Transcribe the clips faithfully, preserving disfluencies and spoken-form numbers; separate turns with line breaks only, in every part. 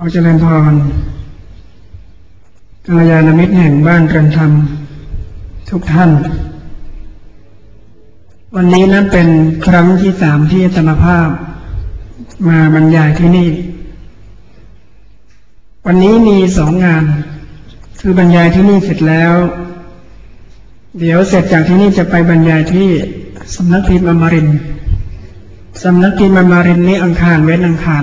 เจริญพรกัลยาณมิตรแห่งบ้านเรือนธรรมทุกท่านวันนี้นั้นเป็นครั้งที่สามที่อาตมาภาพมาบรรยายที่นี่วันนี้มีสองงานคือบรรยายที่นี่เสร็จแล้วเดี๋ยวเสร็จจากที่นี่จะไปบรรยายที่สำนักพิมพ์อมรินทร์สำนักพิมพ์อมรินทร์นี้อังคารเว้นอังคาร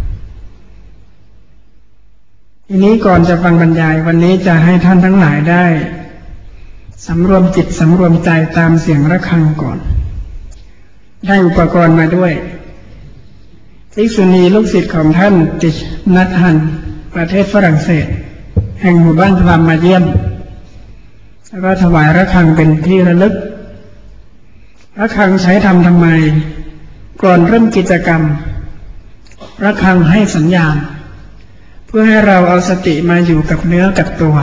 ทีนี้ก่อนจะฟังบรรยายวันนี้จะให้ท่านทั้งหลายได้สำรวมจิตสำรวมใจตามเสียงระฆังก่อนได้อุปกรณ์มาด้วยภิกษุณีลูกศิษย์ของท่านติชนัทฮันประเทศฝรั่งเศสแห่งหมู่บ้านพรามมาเยี่ยมแล้วก็ถวายระฆังเป็นที่ระลึกระฆังใช้ทำทำไมก่อนเริ่มกิจกรรมระฆังให้สัญญาณเพื่อให้เราเอาสติมาอยู่กับเนื้อกับตัว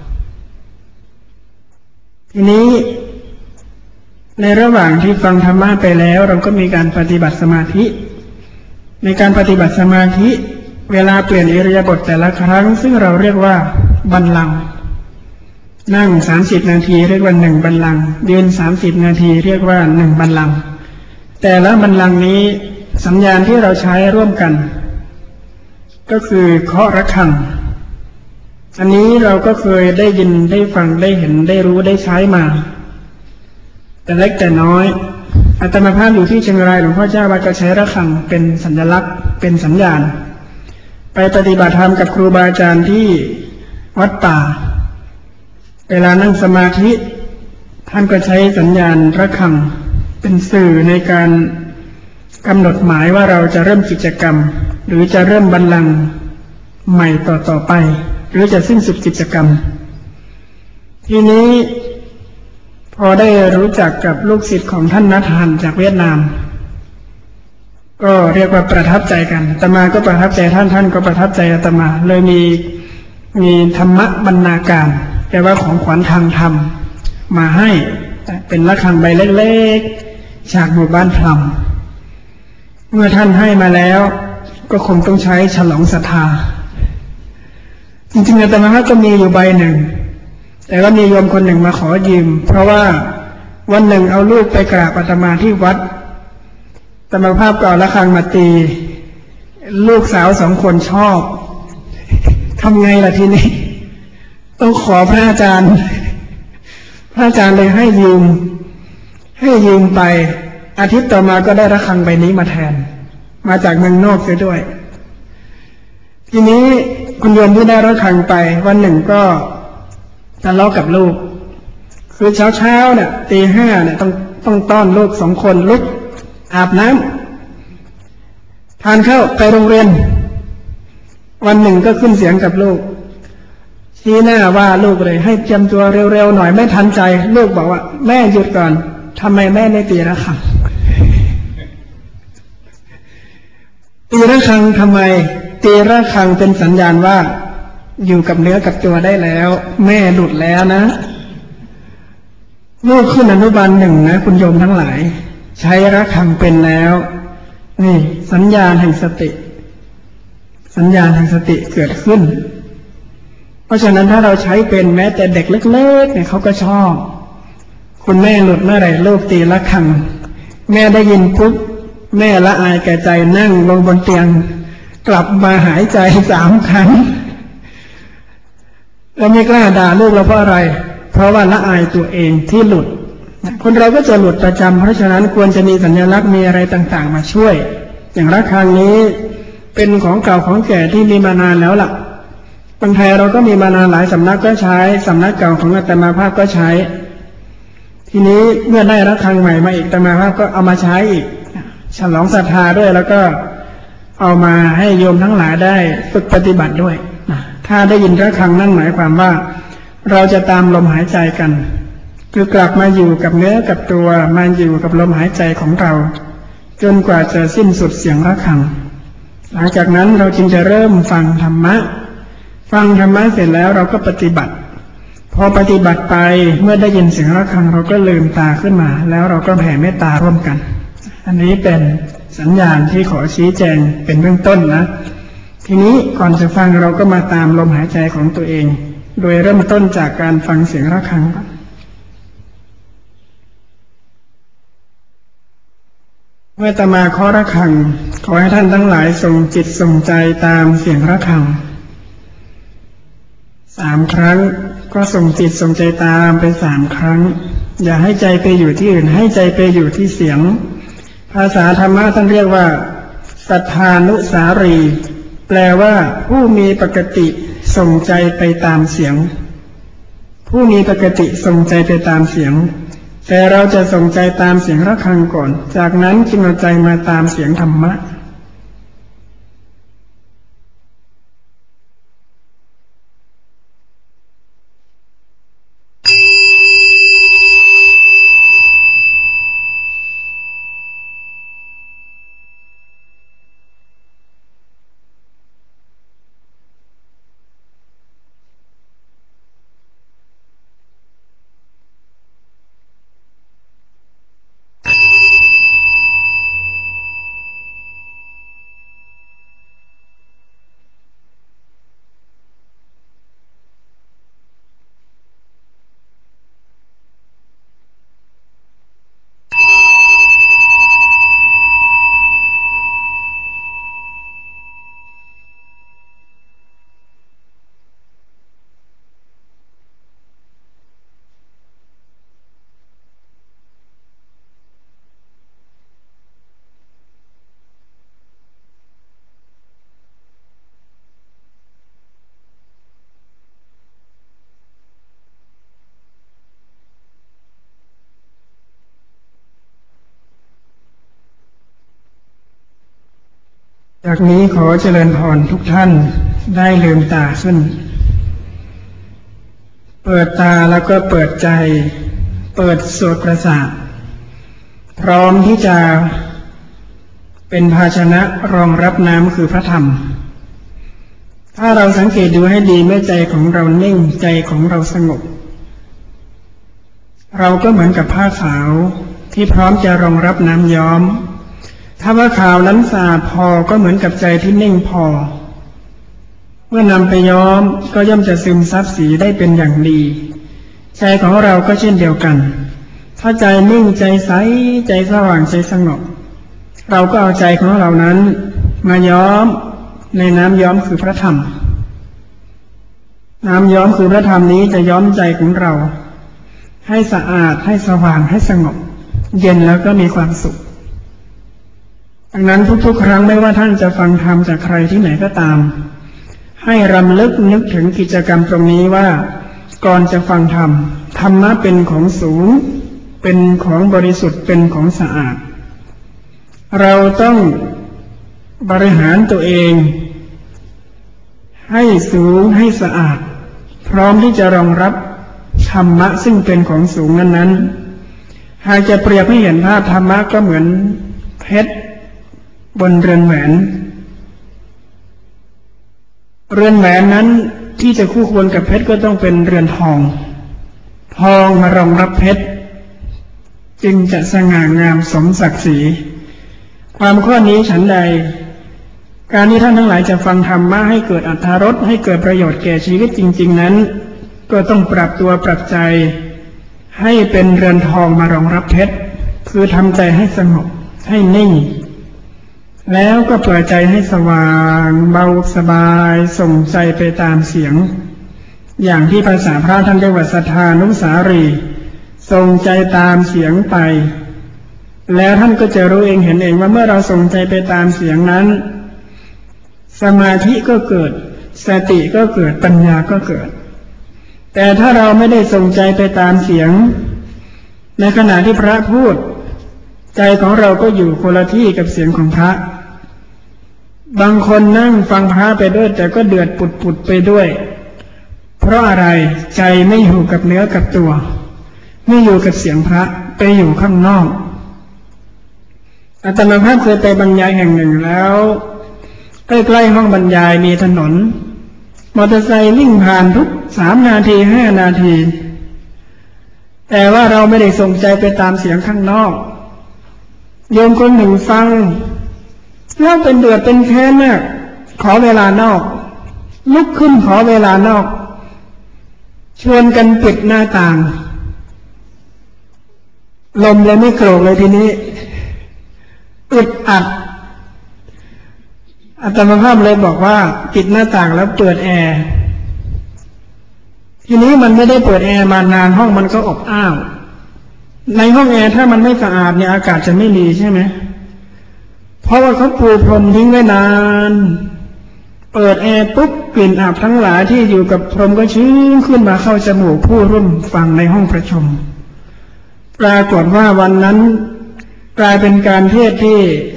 ทีนี้ในระหว่างที่ฟังธรรมะไปแล้วเราก็มีการปฏิบัติสมาธิในการปฏิบัติสมาธิเวลาเปลี่ยนอิริยาบถแต่ละครั้งซึ่งเราเรียกว่าบัลลังก์นั่งสามสิบนาทีเรียกว่าหนึ่งบัลลังก์ยืนสามสิบนาทีเรียกว่าหนึ่งบัลลังก์แต่ละบัลลังก์นี้สัญญาณที่เราใช้ร่วมกันก็คือเคาะระฆังอันนี้เราก็เคยได้ยินได้ฟังได้เห็นได้รู้ได้ใช้มาแต่เล็กแต่น้อยอาตมาภาพอยู่ที่เชียงรายหลวงพ่อเจ้าวัดก็ใช้ระฆังเป็นสัญลักษณ์เป็นสัญญาณไปปฏิบัติธรรมกับครูบาอาจารย์ที่วัดป่าเวลานั่งสมาธิท่านก็ใช้สัญญาณระฆังเป็นสื่อในการกำหนดหมายว่าเราจะเริ่มกิจกรรมหรือจะเริ่มบัลลังก์ใหม่ต่อต่อไปหรือจะสิ้นสุดกิจกรรมทีนี้พอได้รู้จักกับลูกศิษย์ของท่านนัทฮันจากเวียดนามก็เรียกว่าประทับใจกันอาตมาก็ประทับใจท่านท่านก็ประทับใจอาตมาเลยมีมีธรรมะบรรณาการแปลว่าของขวัญทางธรรมมาให้เป็นระฆังใบเล็กๆจากหมู่บ้านพรามเมื่อท่านให้มาแล้วก็คงต้องใช้ฉลองศรัทธาจริงๆอาตมาก็มีอยู่ใบหนึ่งแต่ว่ามีโยมคนหนึ่งมาขอยืมเพราะว่าวันหนึ่งเอาลูกไปกราบอาตมาที่วัดอาตมาภาพก็เอาระฆังมาตีลูกสาวสองคนชอบทำไงล่ะทีนี้ต้องขอพระอาจารย์พระอาจารย์เลยให้ยืมให้ยืมไปอาทิตย์ต่อมาก็ได้ระฆังใบนี้มาแทนมาจากเมืองนอกเสียด้วยทีนี้คุณโยมที่ได้ระฆังไปวันหนึ่งก็ทะเลาะกับลูกคือเช้าเช้าเนี่ยตีห้าเนี่ยต้องต้องต้อนลูกสองคนลุกอาบน้ำทานข้าวไปโรงเรียนวันหนึ่งก็ขึ้นเสียงกับลูกชี้หน้าว่าลูกเลยให้เตรียมตัวเร็วๆหน่อยไม่ทันใจลูกบอกว่าแม่หยุดก่อนทำไมแม่ไม่ตีระฆังตีระฆังทำไมตีระฆังเป็นสัญญาณว่าอยู่กับเนื้อกับตัวได้แล้วแม่หลุดแล้วนะลูกขึ้นอนุบาลหนึ่งนะคุณโยมทั้งหลายใช้ระฆังเป็นแล้วนี่สัญญาณแห่งสติสัญญาณแห่งสติเกิดขึ้นเพราะฉะนั้นถ้าเราใช้เป็นแม้แต่เด็กเล็กๆเนี่ยเขาก็ชอบคุณแม่หลุดเมื่อไหร่ลูกตีระฆังแม่ได้ยินปุ๊บแม่ละอายแก่ใจนั่งลงบนเตียงกลับมาหายใจสามครั้งแล้วไม่กล้าด่าลูกเราเพราะอะไรเพราะว่าละอายตัวเองที่หลุดคนเราก็จะหลุดประจำเพราะฉะนั้นควรจะมีสัญลักษณ์มีอะไรต่างๆมาช่วยอย่างระฆังนี้เป็นของเก่าของแก่ที่มีมานานแล้วล่ะบางไทยเราก็มีมานานหลายสำนักก็ใช้สำนักเก่าของอาตมาภาพก็ใช้ทีนี้เมื่อได้ระฆังใหม่มาอีกอาตมาภาพก็เอามาใช้อีกฉลองศรัทธาด้วยแล้วก็เอามาให้โยมทั้งหลายได้ฝึกปฏิบัติด้วยถ้าได้ยินระฆังนั่นหมายความว่าเราจะตามลมหายใจกันคือกลับมาอยู่กับเนื้อกับตัวมาอยู่กับลมหายใจของเราจนกว่าจะสิ้นสุดเสียงระฆังหลังจากนั้นเราจึงจะเริ่มฟังธรรมะฟังธรรมะเสร็จแล้วเราก็ปฏิบัติพอปฏิบัติไปเมื่อได้ยินเสียงระฆังเราก็ลืมตาขึ้นมาแล้วเราก็แผ่เมตตาร่วมกันอันนี้เป็นสัญญาณที่ขอชี้แจงเป็นเบื้องต้นนะทีนี้ก่อนจะฟังเราก็มาตามลมหายใจของตัวเองโดยเริ่มต้นจากการฟังเสียงระฆังก่อนเมื่ออาตมาเคาะระฆังขอให้ท่านทั้งหลายส่งจิตส่งใจตามเสียงระฆังสามครั้งก็ส่งจิตส่งใจตามไปสามครั้งอย่าให้ใจไปอยู่ที่อื่นให้ใจไปอยู่ที่เสียงภาษาธรรมะท่านเรียกว่าสัทธานุสารีแปลว่าผู้มีปกติส่งใจไปตามเสียงผู้มีปกติส่งใจไปตามเสียงแต่เราจะส่งใจตามเสียงระฆังก่อนจากนั้นจึงเอาใจมาตามเสียงธรรมะจากนี้ขอเจริญพรทุกท่านได้ลืมตาขึ้นเปิดตาแล้วก็เปิดใจเปิดโสตประสาทพร้อมที่จะเป็นภาชนะรองรับน้ำคือพระธรรมถ้าเราสังเกตดูให้ดีเมื่อใจของเรานิ่งใจของเราสงบเราก็เหมือนกับผ้าขาวที่พร้อมจะรองรับน้ำย้อมถ้าว่าขาวนั้นสะอาดพอก็เหมือนกับใจที่นิ่งพอเมื่อนำไปย้อมก็ย่อมจะซึมซับสีได้เป็นอย่างดีใจของเราก็เช่นเดียวกันถ้าใจนิ่งใจใสใจสว่างใจสงบเราก็เอาใจของเรานั้นมาย้อมในน้ำย้อมคือพระธรรมน้ำย้อมคือพระธรรมนี้จะย้อมใจของเราให้สะอาดให้สว่างให้สงบเย็นแล้วก็มีความสุขดังนั้นทุกๆครั้งไม่ว่าท่านจะฟังธรรมจากใครที่ไหนก็ตามให้รำลึกนึกถึงกิจกรรมตรงนี้ว่าก่อนจะฟังธรรมธรรมะเป็นของสูงเป็นของบริสุทธิ์เป็นของสะอาดเราต้องบริหารตัวเองให้สูงให้สะอาดพร้อมที่จะรองรับธรรมะซึ่งเป็นของสูงนั้นๆหากจะเปรียบให้เห็นภาพธรรมะก็เหมือนเพชรบนเรือนแหวนเรือนแหวนนั้นที่จะคู่ควรกับเพชรก็ต้องเป็นเรือนทองทองมารองรับเพชรจึงจะสง่างามสมศักดิ์ศรีความข้อนี้ฉันใดการที่ท่านทั้งหลายจะฟังธรรมะให้เกิดอรรถรสให้เกิดประโยชน์แก่ชีวิตจริงๆนั้นก็ต้องปรับตัวปรับใจให้เป็นเรือนทองมารองรับเพชรคือทำใจให้สงบให้นิ่งแล้วก็เปิดใจให้สว่างเบาสบายส่งใจไปตามเสียงอย่างที่ภาษาพระท่านเรียกว่าสัทธานุสารีส่งใจตามเสียงไปแล้วท่านก็จะรู้เองเห็นเองว่าเมื่อเราส่งใจไปตามเสียงนั้นสมาธิก็เกิดสติก็เกิดปัญญาก็เกิดแต่ถ้าเราไม่ได้ส่งใจไปตามเสียงในขณะที่พระพูดใจของเราก็อยู่คนละที่กับเสียงของพระบางคนนั่งฟังพระไปด้วยแต่ก็เดือดปุดๆไปด้วยเพราะอะไรใจไม่อยู่กับเนื้อกับตัวไม่อยู่กับเสียงพระไปอยู่ข้างนอกอาตมาภาพเคยไปบรรยายแห่งหนึ่งแล้วใกล้ๆห้องบรรยายมีถนนมอเตอร์ไซค์วิ่งผ่านทุกสามนาทีห้านาทีแต่ว่าเราไม่ได้ส่งใจไปตามเสียงข้างนอกโยมคนหนึ่งฟังแล้วเป็นเดือดเป็นแค้นมากขอเวลานอกลุกขึ้นขอเวลานอกชวนกันปิดหน้าต่างลมเลยไม่โกรกเลยทีนี้อึดอัดอาตมาภาพเลยบอกว่าปิดหน้าต่างแล้วเปิดแอร์ทีนี้มันไม่ได้เปิดแอร์มานานห้องมันก็อบอ้าวในห้องแอร์ถ้ามันไม่สะอาดเนี่ยอากาศจะไม่ดีใช่ไหมเพราะว่าเขาปูพรมทิ้งไว้นานเปิดแอร์ปุ๊บกลิ่นอับทั้งหลายที่อยู่กับพรมก็ชื้นขึ้นมาเข้าจมูกผู้ร่วมฟังในห้องประชุมปรากฏว่าวันนั้นกลายเป็นการเทศที่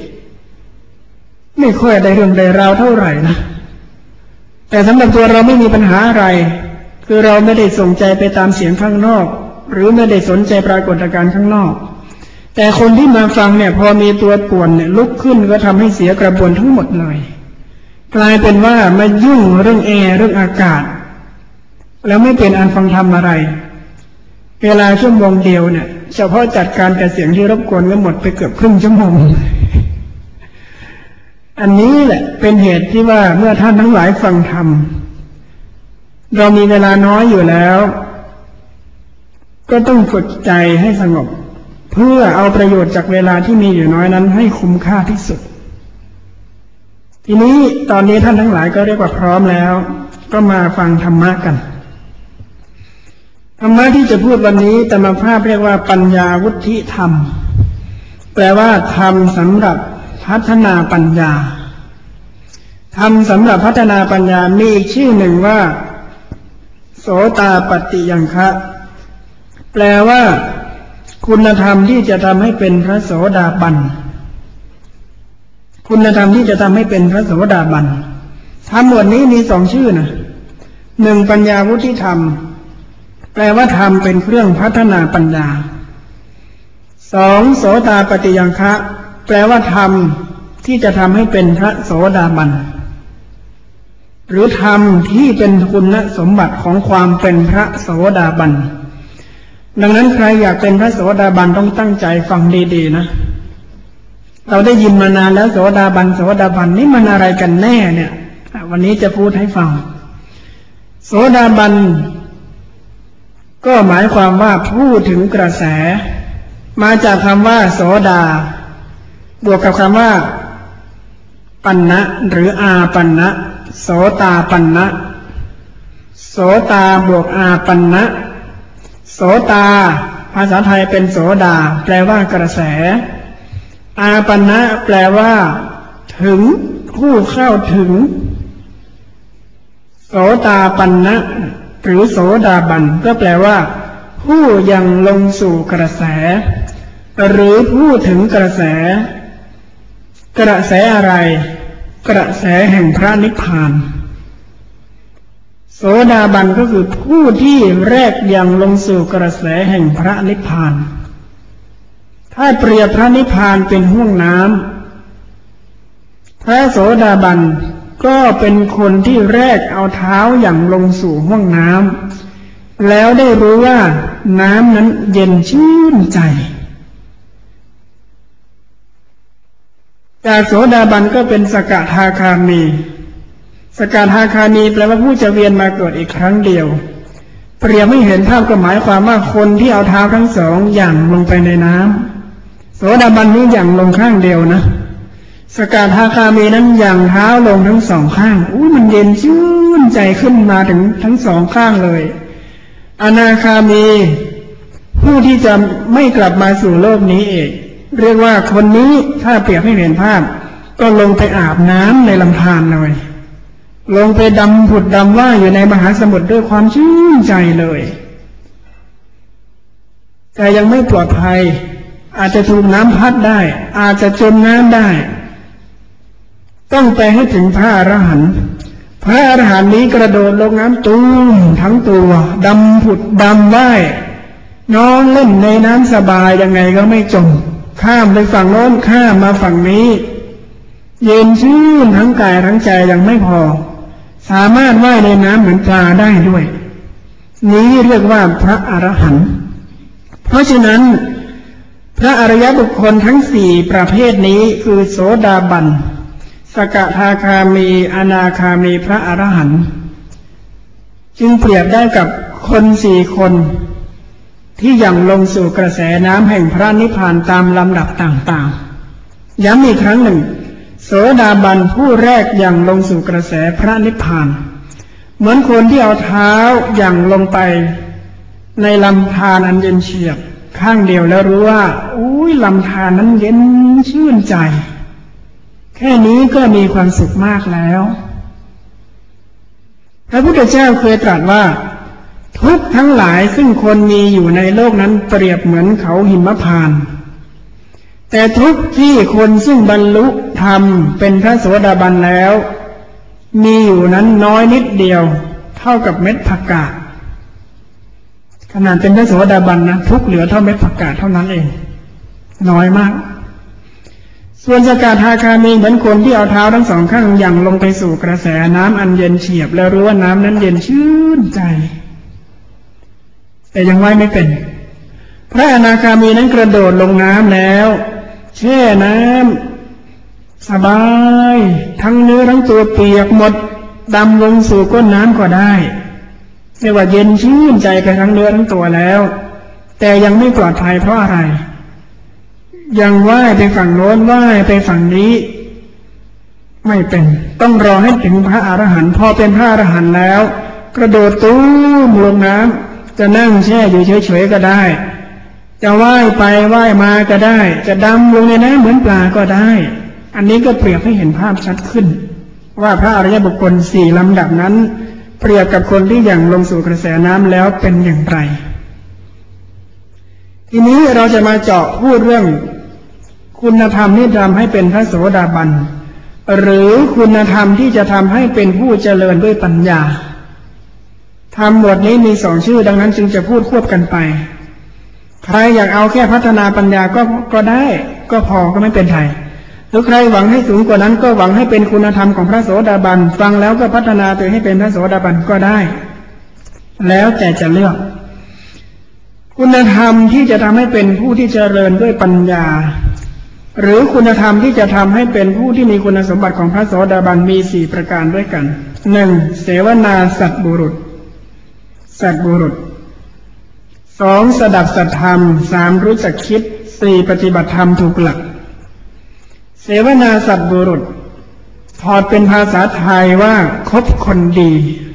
ไม่ค่อยได้เรื่องได้ราวเท่าไหร่นะแต่สำหรับตัวเราไม่มีปัญหาอะไรคือเราไม่ได้สนใจไปตามเสียงข้างนอกหรือไม่ได้สนใจปรากฏการณ์ข้างนอกแต่คนที่มาฟังเนี่ยพอมีตัวป่วนเนี่ยลุกขึ้นก็ทำให้เสียกระบวนทั้งหมดเลยกลายเป็นว่ามายุ่งเรื่องแอร์เรื่องอากาศแล้วไม่เป็นอันฟังธรรมอะไรเวลาชั่วโมงเดียวเนี่ยเฉพาะจัดการกับเสียงที่รบกวนก็หมดไปเกือบครึ่งชั่วโมงอันนี้แหละเป็นเหตุที่ว่าเมื่อท่านทั้งหลายฟังธรรมเรามีเวลาน้อยอยู่แล้วก็ต้องฝึกใจให้สงบเพื่อเอาประโยชน์จากเวลาที่มีอยู่น้อยนั้นให้คุ้มค่าที่สุดทีนี้ตอนนี้ท่านทั้งหลายก็เรียกว่าพร้อมแล้วก็มาฟังธรรมะกันธรรมะที่จะพูดวันนี้อาตมาภาพเรียกว่าปัญญาวุฒิธรรมแปลว่าธรรมสำหรับพัฒนาปัญญาธรรมสำหรับพัฒนาปัญญามีอีกชื่อหนึ่งว่าโสตาปัตติยังคะแปลว่าคุณธรรมที่จะทำให้เป็นพระโสดาบันคุณธรรมที่จะทำให้เป็นพระโสดาบันธรรมหมวดนี้มีสองชื่อนะหนึ่งปัญญาวุฒิธรรมแปลว่าธรรมเป็นเครื่องพัฒนาปัญญาสองโสตาปัตติยังคะแปลว่าธรรมที่จะทำให้เป็นพระโสดาบันหรือธรรมที่เป็นคุณสมบัติของความเป็นพระโสดาบันดังนั้นใครอยากเป็นพระโสดาบันต้องตั้งใจฟังดีๆนะเราได้ยินมานานแล้วโสดาบันโสดาบันนี่มันอะไรกันแน่เนี่ยวันนี้จะพูดให้ฟังโสดาบันก็หมายความว่าพูดถึงกระแสมาจากคำว่าโสดาบวกกับคำว่าปันนะหรืออาปันนะโสตาปันนะโสตาบวกอาปันนะโสตาภาษาไทยเป็นโสดาแปลว่ากระแสอาปันนะแปลว่าถึงผู้เข้าถึงโสตาปันนะหรือโสดาบันก็แปลว่าผู้ยังลงสู่กระแสหรือผู้ถึงกระแสกระแสอะไรกระแสแห่งพระนิพพานโสดาบันก็คือผู้ที่แรกยังลงสู่กระแสแห่งพระนิพพานถ้าเปรียบพระนิพพานเป็นห้วงน้ำพระโสดาบันก็เป็นคนที่แรกเอาเท้าอย่างลงสู่ห้วงน้ำแล้วได้รู้ว่าน้ำนั้นเย็นชื่นใจจากโสดาบันก็เป็นสกทาคามีสกทาคามีแปลว่าผู้จะเวียนมาเกิดอีกครั้งเดียวเปรียบให้เห็นภาพก็หมายความว่าคนที่เอาเท้าทั้งสองหยั่งลงไปในน้ำโสดาบันนี้หยั่งลงข้างเดียวนะสกทาคามีนั้นหยั่งเท้าลงทั้งสองข้างอู้มันเย็นชื่นใจขึ้นมาถึงทั้งสองข้างเลยอนาคามีผู้ที่จะไม่กลับมาสู่โลกนี้เองเรียกว่าคนนี้ถ้าเปรียบให้เห็นภาพก็ลงไปอาบน้ำในลำธารเลยลงไปดำผุดดำว่ายอยู่ในมหาสมุทรด้วยความชื่นใจเลยแต่ยังไม่ปลอดภัยอาจจะถูกน้ำพัดได้อาจจะจมน้ำได้ต้องไปให้ถึงพระอรหันต์พระอรหันต์นี้กระโดดลงน้ำตุ้มทั้งตัวดำผุดดำว่ายน้องเล่นในน้ำสบายยังไงก็ไม่จมข้ามไปฝั่งโน้นข้ามมาฝั่งนี้เย็นชื่นทั้งกายทั้งใจยังไม่พอสามารถว่ายในน้ำเหมือนปลาได้ด้วยนี้เรียกว่าพระอรหันต์เพราะฉะนั้นพระอริยบุคคลทั้งสี่ประเภทนี้คือโสดาบันสสกทาคามีอนาคามีพระอรหันต์จึงเปรียบได้กับคนสี่คนที่ยังลงสู่กระแสน้ำแห่งพระนิพพานตามลำดับต่างๆย้ำอีกครั้งหนึ่งโสดาบันผู้แรกยังลงสู่กระแสพระนิพพานเหมือนคนที่เอาเท้าอย่างลงไปในลำธารอันเย็นเฉียบข้างเดียวแล้วรู้ว่าอุ้ยลำธารนั้นเย็นชื่นใจแค่นี้ก็มีความสุขมากแล้วพระพุทธเจ้าเคยตรัสว่าทุกข์ทั้งหลายซึ่งคนมีอยู่ในโลกนั้นเปรียบเหมือนเขาหิมพานต์แต่ทุกข์ที่คนซึ่งบรรลุธรรมเป็นพระโสดาบันแล้วมีอยู่นั้นน้อยนิดเดียวเท่ากับเม็ดผักกาดขนาดเป็นพระโสดาบันนะทุกข์เหลือเท่าเม็ดผักกาดเท่านั้นเองน้อยมากส่วนสกทาคามีเหมือนคนที่เอาเท้าทั้งสองข้างยั่งลงไปสู่กระแสน้ำอันเย็นเฉียบแล้วรู้ว่าน้ำนั้นเย็นชื่นใจแต่ยังว่ายไม่เป็นพระอนาคามีนั้นกระโดดลงน้ำแล้วแช่น้ำสบายทั้งเนื้อทั้งตัวเปียกหมดดำลงสู่ก้นน้ำก็ได้เรียกว่าเย็นชื่นใจไปทั้งเนื้อทั้งตัวแล้วแต่ยังไม่ปลอดภัยเพราะอะไรยังว่ายไปฝั่งโน้นว่ายไปฝั่งนี้ไม่เป็นต้องรอให้ถึงพระอรหันต์พอเป็นพระอรหันต์แล้วกระโดดตู้มลงน้ำจะนั่งแช่อยู่เฉยๆก็ได้จะว่ายไปว่ายมาก็ได้จะดำลงในน้ำเหมือนปลาก็ได้อันนี้ก็เปรียบให้เห็นภาพชัดขึ้นว่าพระอริยบุคคลสี่ลำดับนั้นเปรียบกับคนที่ยังลงสู่กระแสน้ำแล้วเป็นอย่างไรทีนี้เราจะมาเจาะพูดเรื่องคุณธรรมที่ทำให้เป็นพระโสดาบันหรือคุณธรรมที่จะทำให้เป็นผู้เจริญด้วยปัญญาธรรมหมวดนี้มีสองชื่อดังนั้นจึงจะพูดควบกันไปใครอยากเอาแค่พัฒนาปัญญาก็ก็ได้ก็พอก็ไม่เป็นไรหรือใครหวังให้สูงกว่านั้นก็หวังให้เป็นคุณธรรมของพระโสดาบันฟังแล้วก็พัฒนาตัวให้เป็นพระโสดาบันก็ได้แล้วแต่จะเลือกคุณธรรมที่จะทำให้เป็นผู้ที่เจริญด้วยปัญญาหรือคุณธรรมที่จะทำให้เป็นผู้ที่มีคุณสมบัติของพระโสดาบันมีสี่ประการด้วยกันหนึ่งเสวนาสัตบุรุษสัตบุรุษสองสดับสัตธรรมสามรู้จักคิดสี่ปฏิบัติธรรมถูกหลักเสวนาสัตบุรุษถอดเป็นภาษาไทยว่าคบคนดี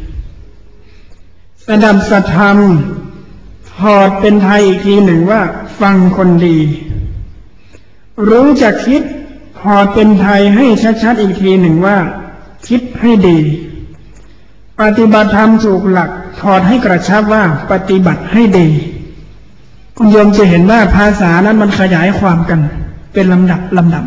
สดับสัตธรรมถอดเป็นไทยอีกทีหนึ่งว่าฟังคนดีรู้จักคิดถอดเป็นไทยให้ชัดๆอีกทีหนึ่งว่าคิดให้ดีปฏิบัติธรรมถูกหลักถอดให้กระชับว่าปฏิบัติให้ดีคุณโยมจะเห็นว่าภาษานั้นมันขยายความกันเป็นลำดับลำดับ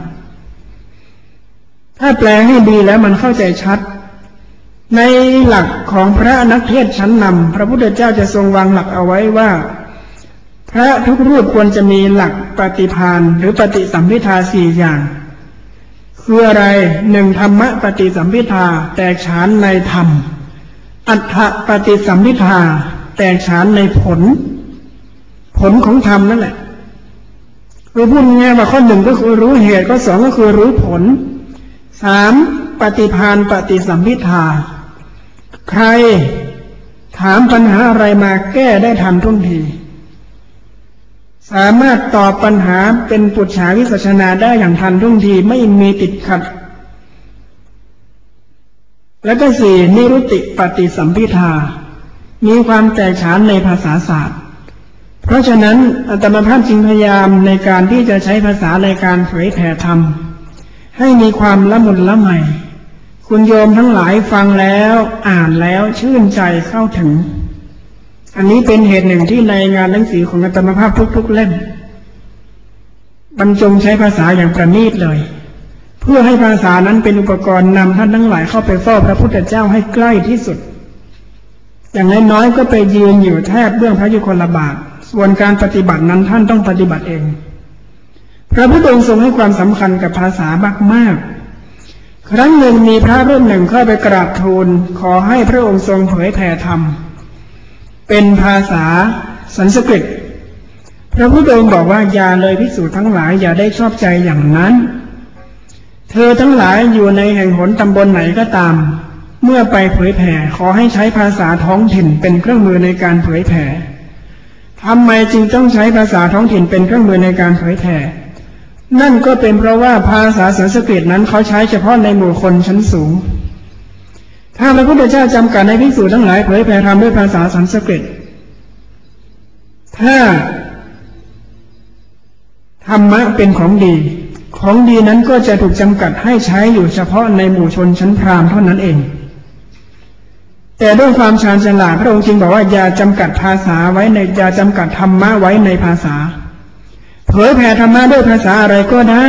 ถ้าแปลให้ดีแล้วมันเข้าใจชัดในหลักของพระนักเทศชั้นนำพระพุทธเจ้าจะทรงวางหลักเอาไว้ว่าพระทุกรูปควรจะมีหลักปฏิภาณหรือปฏิสัมภิทาสี่อย่างคืออะไรหนึ่งธรรมะปฏิสัมภิทาแตกฉานในธรรมอัฏฐปฏิสัมภิทาแตกฉานในผลผลของธรรมนั่นแหละคือพูดง่ายว่าข้อหนึ่งก็คือรู้เหตุข้อสองก็คือรู้ผลสามปฏิภาณปฏิสัมภิทาใครถามปัญหาอะไรมาแก้ได้ทันท่วงทีสามารถตอบปัญหาเป็นปุจฉาวิสัชนาได้อย่างทันท่วงทีไม่มีติดขัดและก็สี่นิรุตติปฏิสัมภิทามีความแตกฉานในภาษาศาสตร์เพราะฉะนั้นอาตมาภาพจึงพยายามในการที่จะใช้ภาษาในการเผยแผ่ธรรมให้มีความละมุนละไมคุณโยมทั้งหลายฟังแล้วอ่านแล้วชื่นใจเข้าถึงอันนี้เป็นเหตุหนึ่งที่ในงานหนังสือของอาตมาภาพทุกๆเล่มบรรจงใช้ภาษาอย่างประณีตเลยเพื่อให้ภาษานั้นเป็นอุปกรณ์นำท่านทั้งหลายเข้าไปเฝ้าพระพุทธเจ้าให้ใกล้ที่สุดอย่างน้อยๆก็ไปยืนอยู่แทบเบื้องพระยุคลบาทส่วนการปฏิบัตินั้นท่านต้องปฏิบัติเองพระพุทธองค์ทรงให้ความสำคัญกับภาษามากๆครั้งหนึ่งมีพระรูปหนึ่งเข้าไปกราบทูลขอให้พระองค์ทรงเผยแผ่ธรรมเป็นภาษาสันสกฤตพระพุทธองค์บอกว่าอย่าเลยภิกษุทั้งหลายอย่าได้ชอบใจอย่างนั้นแเธอทั้งหลายอยู่ในแห่งหนตำบลไหนก็ตามเมื่อไปเผยแผ่ขอให้ใช้ภาษาท้องถิ่นเป็นเครื่องมือในการเผยแผ่ทำไมจึงต้องใช้ภาษาท้องถิ่นเป็นเครื่องมือในการเผยแผ่นั่นก็เป็นเพราะว่าภาษาสันสกฤตนั้นเขาใช้เฉพาะในหมู่คนชั้นสูงถ้าพระพุทธเจ้าจำกัดให้ภิกษุทั้งหลายเผยแผ่ธรรมด้วยภาษาสันสกฤตถ้าธรรมะเป็นของดีของดีนั้นก็จะถูกจำกัดให้ใช้อยู่เฉพาะในหมู่ชนชั้นพราหมณ์เท่านั้นเองแต่ด้วยความชาญฉลาดพระองค์จึงบอกว่าอย่าจำกัดภาษาไว้ในอย่าจำกัดธรรมะไว้ในภาษาเผยแผ่ธรรมะด้วยภาษาอะไรก็ได้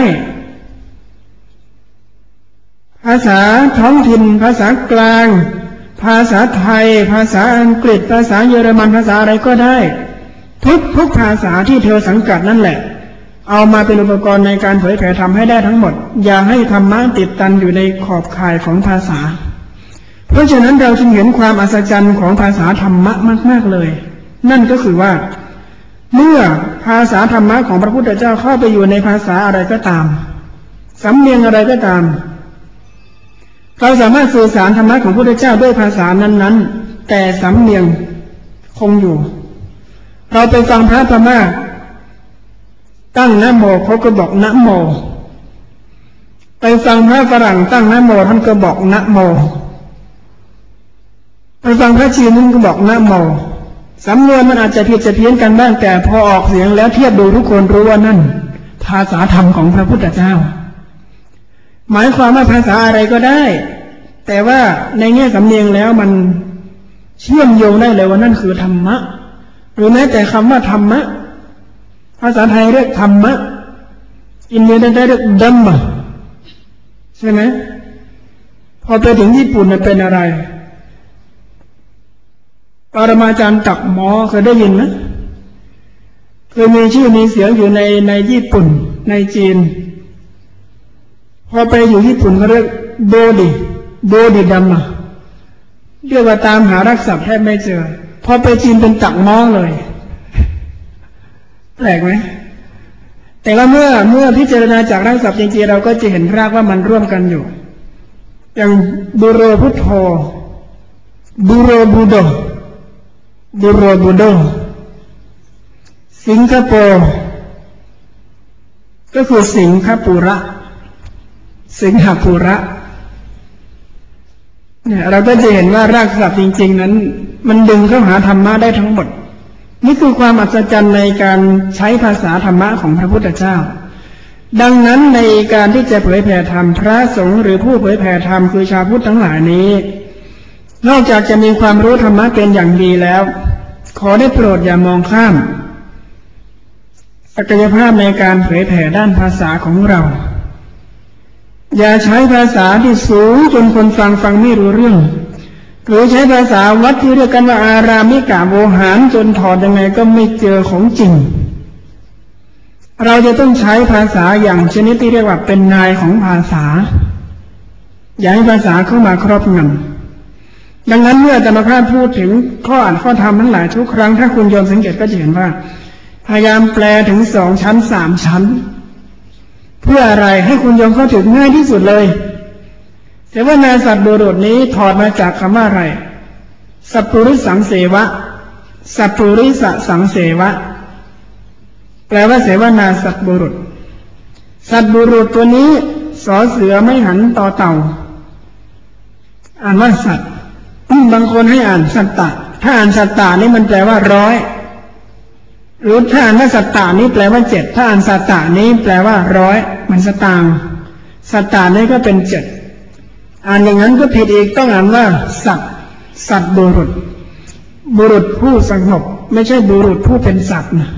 ภาษาท้องถิ่นภาษากลางภาษาไทยภาษาอังกฤษภาษาเยอรมันภาษาอะไรก็ได้ทุกทุกภาษาที่เธอสังกัดนั่นแหละเอามาเป็นอุปกรณ์ในการเผยแผ่ธรรมให้ได้ทั้งหมดอย่าให้ธรรมะติดตันอยู่ในขอบข่ายของภาษาเพราะฉะนั้นเราจึงเห็นความอัศจรรย์ของภาษาธรรมะมากๆเลยนั่นก็คือว่าเมื่อภาษาธรรมะของพระพุทธเจ้าเข้าไปอยู่ในภาษาอะไรก็ตามสำเนียงอะไรก็ตามเราสามารถสื่อสารธรรมะของพระพุทธเจ้าด้วยภาษานั้นๆแต่สำเนียงคงอยู่เราไปฟังพระพม่าตั้งนะโมเขาก็บอกนะโมไปฟังพระฝรั่งตั้งนะโมท่านก็บอกนะโมไปฟังพระจีนท่านก็บอกนะโมสำนวนมันอาจจะผิดจะเพี้ยนกันบ้างแต่พอออกเสียงแล้วเทียบดูทุกคนรู้ว่านั่นภาษาธรรมของพระพุทธเจ้าหมายความว่าภาษาอะไรก็ได้แต่ว่าในแง่สำเนียงแล้วมันเชื่อมโยงได้เลยว่านั่นคือธรรมะหรือแม้แต่คำว่าธรรมะภาษาไทยเรียกธรรมะอินเดียได้เรียกดัมมะใช่ไหมพอไปถึงญี่ปุ่นเป็นอะไรปรมาจารย์ตักหมอเคยได้ยินไหมเคยมีชื่อมีเสียงอยู่ในในญี่ปุ่นในจีนพอไปอยู่ญี่ปุ่นเขาเรียกโบดิโบดิดัมมะเรียกว่าตามหารักษาแทบไม่เจอพอไปจีนเป็นตักหมอเลยแปลกไหมแต่ว่าเมื่อเมื่อพิจารณาจากรากศัพท์จริงๆเราก็จะเห็นรากว่ามันร่วมกันอยู่อย่างบูโรพุทโธบูโรบูโดบูโรบูโดสิงคโปร์ก็คือสิงคปุระสิงหปุระเนี่ยเราก็จะเห็นว่ารากศัพท์จริงๆนั้นมันดึงเข้าหาธรรมะได้ทั้งหมดนี่คือความอัศจรรย์ในการใช้ภาษาธรรมะของพระพุทธเจ้าดังนั้นในการที่จะเผยแผ่ธรรมพระสงฆ์หรือผู้เผยแผ่ธรรมคือชาวพุทธทั้งหลายนี้นอกจากจะมีความรู้ธรรมะเป็นอย่างดีแล้วขอได้โปรดอย่ามองข้ามศักยภาพในการเผยแผ่ด้านภาษาของเราอย่าใช้ภาษาที่สูงจนคนฟังฟังไม่รู้เรื่องหรือใช้ภาษาวัดที่เรียกกันว่าอารามิกะโวหารจนถอดยังไงก็ไม่เจอของจริงเราจะต้องใช้ภาษาอย่างชนิดที่เรียกว่าเป็นนายของภาษาอย่าให้ภาษาเข้ามาครอบงำดังนั้นเมื่ออาจารย์ภาพพูดถึงข้ออ่านข้อธรรมทั้งหลายทุกครั้งถ้าคุณโยมสังเกตก็จะเห็นว่าพยายามแปลถึงสองชั้นสามชั้นเพื่ออะไรให้คุณโยมเข้าถึงง่ายที่สุดเลยแต่ว่านาสัตบุรุษนี้ถอดมาจากคำว่าอะไรสัพพุริสังเสวะสัพพุริสสังเสวะแปลว่าเสวนาสัตบุรุษสัตบุรุษตัวนี้สอเสือไม่หันต่อเต่าอ่านว่าสัตว์บางคนให้อ่านสัตตะถ้าอ่านสัตตะนี่มันแปลว่าร้อยหรือถ้าอ่านว่าสัตตะนี้แปลว่าเจ็ดถ้าอ่านสัตตะนี้แปลว่าร้อยมันสตางค์สัตตะนี้ก็เป็นเจ็ดอ่านอย่างนั้นก็ผิดอีกต้องอ่านว่าสัตว์สัตว์บุรุษบุรุษผู้สงบไม่ใช่บุรุษผู้เป็นสัตว์นะ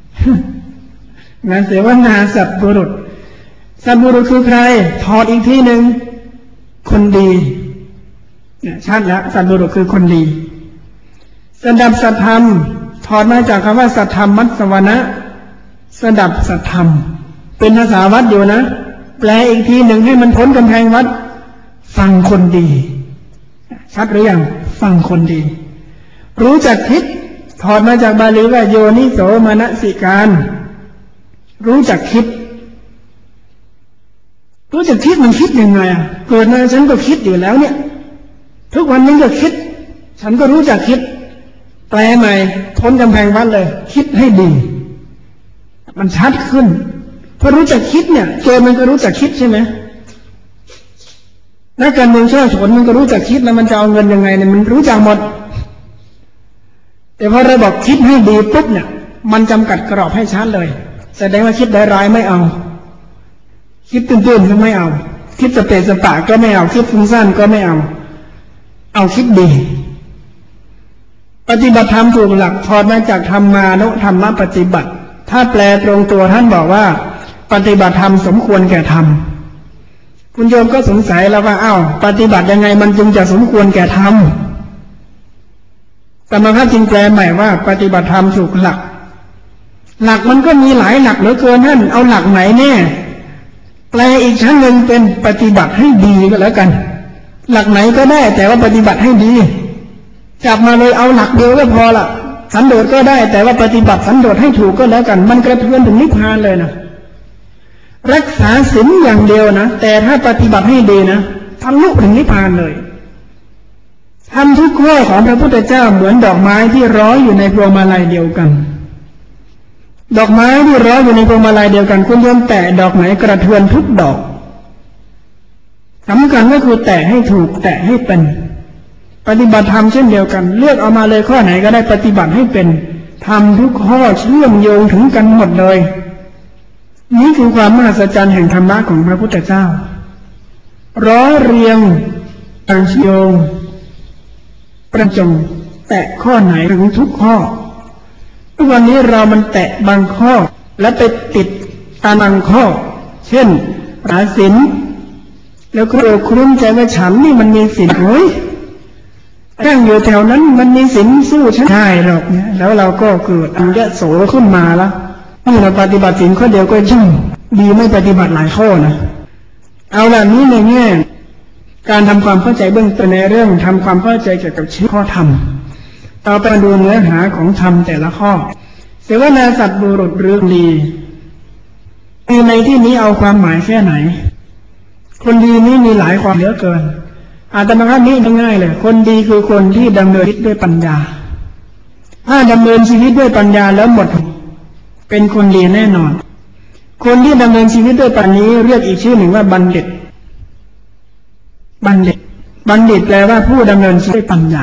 งั้นเสียว่านาสัตว์บุรุษสัตว์บุรุษคือใครถอดอีกที่หนึ่งคนดีเนี่ยชัดแล้วสัตว์บุรุษคือคนดีสดับสัตธรรมถอดมาจากคำว่าสัตธรรมมัสวนะสดับสัตธรรมเป็นภาษาวัดอยู่นะแปลอีกทีหนึ่งให้มันพ้นกำแพงวัดฟังคนดีชัดหรือยังฟังคนดีรู้จักคิดถอดมาจากบาลีว่าโยนิโสมนสิการรู้จักคิดรู้จักคิดมันคิดยังไงอ่ะเกิดมาฉันก็คิดอยู่แล้วเนี่ยทุกวันนี้ก็คิดฉันก็รู้จักคิดแปลใหม่พ้นกำแพงวัดเลยคิดให้ดีมันชัดขึ้นพอรู้จักคิดเนี่ยโจรมันก็รู้จักคิดใช่ไหมนักการเมืองช่อฉนมันก็รู้จักคิดแล้วมันจะเอาเงินยังไงเนี่ยมันรู้จักหมดแต่พอเราบอกคิดให้ดีปุ๊บเนี่ยมันจำกัดกรอบให้ชัดเลยแสดงว่าคิดร้ายๆไม่เอาคิดตื้นๆก็ไม่เอาคิดสเปรสปะก็ไม่เอาคิดฟุ้งซ่านก็ไม่เอาเอาคิดดีปฏิบัติธรรมถูกหลักถอดมาจากธรรมานุธรรมปฏิบัติถ้าแปลตรงตัวท่านบอกว่าปฏิบัติธรรมสมควรแก่ธรรมคุณโยมก็สงสัยแล้วว่าอ้าวปฏิบัติยังไงมันจึงจะสมควรแก่ธรรมแต่มาท่านจึงแปลใหม่ว่าปฏิบัติธรรมถูกหลักหลักมันก็มีหลายหลักเหลือเกินท่านเอาหลักไหนแน่แปลอีกชั้นหนึ่งเป็นปฏิบัติให้ดีก็แล้วกันหลักไหนก็ได้แต่ว่าปฏิบัติให้ดีจับมาเลยเอาหลักเดียวก็พอละสันโดษก็ได้แต่ว่าปฏิบัติสันโดษให้ถูกก็แล้วกันมันกระเทือนถึงนิพพานเลยนะรักษาศีลอย่างเดียวนะแต่ถ้าปฏิบัติให้ดีนะทะลุถึงนิพพานเลยทำทุกข้อของพระพุทธเจ้าเหมือนดอกไม้ที่ร้อยอยู่ในพวงมาลัยเดียวกันดอกไม้ที่ร้อยอยู่ในพวงมาลัยเดียวกันคุณโยมแตะดอกไหนกระเทือนทุกดอกสำคัญก็คือแตะให้ถูกแตะให้เป็นปฏิบัติธรรมเช่นเดียวกันเลือกเอามาเลยข้อไหนก็ได้ปฏิบัติให้เป็นทำทุกข้อเชื่อมโยงถึงกันหมดเลยนี่คือความมหัศจรรย์แห่งธรรมะของพระพุทธเจ้าร้อยเรียงประโยงประจงแตะข้อไหนถึงทุกข้อทุกวันนี้เรามันแตะบางข้อและไปติดตามบางข้อเช่นหาศีลแล้วก็คลุ้มใจว่าฉันนี่มันมีศีลโอ้ยตั้งอยู่แถวนั้นมันมีศีลสู้ฉันได้หรอกเนี่ยแล้วเราก็เกิดอันยะโสขึ้นมาแล้วนี่เราปฏิบัติศีลข้อเดียวก็ยิ่งดีไม่ปฏิบัติหลายข้อนะเอาล่ะนี้ในแง่การทำความเข้าใจเบื้องต้นในเรื่องทำความเข้าใจเกี่ยวกับชื่อข้อธรรมต่อไปดูเนื้อหาของธรรมแต่ละข้อเสวนาสัตว์บุรุษหรือดีในที่นี้เอาความหมายแค่ไหนคนดีนี้มีหลายความเหลือเกินอาตมาว่านี้ง่ายเลยคนดีคือคนที่ดำเนินชีวิตด้วยปัญญาถ้าดำเนินชีวิตด้วยปัญญาแล้วหมดเป็นคนดีแน่นอนคนที่ดำเนินชีวิตด้วยปัญญาเรียกอีกชื่อหนึ่งว่าบัณฑิตบัณฑิตบัณฑิตแปลว่าผู้ดำเนินชีวิตด้วยปัญญา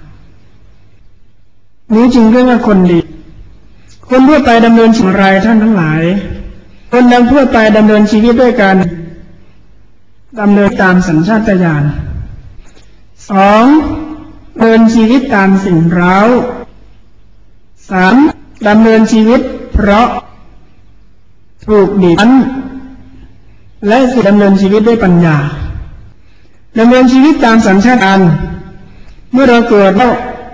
นี้จึงเรียกว่าคนดีคนทั่วไปดำเนินชีวิตไรท่านทั้งหลายคนดำทั่วไปดำเนินชีวิตด้วยการดำเนินตามสัญชาตญาณสองดำเนินชีวิตตามสิ่งเร้าสามดำเนินชีวิตเพราะถูกบีบคั้นและสี่ดำเนินชีวิตด้วยปัญญาดำเนินชีวิตตามสัญชาตญาณเมื่อเราเกิดแล้ว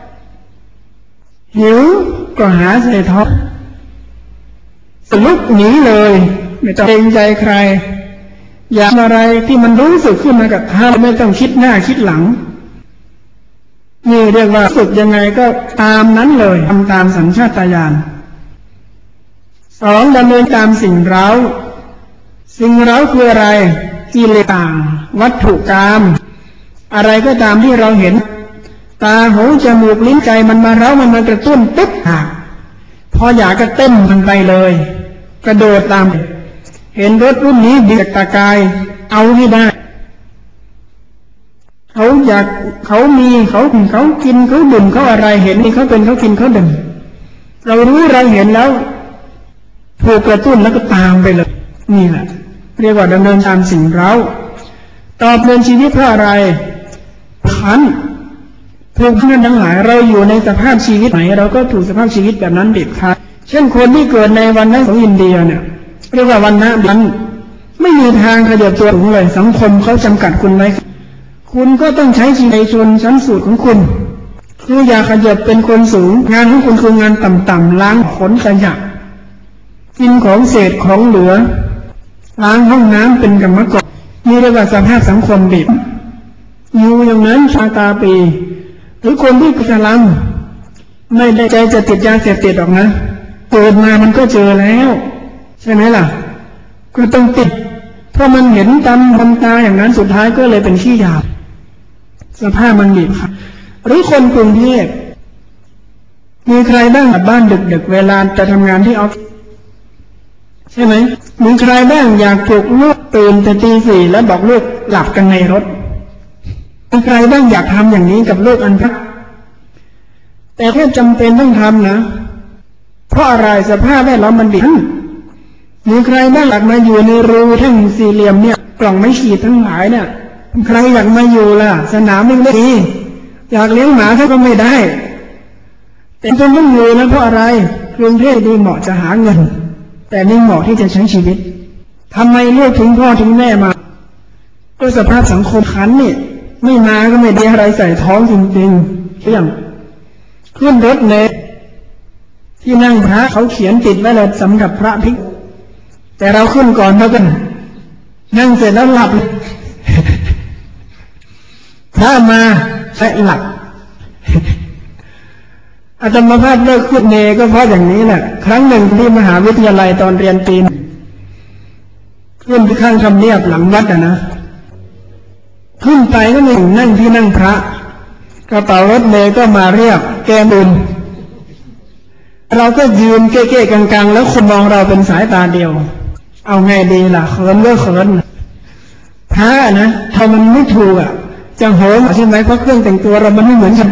หิวก็หาใส่ท้องสลุกหนีเลยไม่ต้องเกรงใจใครอยากอะไรที่มันรู้สึกขึ้นมากับท่าไม่ต้องคิดหน้าคิดหลังนี่เรียกว่าฝึกยังไงก็ตามนั้นเลยทำตามสัญชาตญาณสองดำเนินตามสิ่งเร้าสิ่งเร้าคืออะไรกิเลสต่างวัตถุกรรมอะไรก็ตามที่เราเห็นตาหูจมูกลิ้นใจมันมาเร้ามันมากระตุ้นปุ๊บหักพออยากก็เต้นมันไปเลยกระโดดตามเห็นรถรุ่นนี้เบียดตากายเอาให้ได้เขาอยากเขามีเขาเขากินเขาดื่มเขาอะไรเห็นนี่เขาเป็นเขากินเขาดื่มเรารู้เราเห็นแล้วถูกกระตุ้นแล้วก็ตามไปเลยนี่แหละเรียกว่าดำเนินตามสิ่งเร้าตอบเดินชีวิตเพราะอะไรขันถูกเพื่อนทั้งหลายเราอยู่ในสภาพชีวิตไหนเราก็ถูกสภาพชีวิตแบบนั้นเด็ดขาดเช่นคนที่เกิดในวันนั้นของอินเดียเนี่ยเรียกว่าวันนั้นนั้นไม่มีทางขยับตัวถึงเลยสังคมเขาจำกัดคุณไว้คุณก็ต้องใช้ชีวิตในชนชั้นสูงของคุณคืออย่าขยับเป็นคนสูงงานของคุณคืองานต่ำๆล้างขนขยะกินของเศษของเหลือล้างห้องน้ำเป็นกรรมกรนี่เรียกว่าสภาพสังคมดิบอยู่อย่างนั้นชาตาปีหรือคนที่กำลังไม่ได้ใจจะติดยาเสพติดหรอกนะเกิดมามันก็เจอแล้วใช่ไหมล่ะก็ต้องติดเพราะมันเห็นตามทำตาอย่างนั้นสุดท้ายก็เลยเป็นขี้ยาสภาพมันบีบคั้นหรือคนกรุงเทพมีใครบ้างกลับบ้านดึกๆเวลาจะทำงานที่ออฟฟิศใช่ไหมมีใครบ้างอยากปลุกลูกตื่นแต่ตีสี่แล้วบอกลูกหลับกันในรถมีใครบ้างอยากทำอย่างนี้กับลูกอันพักแต่แค่จำเป็นต้องทำนะเพราะอะไรสภาพแวดล้อมมันบีบมีใครบ้างอยากมาอยู่ในรูแท่งสี่เหลี่ยมเนี่ยกล่องไม้ขีดทั้งหลายเนี่ยใครอยากมาอยู่ล่ะสนามวิ่งเล่นดีอยากเลี้ยงหมาเขาก็ไม่ได้แต่จนต้องอยู่นะเพราะอะไรกรุงเทพดีเหมาะจะหาเงินแต่ไม่เหมาะที่จะใช้ชีวิตทำไมลูกถึงพ่อถึงแม่มาก็สภาพสังคมขันนี่ไม่มาก็ไม่ได้อะไรใส่ท้องจริงๆเรื่องขึ้นรถเมล์ที่นั่งพระเขาเขียนติดไว้เลยสำหรับพระภิกษุแต่เราขึ้นก่อนเท่ากันนั่งเสร็จแล้วหลับพระมาและหลับอาตมาภาพเลิกขึ้นเนก็เพราะอย่างนี้แหละครั้งหนึ่งที่มหาวิทยาลัยตอนเรียนปีนขึ้นที่ข้างทำเนียบหลังวัดอะนะขึ้นไปก็มีนั่งที่นั่งพระกระเป๋ารถเมย์ก็มาเรียกแกบุญเราก็ยืนเก๊ๆกังๆแล้วคนมองเราเป็นสายตาเดียวเอาไงดีล่ะเขินก็เขินพระนะทำมันไม่ถูกอ่ะจะโหมใช่ไหมเพราะเครื่องแต่งตัวเรามันไม่เหมือนกัน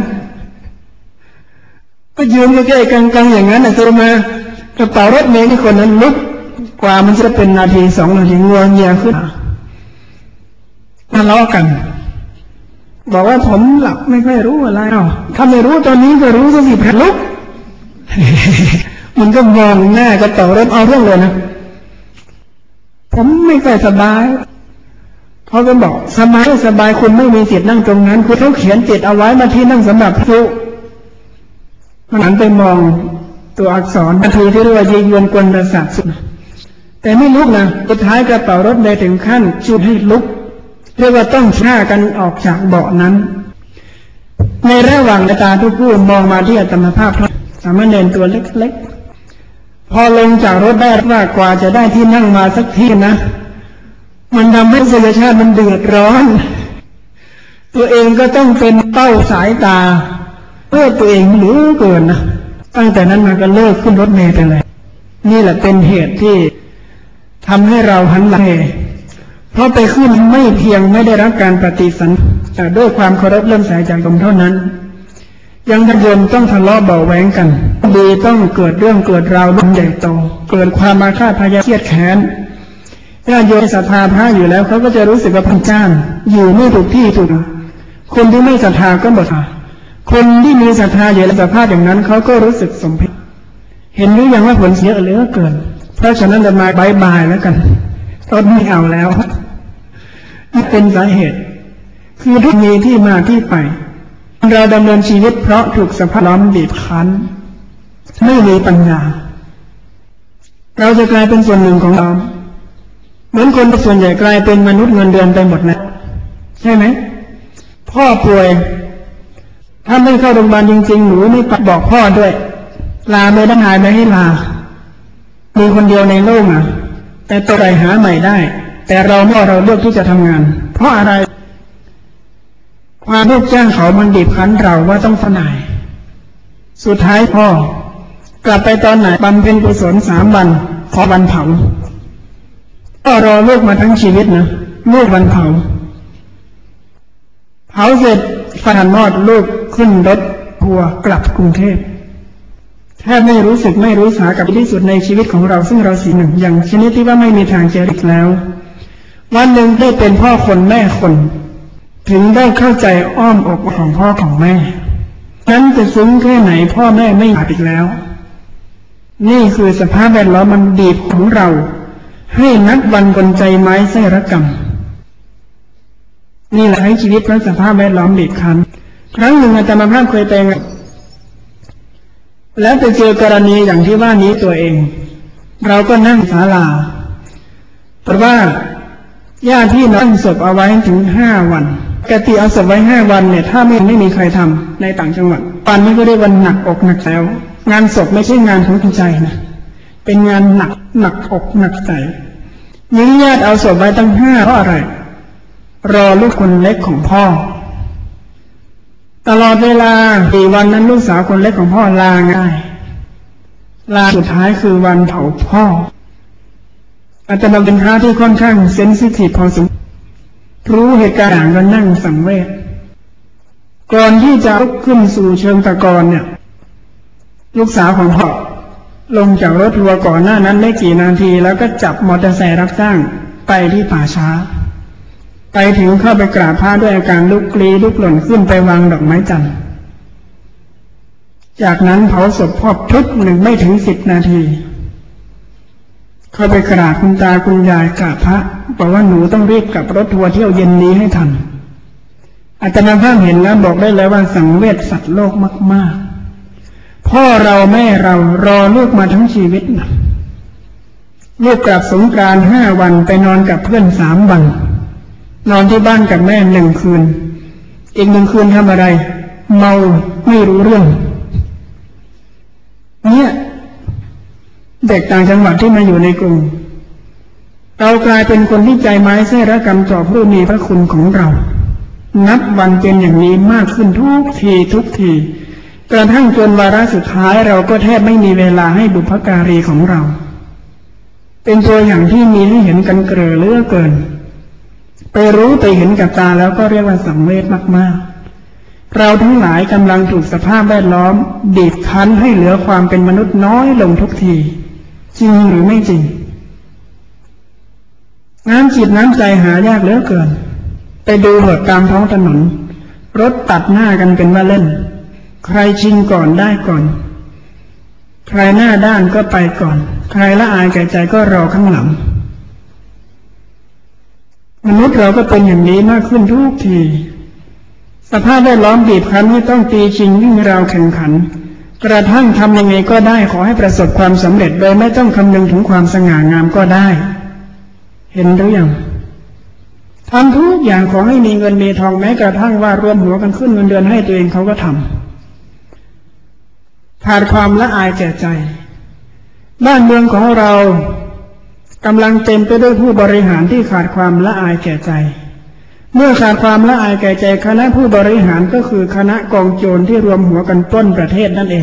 ก็ยืนเก๊ๆกังๆอย่างนั้นนะตัวมากระเป๋ารถเมย์ที่คนนั้นลุกกว่ามันจะเป็นนาทีสองนาทีงัวเงียขึ้นทะเลาะกันบอกว่าผมหลับไม่ค่อยรู้อะไรอ้าวถ้าไม่รู้ตอนนี้ก็รู้ก็สิพระลุกมันก็มองหน้ากระเป๋ารถเอาเรื่องเลยนะผมไม่ค่อยสบายเขาก็บอกสบายสบายคุณไม่มีสิทธิ์นั่งตรงนั้นคุณต้องเขียนติดเอาไว้มาที่นั่งสำหรับพระมันหันไปมองตัวอักษรนาทีที่เรียกว่ายียวนกวนประสาทสุดแต่ไม่ลุกนะสุดท้ายกระเป๋ารถเลยถึงขั้นชุดให้ลุกเรียกว่าต้องฆ่ากันออกจากเบาะนั้นในระหว่างตาทุกผู้มองมาที่อาตมาภาพสามเณรตัวเล็กๆพอลงจากรถได้ว่ากว่าจะได้ที่นั่งมาสักทีนะมันทำให้มนุษยชาติมันเดือดร้อนตัวเองก็ต้องเป็นเป้าสายตาเพื่อตัวเองเหลือเกินนะตั้งแต่นั้นมาก็เลิกขึ้นรถเมล์ไปเลยนี่แหละเป็นเหตุที่ทำให้เราหันหลังเพราะไปขึ้นไม่เพียงไม่ได้รับการปฏิสันแต่ด้วยความเคารพเลื่อมใสจากตรงเท่านั้นยังทะยมต้องทะเลาะเบาแหวงกันดีต้องเกิดเรื่องเกิดราวรุ่นใหญ่โตเกิดความมาฆาตพยาเครียดแค้นญาติโยมศรัทธาพระอยู่แล้วเขาก็จะรู้สึกว่าพันจ้านอยู่ไม่ถูกที่ถูกคนที่ไม่ศรัทธาก็หมดคนที่มีศรัทธาอยู่ในสภาพอย่างนั้นเขาก็รู้สึกสมเพชเห็นหรือยังว่าผลเสียเหลือเกินเพราะฉะนั้นจะมาบายบายแล้วกันตอนไม่เอาแล้วนี่เป็นสาเหตุคือทุกมีที่มาที่ไปเราดำเนินชีวิตเพราะถูกสภาพล้อมบีบคั้นไม่มีปัญญาเราจะกลายเป็นส่วนหนึ่งของเราเหมือนคนส่วนใหญ่กลายเป็นมนุษย์เงินเดือนไปหมดนะใช่ไหมพ่อป่วยถ้าไม่เข้าโรงพยาบาลจริงๆหนูไม่บอกพ่อด้วยลาไม่ได้หายไม่ให้ลามีคนเดียวในโลกอ่ะแต่ตัวใดหาใหม่ได้แต่เราเมื่อเราเลือกที่จะทำงานเพราะอะไรความลูกจ้างเขามันบีบคั้นเราว่าต้องฝนายสุดท้ายพ่อกลับไปตอนไหนบำเพ็ญกุศลสามวันขอวันเผาก็รอลูกมาทั้งชีวิตนะลูกวันเผาเผาเสร็จฝันมอดลูกขึ้นรถทัวร์กลับกรุงเทพแทบไม่รู้สึกไม่รู้สากับที่สุดในชีวิตของเราซึ่งเราสี่หนึ่งอย่างชนิดที่ว่าไม่มีทางเจออีกแล้ววันหนึ่งได้เป็นพ่อคนแม่คนถึงได้เข้าใจอ้อมอกของพ่อของแม่นั้นจะซึ้งแค่ไหนพ่อแม่ไม่อยากอีกแล้วนี่คือสภาพแวดล้อมมันบีบของเราให้นับวันกลใจไม้ไส้ระกรรมนี่แหละให้ชีวิตเพราะสภาพแวดล้อมบีบคั้นครั้งหนึ่งอาจารย์มาภาพเคยไปแล้วไปเจอกรณีอย่างที่ว่านี้ตัวเองเราก็นั่งศาลาเพราะว่าญาติพี่น้องศพเอาไว้ถึงห้าวันปกติเอาศพไว้ห้าวันเนี่ยถ้าไม่ไม่มีใครทำในต่างจังหวัดปันนี้ก็ได้วันหนักอกหนักแล้วงานศพไม่ใช่งานของใจนะเป็นงานหนักหนักอกหนักใจยื้อญาติเอาศพไว้ตั้งห้าเพราะอะไรรอลูกคนเล็กของพ่อตลอดเวลาสี่วันนั้นลูกสาวคนเล็กของพ่อลาง่ายลาสุดท้ายคือวันเผาพ่ออาตมาเป็นพระที่ค่อนข้างเซนซิทีฟพอสมควรรู้เหตุการณ์อย่างก็นั่งสังเวชก่อนที่จะลุกขึ้นสู่เชิงตะกอนเนี่ยลูกสาวของพ่อลงจากรถทัวร์ก่อนหน้านั้นไม่กี่นาทีแล้วก็จับมอเตอร์ไซค์รับจ้างไปที่ป่าช้าไปถึงเข้าไปกราบพระด้วยอาการลุกลี้ลุกหล่นขึ้นไปวางดอกไม้จันทร์จากนั้นเผาศพพ่อทุกหนึ่งไม่ถึงสิบนาทีเข้าไปกราบคุณตาคุณยายกราบพระบอกว่าหนูต้องรีบกลับรถทัวร์เที่ยวเย็นนี้ให้ทันอาจารย์ภาพเห็นแล้วบอกได้เลยว่าสังเวชสัตว์โลกมากๆพ่อเราแม่เรารอลูกมาทั้งชีวิตนะลูกกลับสงกรานต์ห้าวันไปนอนกับเพื่อนสามวันนอนที่บ้านกับแม่หนึ่งคืนอีกหนึ่งคืนทำอะไรเมาไม่รู้เรื่องเนี่ยเด็กต่างจังหวัดที่มาอยู่ในกรุงเรากลายเป็นคนที่ใจไม้แท้ระกรรมต่อผู้มีพระคุณของเรานับวันเป็นอย่างนี้มากขึ้นทุกทีทุกทีกระทั่งจนวาระสุดท้ายเราก็แทบไม่มีเวลาให้บุพการีของเราเป็นตัวอย่างที่มีให้เห็นกันเกลือเลือเกินไปรู้ไปเห็นกับตาแล้วก็เรียกว่าสังเวชมากๆเราทั้งหลายกำลังถูกสภาพแวดล้อมบีบคั้นให้เหลือความเป็นมนุษย์น้อยลงทุกทีจริงหรือไม่จริงน้ำจิตน้ำใจหายากเหลือเกินไปดูเหตุตามท้องถนนรถตัดหน้ากันเป็นว่าเล่นใครชิงก่อนได้ก่อนใครหน้าด้านก็ไปก่อนใครละอายแก่ใจก็รอข้างหลังมนุษย์เราก็เป็นอย่างนี้มากขึ้นทุกทีสภาพแวดล้อมบีบคั้นให้ต้องตีชิงวิ่งราวแข่งขันกระทั่งทำยังไงก็ได้ขอให้ประสบความสำเร็จโดยไม่ต้องคำนึงถึงความสง่างามก็ได้เห็นหรือยังทำทุกอย่างขอให้มีเงินมีทองแม้กระทั่งว่ารวมหัวกันขึ้นเงินเดือนให้ตัวเองเขาก็ทำขาดความละอายแก่ใจบ้านเมืองของเรากำลังเต็มไปด้วยผู้บริหารที่ขาดความละอายแก่ใจเมื่อขาดความละอายแก่ใจคณะผู้บริหารก็คือคณะกองโจรที่รวมหัวกันปล้นประเทศนั่นเอง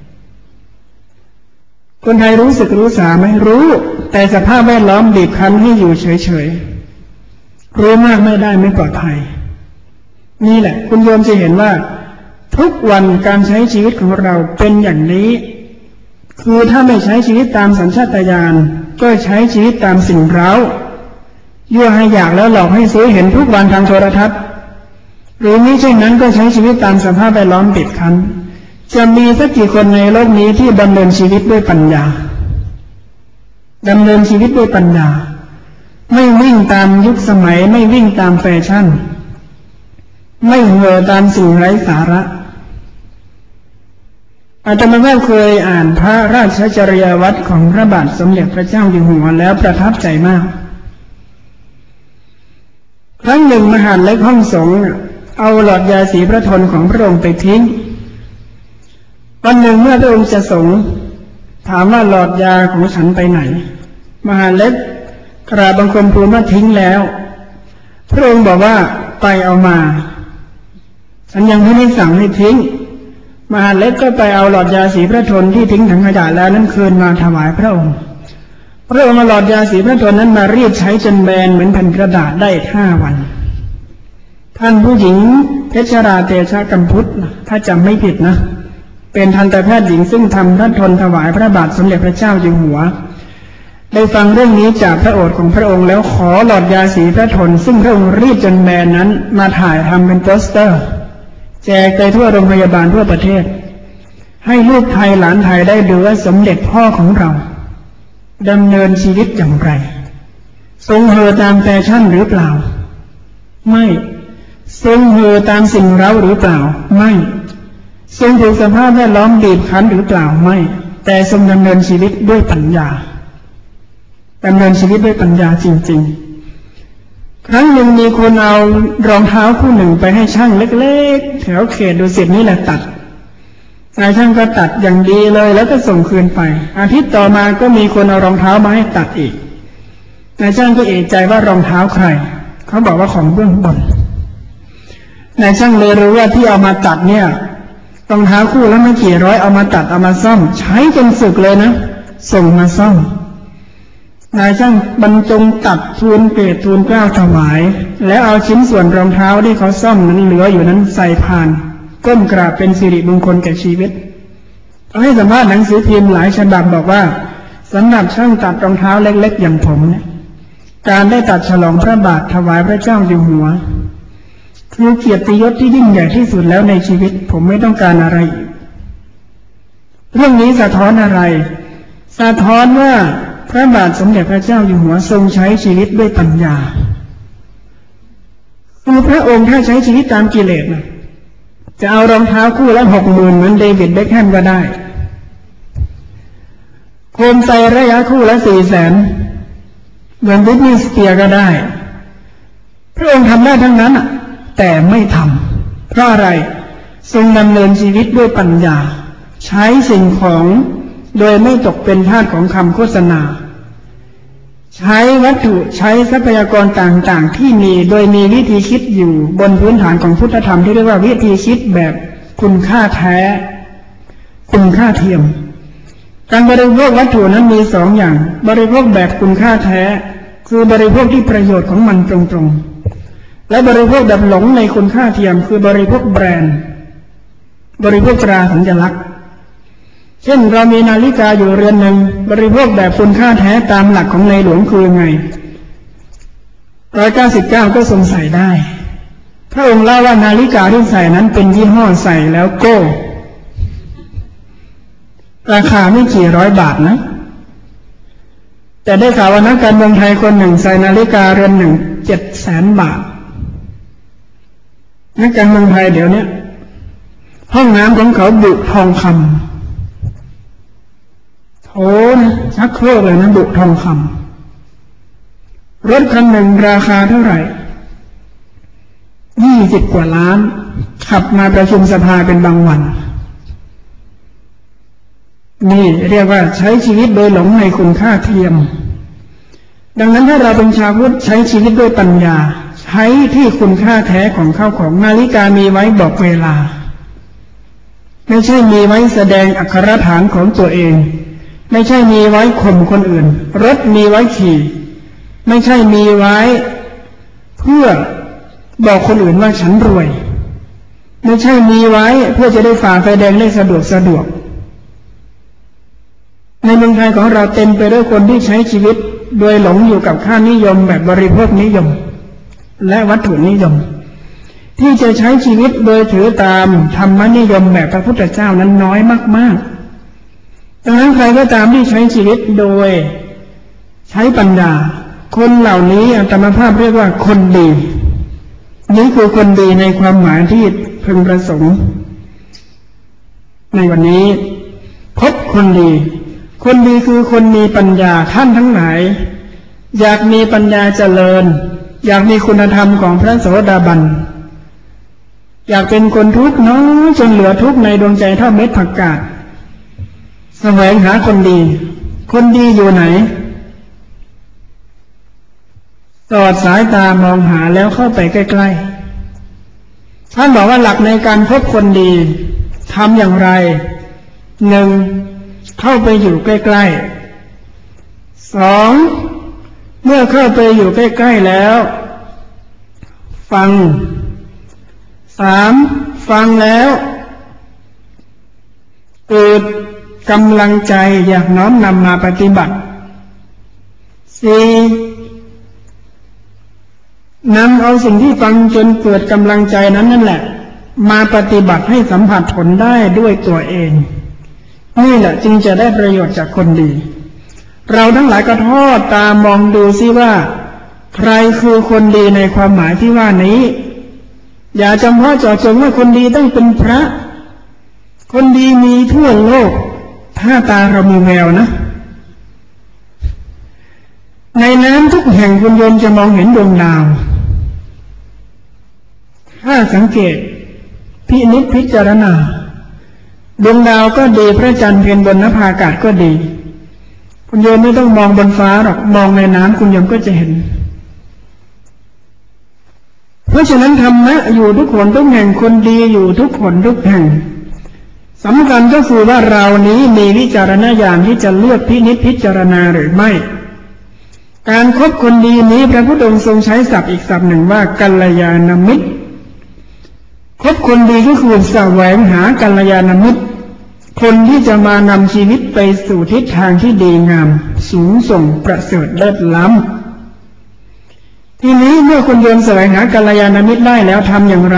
คนไทยรู้สึกรู้สาไม่รู้แต่สภาพแวดล้อมบีบคั้นให้อยู่เฉยๆรู้มากไม่ได้ไม่ปลอดภัยนี่แหละคุณโยมจะเห็นว่าทุกวันการใช้ชีวิตของเราเป็นอย่างนี้คือถ้าไม่ใช้ชีวิตตามสัญชาตญาณก็ใช้ชีวิตตามสิ่งเร้ายั่วให้อยากแล้วหลอกให้ซื้อเห็นทุกวันทางโทรทัศน์หรือมิเช่นนั้นก็ใช้ชีวิตตามสภาพแวดล้อมบีบคั้นจะมีสักกี่คนในโลกนี้ที่ดำเนินชีวิตด้วยปัญญาดำเนินชีวิตด้วยปัญญาไม่วิ่งตามยุคสมัยไม่วิ่งตามแฟชั่นไม่เห่อตามสิ่งไร้สาระอาตมาเคยอ่านพระราชจริยวัตรของพระบาทสมเด็จพระเจ้าอยู่หัวแล้วประทับใจมากครั้งหนึ่งมหาดเล็กห้องสงฆ์เอาหลอดยาสีพระทนของพระองค์ไปทิ้งวันหนึ่งเมื่อพระองค์จะสงฆ์ถามว่าหลอดยาของฉันไปไหนมหาเล็กกราบบังคมทูลว่าทิ้งแล้วพระองค์บอกว่าไปเอามาฉันยังไม่ได้สั่งให้ทิ้งมหาเล็กก็ไปเอาหลอดยาสีพระทนที่ทิ้งถังขยะแล้วนั้นคืนมาถวายพระองค์พระองค์เอาหลอดยาสีพระทนนั้นมารีดใช้จนแบนเหมือนแผ่นกระดาษได้ห้าวันท่านผู้หญิงเพชรราเตชะกัมพุทธถ้าจำไม่ผิดนะเป็นทันตแพทย์หญิงซึ่งทำพระทนถวายพระบาทสมเด็จพระเจ้าอยู่หัวได้ฟังเรื่องนี้จากพระโอษฐ์ของพระองค์แล้วขอหลอดยาสีพระทนซึ่งพระองค์รีดจนแบนนั้นมาถ่ายทำเป็นโปสเตอร์แจกไปทั่วโรงพยาบาลทั่วประเทศให้ลูกไทยหลานไทยได้ดูว่าสมเด็จพ่อของเราดำเนินชีวิตอย่างไรทรงเห่อตามแฟชั่นหรือเปล่าไม่ทรงเห่อตามสิ่งเร้าหรือเปล่าไม่ทรงถูกสภาพแวดล้อมบีบคั้นหรือเปล่าไม่แต่ทรงดำเนินชีวิตด้วยปัญญาดำเนินชีวิตด้วยปัญญาจริงๆครั้งหนึ่งมีคนเอารองเท้าคู่หนึ่งไปให้ช่างเล็กๆแถวเขตดุสิตนี่แหละตัดนายช่างก็ตัดอย่างดีเลยแล้วก็ส่งคืนไปอาทิตย์ต่อมาก็มีคนเอารองเท้ามาให้ตัดอีกนายช่างก็เอะใจว่ารองเท้าใครเขาบอกว่าของเบื้องบนนายช่างเลยรู้ว่าที่เอามาตัดเนี่ยรองเท้าคู่แล้วไม่กี่ร้อยเอามาตัดเอามาซ่อมใช้จนสึกเลยนะส่งมาซ่อมนายช่างบรรจงตัดทูลเกรดทูลเกล้าถวายแล้วเอาชิ้นส่วนรองเท้าที่เขาซ่อมนั้นเหลืออยู่นั้นใส่พานก้มกราบเป็นสิริมงคลแก่ชีวิตให้สัมภาษณ์หนังสือพิมพ์หลายฉบับบอกว่าสำหรับช่างตัดรองเท้าเล็กๆอย่างผมเนี่ยการได้ตัดฉลองพระบาทถวายพระเจ้าอยู่หัวคือเกียรติยศที่ยิ่งใหญ่ที่สุดแล้วในชีวิตผมไม่ต้องการอะไรเรื่องนี้สะท้อนอะไรสะท้อนว่าพระบาทสมเด็จพระเจ้าอยู่หัวทรงใช้ชีวิตด้วยปัญญาคือพระองค์ถ้าใช้ชีวิตตามกิเลสนะจะเอารองเท้าคู่ละหกหมื่นเหมือนเดวิดเบ็คแฮมก็ได้โคมไฟระยะคู่ละสี่แสนเหมือนบิทนีย์สเปียร์ก็ได้พระองค์ทำได้ทั้งนั้นแต่ไม่ทำเพราะอะไรทรงดำเนินชีวิตด้วยปัญญาใช้สิ่งของโดยไม่ตกเป็นทาสของคำโฆษณาใช้วัตถุใช้ทรัพยากรต่างๆที่มีโดยมีวิธีคิดอยู่บนพื้นฐานของพุทธธรรมที่เรียกว่าวิธีคิดแบบคุณค่าแท้คุณค่าเทียมการบริโภควัตถุนั้นมีสองอย่างบริโภคแบบคุณค่าแท้คือบริโภคที่ประโยชน์ของมันตรงๆและบริโภคแบบหลงในคุณค่าเทียมคือบริโภคแบรนด์บริโภคตราสัญลักษณ์เช่นเรามีนาฬิกาอยู่เรือนหนึ่งบริโภคแบบคุณค่าแท้ตามหลักของในหลวงคือไงร้อยเก้าสิบเก้าก็ทรงใส่ได้พระองค์เล่าว่านาฬิกาที่ใส่นั้นเป็นยี่ห้อใส่แล้วโก้ราคาไม่กี่ร้อยบาทนะแต่ได้ข่าวว่านักการเมืองไทยคนหนึ่งใส่นาฬิกาเรือนหนึ่งเจ็ดแสนบาทนักการเมืองไทยเดี๋ยวนี้ห้องน้ำของเขาบุทองคำโอ้นะชักโครกเลยนะบุทองคำรถคันหนึ่งราคาเท่าไหร่ยี่สิบกว่าล้านขับมาประชุมสภาเป็นบางวันนี่เรียกว่าใช้ชีวิตโดยหลงในคุณค่าเทียมดังนั้นถ้าเราเป็นชาวพุทธใช้ชีวิตด้วยปัญญาใช้ที่คุณค่าแท้ของข้าวของนาฬิกามีไว้บอกเวลาไม่ใช่มีไว้แสดงอักขรฐานของตัวเองไม่ใช่มีไว้ข่มคนอื่นรถมีไว้ขี่ไม่ใช่มีไว้เพื่อบอกคนอื่นว่าฉันรวยไม่ใช่มีไว้เพื่อจะได้ฝ่าไฟแดงได้สะดวกสะดวกในเมืองไทยของเราเต็มไปด้วยคนที่ใช้ชีวิตโดยหลงอยู่กับค่านิยมแบบบริโภคนิยมและวัตถุนิยมที่จะใช้ชีวิตโดยถือตามธรรมนิยมแบบพระพุทธเจ้านั้นน้อยมากๆดังนั้นใครก็ตามที่ใช้ชีวิตโดยใช้ปัญญาคนเหล่านี้อาตมาภาพเรียกว่าคนดีนี่คือคนดีในความหมายที่พึงประสงค์ในวันนี้พบคนดีคนดีคือคนมีปัญญาท่านทั้งหลายอยากมีปัญญาเจริญอยากมีคุณธรรมของพระโสดาบันอยากเป็นคนทุกข์น้อยจนเหลือทุกข์ในดวงใจเท่าเม็ดผักกาดแสวงหาคนดีคนดีอยู่ไหนสอดสายตามองหาแล้วเข้าไปใกล้ๆท่านบอกว่าหลักในการพบคนดีทำอย่างไรหนึ่งเข้าไปอยู่ใกล้ๆสองเมื่อเข้าไปอยู่ใกล้ๆแล้วฟังสามฟังแล้วเกิดกำลังใจอยากน้อมนำมาปฏิบัติสี่นำเอาสิ่งที่ฟังจนเกิดกำลังใจนั้นนั่นแหละมาปฏิบัติให้สัมผัสผลได้ด้วยตัวเองนี่แหละจึงจะได้ประโยชน์จากคนดีเราทั้งหลายก็ทอดตามองดูซิว่าใครคือคนดีในความหมายที่ว่านี้อย่าจำเพาะเจาะจงว่าคนดีต้องเป็นพระคนดีมีทั่วโลกถ้าตาเรามีแววนะในน้ำทุกแห่งคุณโยมจะมองเห็นดวงดาวถ้าสังเกตพินิจพิจารณาดวงดาวก็ดีพระจันทร์เพ็ญบนนภาอากาศก็ดีคุณโยมไม่ต้องมองบนฟ้าหรอกมองในน้ำคุณโยมก็จะเห็นเพราะฉะนั้นธรรมะอยู่ทุกคนทุกแห่งคนดีอยู่ทุกคนทุกแห่งสำคัญก็คือว่าเรานี้มีวิจารณญาณที่จะเลือกพินิจพิจารณาหรือไม่การคบคนดีนี้พระพุทธองค์ทรงใช้ศัพท์อีกศัพท์หนึ่งว่ากัลยาณมิตรคบคนดีก็คือแสวงหากัลยาณมิตรคนที่จะมานำชีวิตไปสู่ทิศทางที่ดีงามสูงส่งประเสริฐเลิศล้ำทีนี้เมื่อคนโยมแสวงหากัลยาณมิตรได้แล้วทำอย่างไร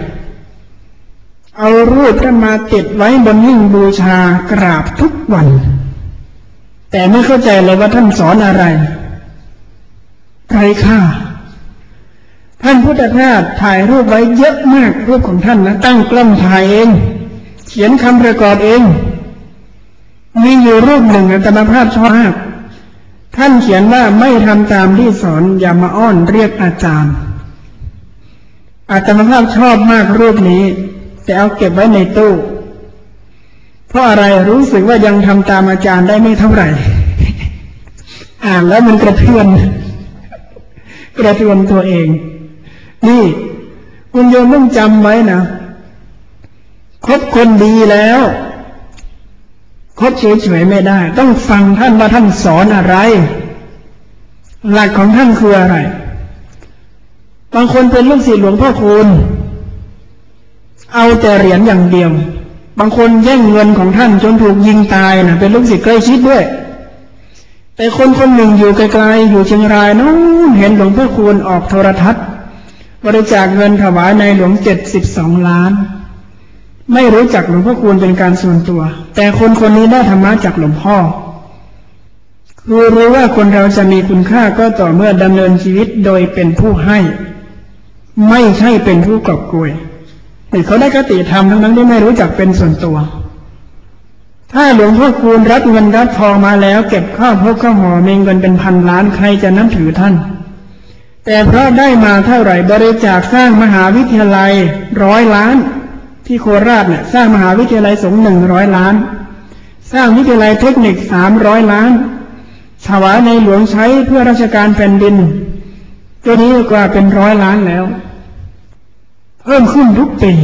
เอารูปท่านมาติดไว้บนหิ้งบูชากราบทุกวันแต่ไม่เข้าใจเลยว่าท่านสอนอะไรไร้ค่าท่านพุทธทาสถ่ายรูปไว้เยอะมากรูปของท่านนะตั้งกล้องถ่ายเองเขียนคำประกอบเองมีอยู่รูปหนึ่งอาตมาภาพชอบมากท่านเขียนว่าไม่ทำตามที่สอนอย่ามาอ้อนเรียกอาจารย์อาตมาภาพชอบมากรูปนี้แต่เอาเก็บไว้ในตู้เพราะอะไรรู้สึกว่ายังทำตามอาจารย์ได้ไม่เท่าไหร่อ่านแล้วมันกระเทือนกระเทือนตัวเองนี่คุณโยมต้องจำไว้นะคบคนดีแล้วคบเฉยๆไม่ได้ต้องฟังท่านว่าท่านสอนอะไรหลักของท่านคืออะไรบางคนเป็นลูกศิษย์หลวงพ่อคูณเอาแต่เหรียญอย่างเดียวบางคนแย่งเงินของท่านจนถูกยิงตายนะเป็นลูกศิษย์ใกล้ชิดด้วยแต่คนคนหนึ่งอยู่ไกลๆอยู่เชียงรายนู้นเห็นหลวงพ่อคูณออกโทรทัศน์บริจาคเงินถวายในหลวงเจ็ดสิบสองล้านไม่รู้จักหลวงพ่อคูณเป็นการส่วนตัวแต่คนคนนี้ได้ธรรมะจากหลวงพ่อคือรู้ว่าคนเราจะมีคุณค่าก็ต่อเมื่อดำเนินชีวิตโดยเป็นผู้ให้ไม่ใช่เป็นผู้กอบโกยเขาได้คติธรรมทั้งนั้นที่ไม่รู้จักเป็นส่วนตัวถ้าหลวงพ่อคูณรับเงินรับทองมาแล้วเก็บข้าวพกข้าวหอมีเงินเป็นพันล้านใครจะนับถือท่านแต่เพราะได้มาเท่าไหร่บริจาคสร้างมหาวิทยาลัยร้อยล้านที่โคราชเนี่ยสร้างมหาวิทยาลัยสงฆ์หนึ่งร้อยล้านสร้างวิทยาลัยเทคนิคสามร้อยล้านถวายในหลวงใช้เพื่อราชการแผ่นดินตัวนี้กว่าเป็นร้อยล้านแล้วเพิ่มขึ้นทุกปี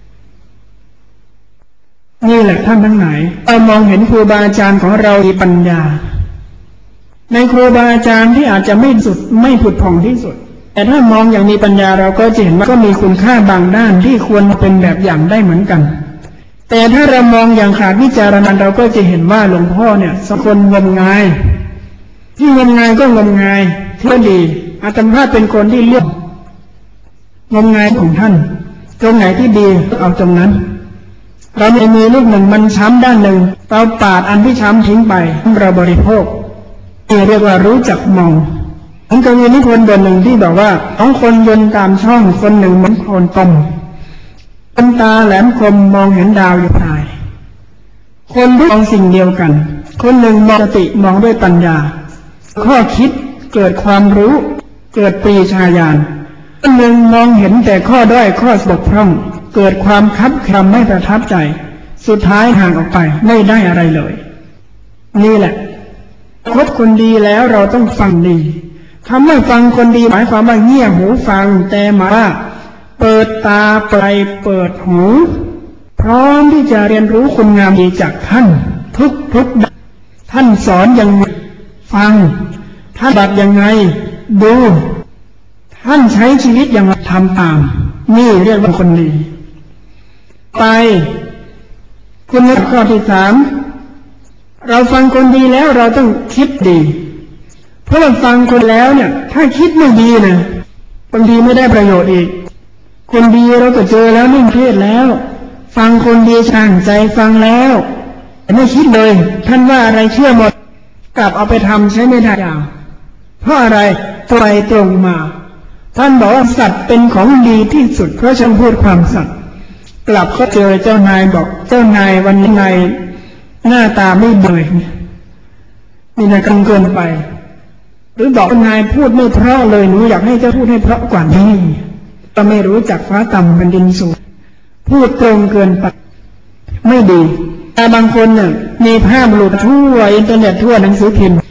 นี่แหละท่านทั้งหลายเรามองเห็นครูบาอาจารย์ของเรามีปัญญาในครูบาอาจารย์ที่อาจจะไม่สุดไม่ผุดผ่องที่สุดแต่ถ้ามองอย่างมีปัญญาเราก็จะเห็นว่าก็มีคุณค่าบางด้านที่ควรเป็นแบบอย่างได้เหมือนกันแต่ถ้าเรามองอย่างขาดวิจารณญาณเราก็จะเห็นว่าหลวงพ่อเนี่ยสักคนงมงายที่งมงายก็งมงายเท่าดีอาตมาเป็นคนที่เลือกงมงายของท่านตรงไหนที่ดีเอาตรงนั้นเราไม่มีลูกหนึ่งมันช้ำด้านหนึ่งเราปาดอันที่ช้ำทิ้งไปเราบริโภคนี่เรียกว่ารู้จักมองมันก็มีนิพนธ์บทหนึ่งที่บอกว่าสองคนยนต์ตามช่องคนหนึ่งเหมือนโคลนตมคนตาแหลมคมมองเห็นดาวอยู่ภายคนรู้มองสิ่งเดียวกันคนหนึ่งมองสติมองด้วยปัญญาข้อคิดเกิดความรู้เกิดปรีชาญาณคนหนึ่งมองเห็นแต่ข้อด้อยข้อบกพร่องเกิดความคับแคลไม่ประทับใจสุดท้ายห่างออกไปไม่ได้อะไรเลยนี่แหละคบคนดีแล้วเราต้องฟังดีคำว่าฟังคนดีหมายความว่าเงี่ยหูฟังแต่หมายว่าเปิดตาไปเปิดหูพร้อมที่จะเรียนรู้คุณงามดีจากท่านทุกทุกท่านสอนอย่างฟังท่านบัดยังไงดูท่านใช้ชีวิตอย่างทำตามนี่เรียกว่าคนดีไปคุณลักษณะข้อที่สามเราฟังคนดีแล้วเราต้องคิดดีเพราะเราฟังคนแล้วเนี่ยถ้าคิดไม่ดีนะบางทีไม่ได้ประโยชน์อีกคนดีเราก็เจอแล้วนิ่งเทศแล้วฟังคนดีช่างใจฟังแล้วแต่ไม่คิดเลยท่านว่าอะไรเชื่อหมดกลับเอาไปทำใช้ไม่ได้อย่างเพราะอะไรตรงไปตรงมาท่านบอกว่าสัตว์เป็นของดีที่สุดเพราะฉันพูดความสัตย์กลับก็เจอเจ้านายบอกเจ้านายวันนี้นายหน้าตาไม่เบื่อนี่นะกังเกินไปหรือบอกนายพูดไม่เพราะเลยหนูอยากให้เจ้าพูดให้เพราะกว่านี้ก็ไม่รู้จักฟ้าต่ำเป็นดินสูงพูดตรงเกินไปไม่ดีแต่บางคนเนี่ยมีภาพหลุดทั่วอินเทอร์เน็ตทั่วหนังสือพิมพ์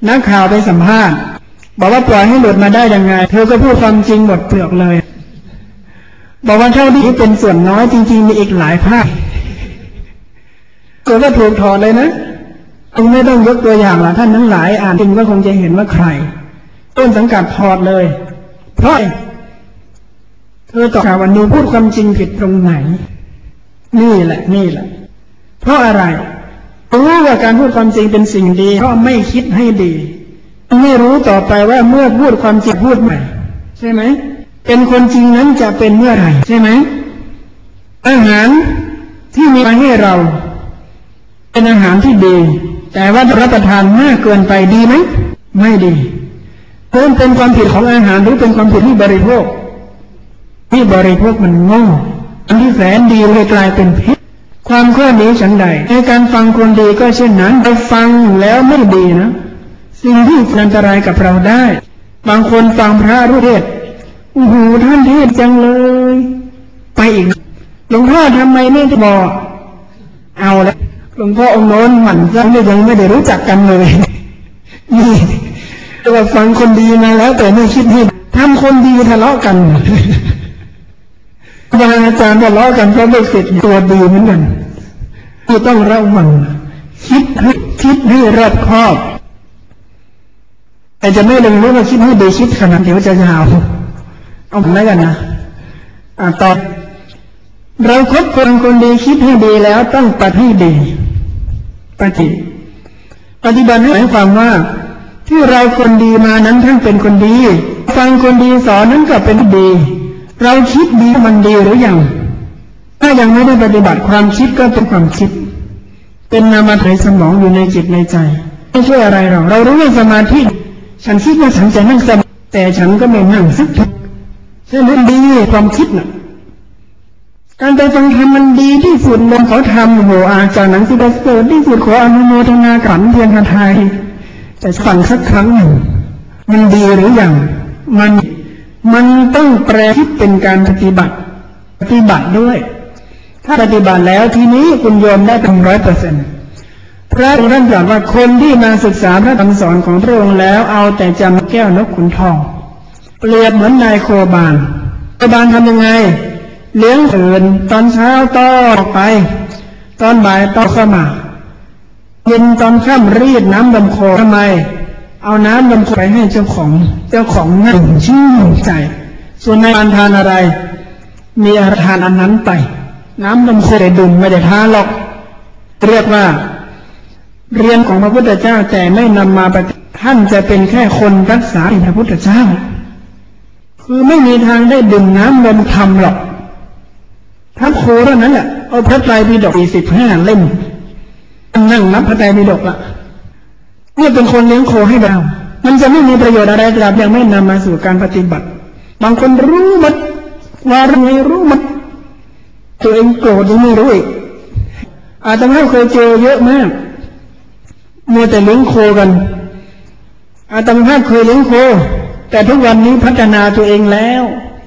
นักข่าวไปสัมภาษณ์บอกว่าปล่อยให้หลุดมาได้ยังไงเธอก็พูดความจริงหมดเปลือกเลยบอกว่าเท่าที่เป็นส่วนน้อยจริงๆมีอีกหลายภาคก็ถูกถอดเลยนะคงไม่ต้องยกตัวอย่างละท่านทั้งหลายอ่านจริงก็คงจะเห็นว่าใครต้นสังกัดถอดเลยเพราะเธอตอบว่าหนูพูดความจริงผิดตรงไหนนี่แหละนี่แหละเพราะอะไรรู้ว่าการพูดความจริงเป็นสิ่งดีเพราะไม่คิดให้ดีไม่รู้ต่อไปว่าเมื่อพูดความจริงพูดใหม่ใช่ไหมเป็นคนจริงนั้นจะเป็นเมื่อไหร่ใช่ไหมอาหารที่มีมาให้เราเป็นอาหารที่ดีแต่ว่ารับประทานมากเกินไปดีไหมไม่ดีเพิ่มเป็นความผิดของอาหารหรือเป็นความผิดที่บริโภคที่บริโภคมันโง่อันที่แสนดีเลยกลายเป็นพิษความข้อนี้ฉันใดในการฟังคนดีก็เช่นนั้นไปฟังแล้วไม่ดีนะสิ่งที่อันตรายกับเราได้บางคนฟังพระรู้เทศโอ้โหท่านเทศจังเลยไปอีกหลวงพ่อทำไมไม่บอกเอาแล้วหลวงพ่อองค์โน้นหมั่นซะยังไม่ได้รู้จักกันเลยนี่ตัวฟังคนดีมาแล้วแต่ไม่คิดให้ทำคนดีทะเลาะกันบางอาจารย์ทะเลาะกันเพราะลูกศิษย์ตัวดีเหมือนกันที่ต้องระวังคิดให้คิดให้รอบคอบแต่จะไม่ลงรู้ว่าคิดให้ดีคิดขนาดเดี๋ยวจะยาวเอาไม่กันนะอ่าต่อเราคบคนคนดีคิดให้ดีแล้วต้องปฏิบัติให้ดีปฏิปฏิบัติหมายความว่าที่เราคนดีมานั้นท่านเป็นคนดีฟังคนดีสอนนั้นก็เป็นดีเราคิดดีมันดีหรือยังถ้ายังไม่ได้ปฏิบัติความคิดก็เป็นความคิดเป็นนามธรรมสมองอยู่ในจิตในใจไม่ช่วยอะไรเราเรารู้ว่าสมาธิฉันคิดว่าฉันจะนั่งสมาธิแต่ฉันก็ไม่นั่งสักทีใช่ไหมดีความคิดน่ะการไปฟังธรรมมันดีที่สุดเลยเขาทำโหอาจากหนังสือเสิร์ที่สุดขออนุโมทนาขันเพียงไทยแต่ฟังสักครั้งหนึ่งมันดีหรือยังมันมันต้องแปลคิดเป็นการปฏิบัติปฏิบัติด้วยถ้าปฏิบัติแล้วทีนี้คุณโยมได้เป็นร้อยเปอร์เซ็นต์พระองค์ท่านตรัสว่าคนที่มาศึกษาพระธรรมสอนของพระองค์แล้วเอาแต่จำแก้วนกขุนทองเปรียบเหมือนนายโคบานโคบานทำยังไงเลี้ยงเถินตอนเช้าต้อออกไปตอนบ่ายต้อเข้ามาเย็นตอนค่ำรีดน้ำดำโคทำไมเอาน้ำดำโคไปให้เจ้าของเจ้าของนั่งชื่นใจส่วนในการทานอะไรมีอาหารอันนั้นไปน้ำดำโคได้ดื่มไม่ได้ทานหรอกเรียกว่าเรียนของพระพุทธเจ้าแต่ไม่นำมาปฏิบัติท่านจะเป็นแค่คนรักษาพระพุทธเจ้าคือไม่มีทางได้ดื่มน้ำนมธรรมหรอกทั้งโคเท่านั้นแหละเอาพระไตรปิฎกสี่สิบห้าเล่มนั่งนับพระไตรปิฎกละเนี่ยเป็นคนเลี้ยงโคให้เรามันจะไม่มีประโยชน์อะไรตราบยังไม่นำมาสู่การปฏิบัติบางคนรู้หมดว่าไงรู้หมดตัวเองโกรธยังไม่รู้อีกอาตมาเคยเจอเยอะมากมัวแต่เลี้ยงโคกันอาตมาเคยเลี้ยงโคแต่ทุกวันนี้พัฒนาตัวเองแล้ว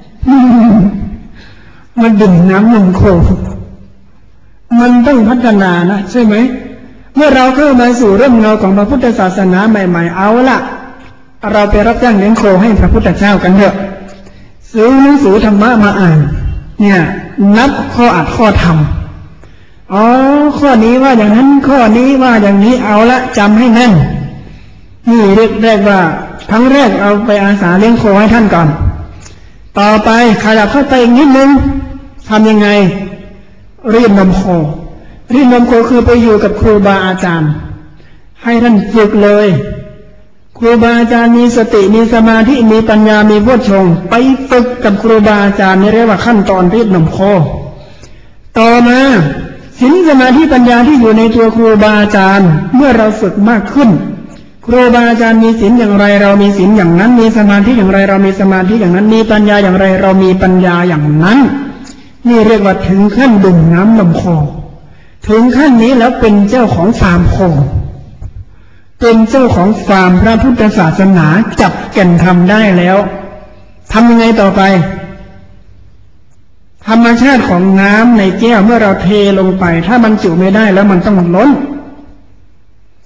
มันดื่มน้ำนมโคมันต้องพัฒนานะใช่ไหมเมื่อเราเข้ามาสู่ร่มเงาของพระพุทธศาสนาใหม่ๆเอาละเราไปรับจ้างเลี้ยงโคให้พระพุทธเจ้ากันเถอะซื้อหนังสือธรรมะมาอ่านเนี่ยนับข้ออัดข้อธรรมอ๋อข้อนี้ว่าอย่างนั้นข้อนี้ว่าอย่างนี้เอาละจำให้แน่นนี่เรียกแรกว่าครั้งแรกเอาไปอาสาเลี้ยงโคให้ท่านก่อนต่อไปขยับเข้าไปอีกนิดนึงทำยังไงรีดนมโครีดนมโคคือไปอยู่กับครูบาอาจารย์ให้ท่านฝึกเลยครูบาอาจารย์มีสติมีสมาธิมีปัญญามีโพชฌงค์ไปฝึกกับครูบาอาจารย์นี่เรียกว่าขั้นตอนรีดนมโคต่อมาศีลสมาธิปัญญาที่อยู่ในตัวครูบาอาจารย์เมื่อเราฝึกมากขึ้นครูบาอาจารย์มีศีลอย่างไรเรามีศีลอย่างนั้นมีสมาธิอย่างไรเรามีสมาธิอย่างนั้นมีปัญญาอย่างไรเรามีปัญญาอย่างนั้นนี่เรียกว่าถึงขั้นดื่มน้ำนมโคถึงขั้นนี้แล้วเป็นเจ้าของฟาร์มโคเป็นเจ้าของฟาร์มพระพุทธศาสนาจับแก่นทำได้แล้วทำยังไงต่อไปธรรมชาติของน้ำในแก้วเมื่อเราเทลงไปถ้ามันจุไม่ได้แล้วมันต้องล้น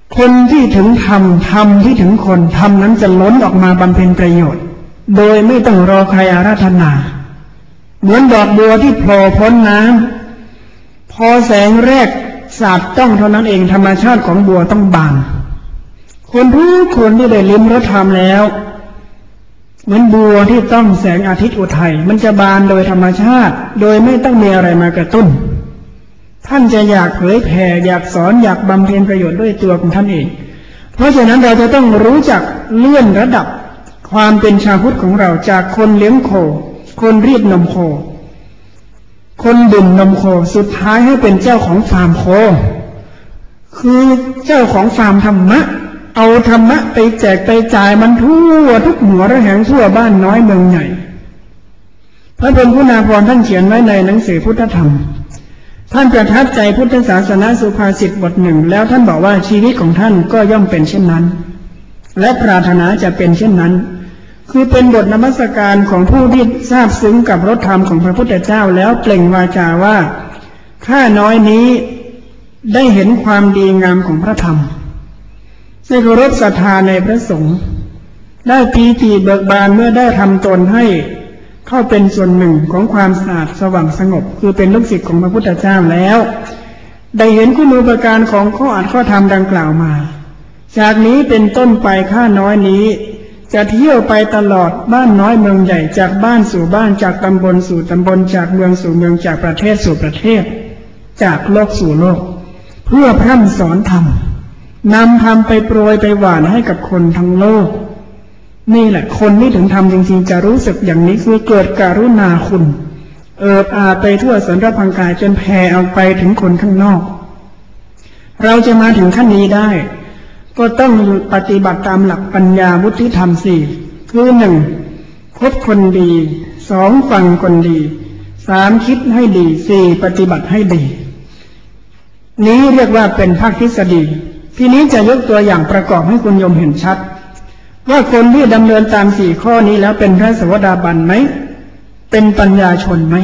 คนที่ถึงธรรมธรรมที่ถึงคนธรรมนั้นจะล้นออกมาบำเพ็ญประโยชน์โดยไม่ต้องรอใครอาราธนาเหมือนดอกบัวที่โผล่พ้นน้ำพอแสงแรกสาดต้องเท่านั้นเองธรรมชาติของบัวต้องบานคนทุกคนที่ได้ลิ้มรสธรรมแล้วเหมือนบัวที่ต้องแสงอาทิตย์อุทัยมันจะบานโดยธรรมชาติโดยไม่ต้องมีอะไรมากระตุ้นท่านจะอยากเผยแผ่อยากสอนอยากบำเพ็ญประโยชน์ด้วยตัวของท่านเองเพราะฉะนั้นเราจะต้องรู้จักเลื่อนระดับความเป็นชาวพุทธของเราจากคนเลี้ยงโคคนรีดนมโคคนดื่มนมโคสุดท้ายให้เป็นเจ้าของฟาร์มโคคือเจ้าของฟาร์มธรรมะเอาธรรมะไปแจกไปจ่ายมันทั่วทุกหัวระแหงทั่วบ้านน้อยเมืองใหญ่พระพรหมคุณาภรณ์ท่านเขียนไว้ในหนังสือพุทธธรรมท่านประทับใจพุทธศาสนาสุภาษิตบทหนึ่งแล้วท่านบอกว่าชีวิตของท่านก็ย่อมเป็นเช่นนั้นและปรารถนาจะเป็นเช่นนั้นคือเป็นบทนมัสการของผู้ที่ทราบซึ้งกับรสธรรมของพระพุทธเจ้าแล้วเปล่งวาจาว่าข้าน้อยนี้ได้เห็นความดีงามของพระธรรมได้เคารพศรัทธาในพระสงฆ์ได้ปีติเบิกบานเมื่อได้ทำตนให้เข้าเป็นส่วนหนึ่งของความสะอาดสว่างสงบคือเป็นลูกศิษย์ของพระพุทธเจ้าแล้วได้เห็นคุณูปการของข้ออัดข้อธรรมดังกล่าวมาจากนี้เป็นต้นไปข้าน้อยนี้จะเที่ยวไปตลอดบ้านน้อยเมืองใหญ่จากบ้านสู่บ้านจากตำบลสู่ตำบลจากเมืองสู่เมืองจากประเทศสู่ประเทศจากโลกสู่โลกเพื่อพร่ำสอนธรรมนำธรรมไปโปรยไปหว่านให้กับคนทั้งโลกนี่แหละคนที่ถึงธรรมจริงๆจะรู้สึกอย่างนี้คือเกิดกรุณาคุณเอิบอาไปทั่วสารพังกายจนแผ่เอาไปถึงคนข้างนอกเราจะมาถึงขั้นนี้ได้ก็ต้องปฏิบัติตามหลักปัญญาวุฒิธรรมสี่คือหนึ่งคบคนดีสองฟังคนดีสามคิดให้ดีสี่ปฏิบัติให้ดีนี้เรียกว่าเป็นภาคทฤษฎีทีนี้จะยกตัวอย่างประกอบให้คุณโยมเห็นชัดว่าคนที่ดำเนินตามสี่ข้อนี้แล้วเป็นพระโสดาบันไหมเป็นปัญญาชนไหม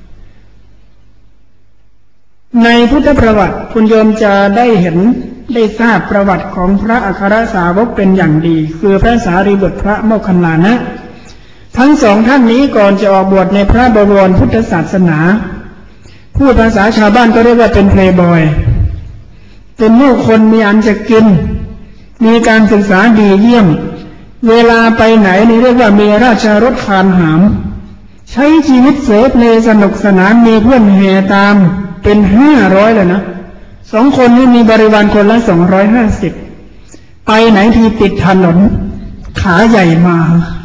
ในพุทธประวัติคุณโยมจะได้เห็นได้ทราบประวัติของพระอัครสาวกเป็นอย่างดีคือพระสารีบุตรพระโมคคัลลานะทั้งสองท่านนี้ก่อนจะออกบวชในพระบวรพุทธศาสนาพูดภาษาชาวบ้านก็เรียกว่าเป็นเพลย์บอยเป็นลูกคนมีอันจะกินมีการศึกษาดีเยี่ยมเวลาไปไหนนี่เรียกว่ามีราชรถคานหามใช้ชีวิตเสพเลสนุกสนานมีเพื่อนแห่ตามเป็นห้าร้อยเลยนะสองคนนี้มีบริวารคนละสองร้อยห้าสิบไปไหนทีติดถนนขาใหญ่มา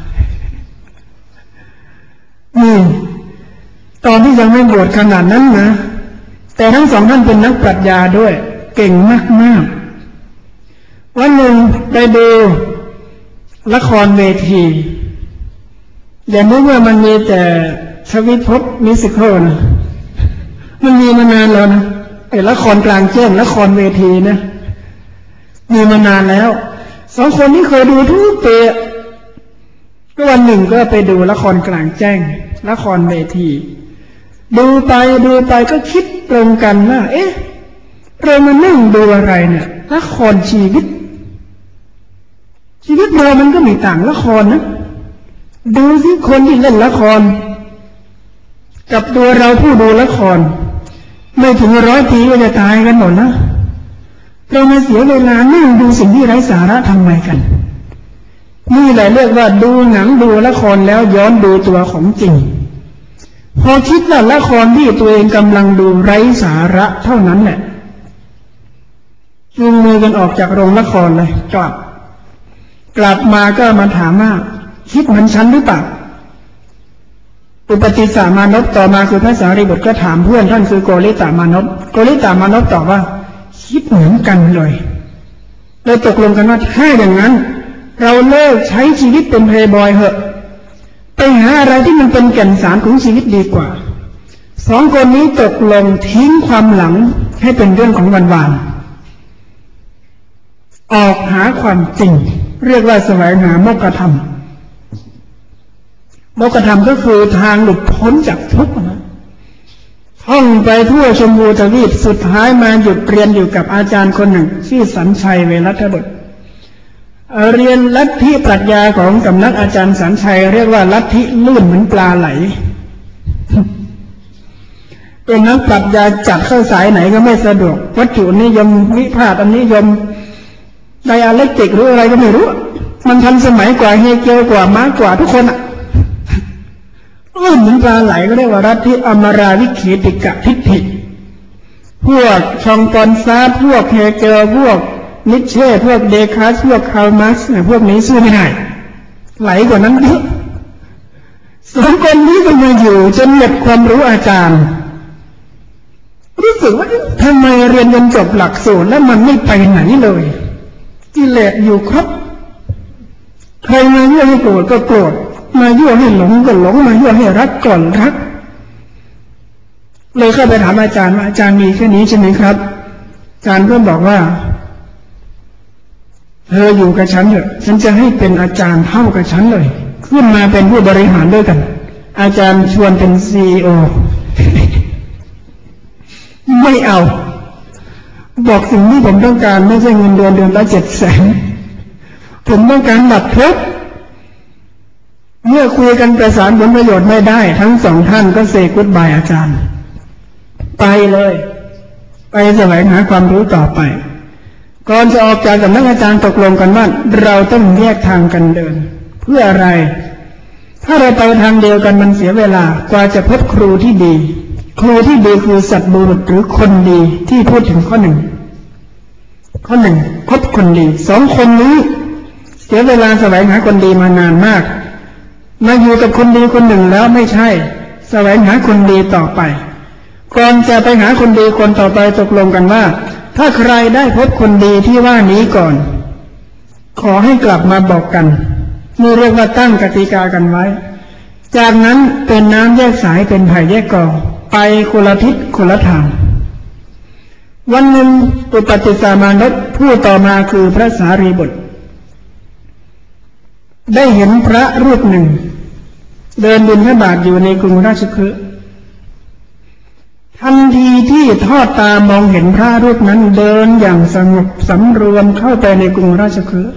นี่ตอนที่ยังไม่บวชขนาดนั้นนะแต่ทั้งสองท่านเป็นนักปรัชญาด้วยเก่งมากๆวันหนึ่งไปดูละครเวทีอย่านึกว่ามันมีแต่ชวิตพบมิวสิคลนะมันมีมานานแล้วนะไอ้ละครกลางแจ้งละครเวทีนะมีมานานแล้วสองคนนี้เคยดูทุกปีก็วันหนึ่งก็ไปดูละครกลางแจ้งละครเวทีดูไปดูไปก็คิดตรงกันว่าเอ๊ะเรามานั่งดูอะไรเนี่ยละครชีวิตชีวิตเรามันก็มีต่างละครนะดูสิคนที่เล่นละครกับตัวเราผู้ดูละครไม่ถึงร้อยปีก็จะตายกันหมดนะเรามาเสียเวลานั่งดูสิ่งที่ไร้สาระทำไมกันนี่แหละเรียกว่าดูหนังดูละครแล้วย้อนดูตัวของจริงพอคิดว่าละครที่ตัวเองกำลังดูไร้สาระเท่านั้นแหละจูงมือกันออกจากโรงละครเลยกลับกลับมาก็มาถามว่าคิดเหมือนฉันหรือเปล่าอุปติสามานพต่อมาคือพระสารีบุตรก็ถามเพื่อนท่านคือโกริตามานพโกริตามานพตอบว่าคิดเหมือนกันเลยเราตกลงกันว่าถ้าอย่างนั้นเราเลิกใช้ชีวิตเป็นเพลย์บอยเหอะไปหาอะไรที่มันเป็นแก่นสารของชีวิตดีกว่าสองคนนี้ตกลงทิ้งความหลังให้เป็นเรื่องของวันวานออกหาความจริงเรียกว่าแสวงหาโมกขธรรมโมกขธรรมก็คือทางหลุดพ้นจากทุกข์นะท่องไปทั่วชมพูทวีปสุดท้ายมาหยุดเรียนอยู่กับอาจารย์คนหนึ่งชื่อสัญชัยเวรัตบุตรเรียนลัทธิปรัชญาของสำนักอาจารย์สัญชัยเรียกว่าลัทธิลื่นเหมือนปลาไหลเป็นนักปรัชญาจับเข้าสายไหนก็ไม่สะดวกวัตถุนิยมวิพากษ์นิยมไดอะเล็กติกหรืออะไรก็ไม่รู้มันทันสมัยกว่าเฮเกลกว่ามาร์กกว่าทุกคนอ่ะลื่นเหมือนปลาไหลก็เรียกว่าลัทธิอมราวิขีติกะทิฏฐิพวกชองปอนซาพวกเฮเกลพวกนิเช่พวกเดคาร์ตพวกคาร์ลมาร์กซ์เนี่ยพวกนี้สู้ไม่ได้ไหลกว่านั้นเยอะสองคนนี้ก็มาอยู่จนหมดความรู้อาจารย์รู้สึกว่าทำไมเรียนจนจบหลักสูตรแล้วมันไม่ไปไหนเลยกิเลสอยู่ครบใครมายั่วให้โกรธก็โกรธมายั่วให้หลงก็หลงมายั่วให้รักก่อนรักเลยเข้าไปถามอาจารย์ว่าอาจารย์มีแค่นี้ใช่ไหมครับอาจารย์ก็บอกว่าเธออยู่กับฉันเถอะฉันจะให้เป็นอาจารย์เท่ากับฉันเลยขึ้นมาเป็นผู้บริหารด้วยกันอาจารย์ชวนเป็นซีอีโอไม่เอาบอกสิ่งที่ผมต้องการไม่ใช่เงินเดือนเดือนละเจ็ดแสนผมต้องการบัตรครบเมื่อคุยกันประสานผลประโยชน์ไม่ได้ทั้งสองท่านก็เซกุดบายอาจารย์ไปเลยไปแสวงหาความรู้ต่อไปก่อนจะออกจากสำนักอาจารย์ตกลงกันว่าเราต้องแยกทางกันเดินเพื่ออะไรถ้าเราไปทางเดียวกันมันเสียเวลากว่าจะพบครูที่ดีครูที่ดีคือสัตบุรุษหรือคนดีที่พูดถึงข้อหนึ่งข้อหนึ่งพบคนดีสองคนนี้เสียเวลาแสวงหาคนดีมานานมากมาอยู่กับคนดีคนหนึ่งแล้วไม่ใช่แสวงหาคนดีต่อไปก่อนจะไปหาคนดีคนต่อไปตกลงกันว่าถ้าใครได้พบคนดีที่ว่านี้ก่อนขอให้กลับมาบอกกันนี่เรียกว่าตั้งกติกากันไว้จากนั้นเป็นน้ำแยกสายเป็นไผ่แยกกอไปคนละทิศคนละทางวันหนึ่งอุปติสสามานพผู้ต่อมาคือพระสารีบุตรได้เห็นพระรูปหนึ่งเดินบิณฑบาตอยู่ในกรุงราชคฤห์ทันทีที่ทอดตามองเห็นพระรูปนั้นเดินอย่างสงบสำรวมเข้าไปในกรุงราชคฤห์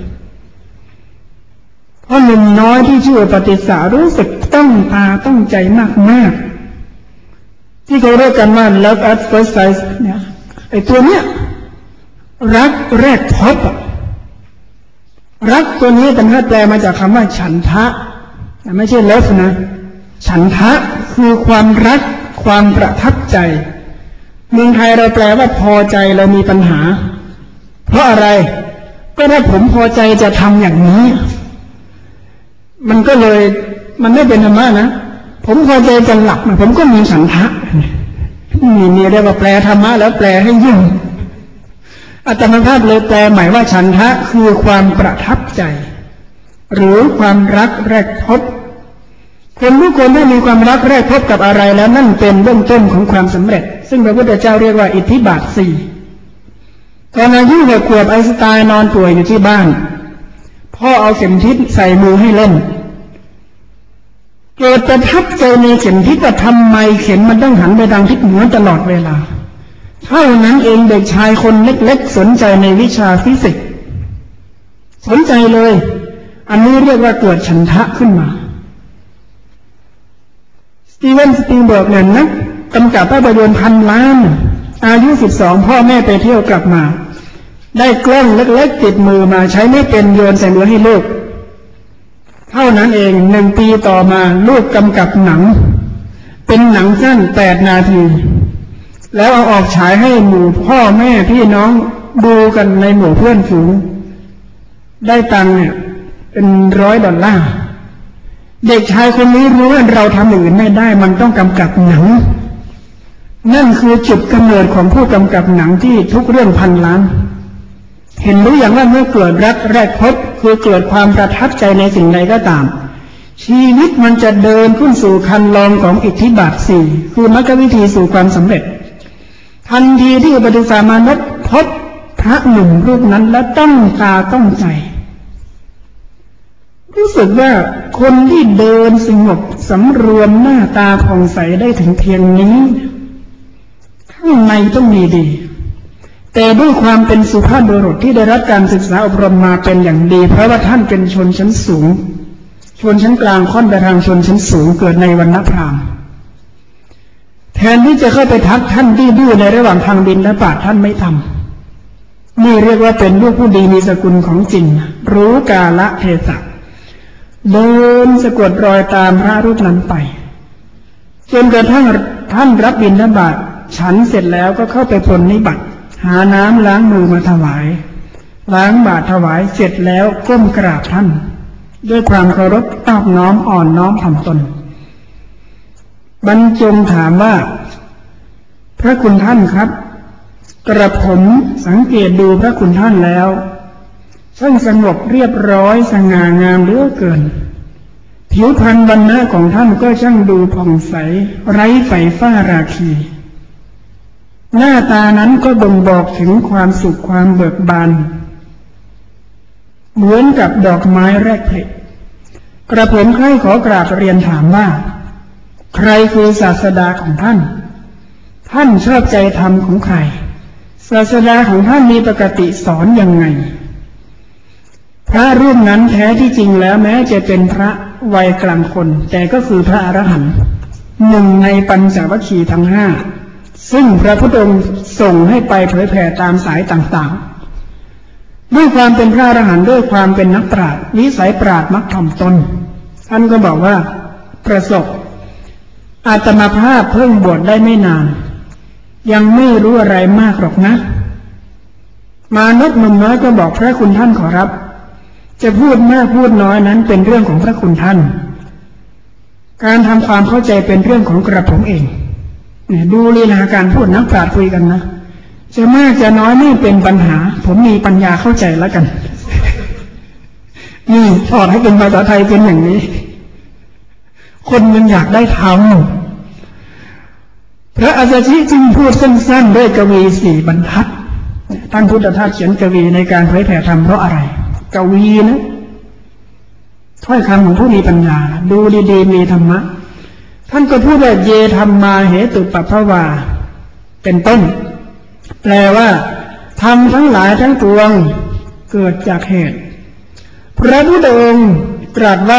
เพราะหนุ่มน้อยที่ชื่ออุปติสสารู้สึกต้องตาต้องใจมากๆที่เขาเรียกกันว่า love at first sight เนี่ยไอ้ตัวเนี้ยรักแรกพบรักตัวนี้เป็นแปลมาจากคำว่าฉันทะไม่ใช่เลิฟนะฉันทะคือความรักความประทับใจเมืองไทยเราแปลว่าพอใจเรามีปัญหาเพราะอะไรก็ถ้าผมพอใจจะทำอย่างนี้มันก็เลยมันไม่เป็นธรรมะนะผมพอใจจะหลับผมก็มีฉันทะนี่นี่เรียกว่าแปลธรรมะแล้วแปลให้ยุ่งอาตมาภาพเลยแปลหมายว่าฉันทะคือความประทับใจหรือความรักแรกพบคนทุกคนถ้ามีความรักแรกพบกับอะไรแล้วนั่นเป็นเบื้องต้นของความสำเร็จซึ่งพระพุทธเจ้าเรียกว่าอิทธิบาทสี่ตอนอายุหกขวบไอน์สไตน์นอนป่วยอยู่ที่บ้านพ่อเอาเข็มทิศใส่มือให้เล่นเกิดประทับใจในเข็มทิศว่าทำไมเข็มมันต้องหันไปทางทิศเหนือตลอดเวลาเท่านั้นเองเด็กชายคนเล็กๆสนใจในวิชาฟิสิกส์สนใจเลยอันนี้เรียกว่าเกิดฉันทะขึ้นมาสตีเวนสปีลเบิร์กเนี่ยนะกำกับภาพยนตร์พันล้านอายุสิบสองพ่อแม่ไปเที่ยวกลับมาได้กล้องเล็กๆติดมือมาใช้ไม่เป็นโยนใส่มือให้ลูกเท่านั้นเองหนึ่งปีต่อมาลูกกำกับหนังเป็นหนังสั้นแปดนาทีแล้วเอาออกฉายให้หมู่พ่อแม่พี่น้องดูกันในหมู่เพื่อนฝูงได้ตังค์เนี่ยเป็นร้อยดอลลาร์เด็กชายคนนี้รู้ว่าเราทำอย่างอื่นไม่ได้มันต้องกำกับหนังนั่นคือจุดกำเนิดของผู้กำกับหนังที่ทุกเรื่องพันล้านเห็นรู้อย่างว่าเมื่อเกิดรักแรกพบคือเกิดความประทับใจในสิ่งใดก็ตามชีวิตมันจะเดินขึ้นสู่คันลองของอิทธิบาทสี่คือมรรควิธีสู่ความสำเร็จทันทีที่อุปติสสามานพพบพระหนุ่มรูปนั้นแล้วต้องตาต้องใจรู้สึกว่าคนที่เดินสงบสำรวมหน้าตาผ่องใสได้ถึงเพียงนี้ในต้องมีดีแต่ด้วยความเป็นสุภาพบุรุษที่ได้รับการศึกษาอบรมมาเป็นอย่างดีเพราะว่าท่านเป็นชนชั้นสูงชนชั้นกลางค่อนไปทางชนชั้นสูงเกิดในวรรณพราหมณ์แทนที่จะเข้าไปทักท่านดื้อๆในระหว่างทางบิณฑบาตท่านไม่ทำนี่เรียกว่าเป็นลูกผู้ดีมีสกุลของจริงรู้กาลเทศะเดินสะกดรอยตามพระรูปนั้นไปจนกระทั่งท่านรับบิณฑบาตฉันเสร็จแล้วก็เข้าไปปรนนิบัติหาน้ำล้างมือมาถวายล้างบาตรถวายเสร็จแล้วก้มกราบท่านด้วยความเคารพนอบน้อมอ่อนน้อมถ่อมตนบรรจงถามว่าพระคุณท่านครับกระผมสังเกตดูพระคุณท่านแล้วช่างสงบเรียบร้อยสง่างามเหลือเกินผิวพรรณวรรณะของท่านก็ช่างดูผ่องใสไร้ไฝฟ้าราคีหน้าตานั้นก็บ่งบอกถึงความสุขความเบิกบานเหมือนกับดอกไม้แรกผลิกระผมใคร่ขอกราบเรียนถามว่าใครคือศาสดาของท่านท่านชอบใจธรรมของใครศาสดาของท่านมีปกติสอนยังไงพระรูปนั้นแท้ที่จริงแล้วแม้จะเป็นพระวัยกลางคนแต่ก็คือพระอรหันต์หนึ่งในปัญจวัคคีย์ทั้งห้าซึ่งพระพุทธองค์ส่งให้ไปเผยแผ่ตามสายต่างๆด้วยความเป็นพระอรหันต์ด้วยความเป็นนักปราชญ์วิสัยปราชญ์มักถ่อมตนท่านก็บอกว่าประสบอาตมาภาพเพิ่งบวชได้ไม่นานยังไม่รู้อะไรมากหรอกนะมานพหนุ่มน้อยก็บอกพระคุณท่านขอรับจะพูดมากพูดน้อยนั้นเป็นเรื่องของพระคุณท่านการทำความเข้าใจเป็นเรื่องของกระผมเองเนี่ยดูลีลาการพูดนักปราชญ์คุยกันนะจะมากจะน้อยไม่เป็นปัญหาผมมีปัญญาเข้าใจแล้วกันนี่ถอดให้เป็นภาษาไทยเป็นอย่างนี้คนมันอยากได้ทำพระอัสสชิจึงพูดสั้นๆด้วยกวีสี่บรรทัดท่านพุทธทาสเขียนกวีในการเผยแผ่ธรรมเพราะอะไรกวีนะถ้อยคำของผู้มีปัญญาดูดีๆมีธรรมะท่านก็พูดว่าเยธรรมาเหตุปัพพวาเป็นต้นแปลว่าธรรมทั้งหลายทั้งปวงเกิดจากเหตุพระพุทธองค์ตรัสว่า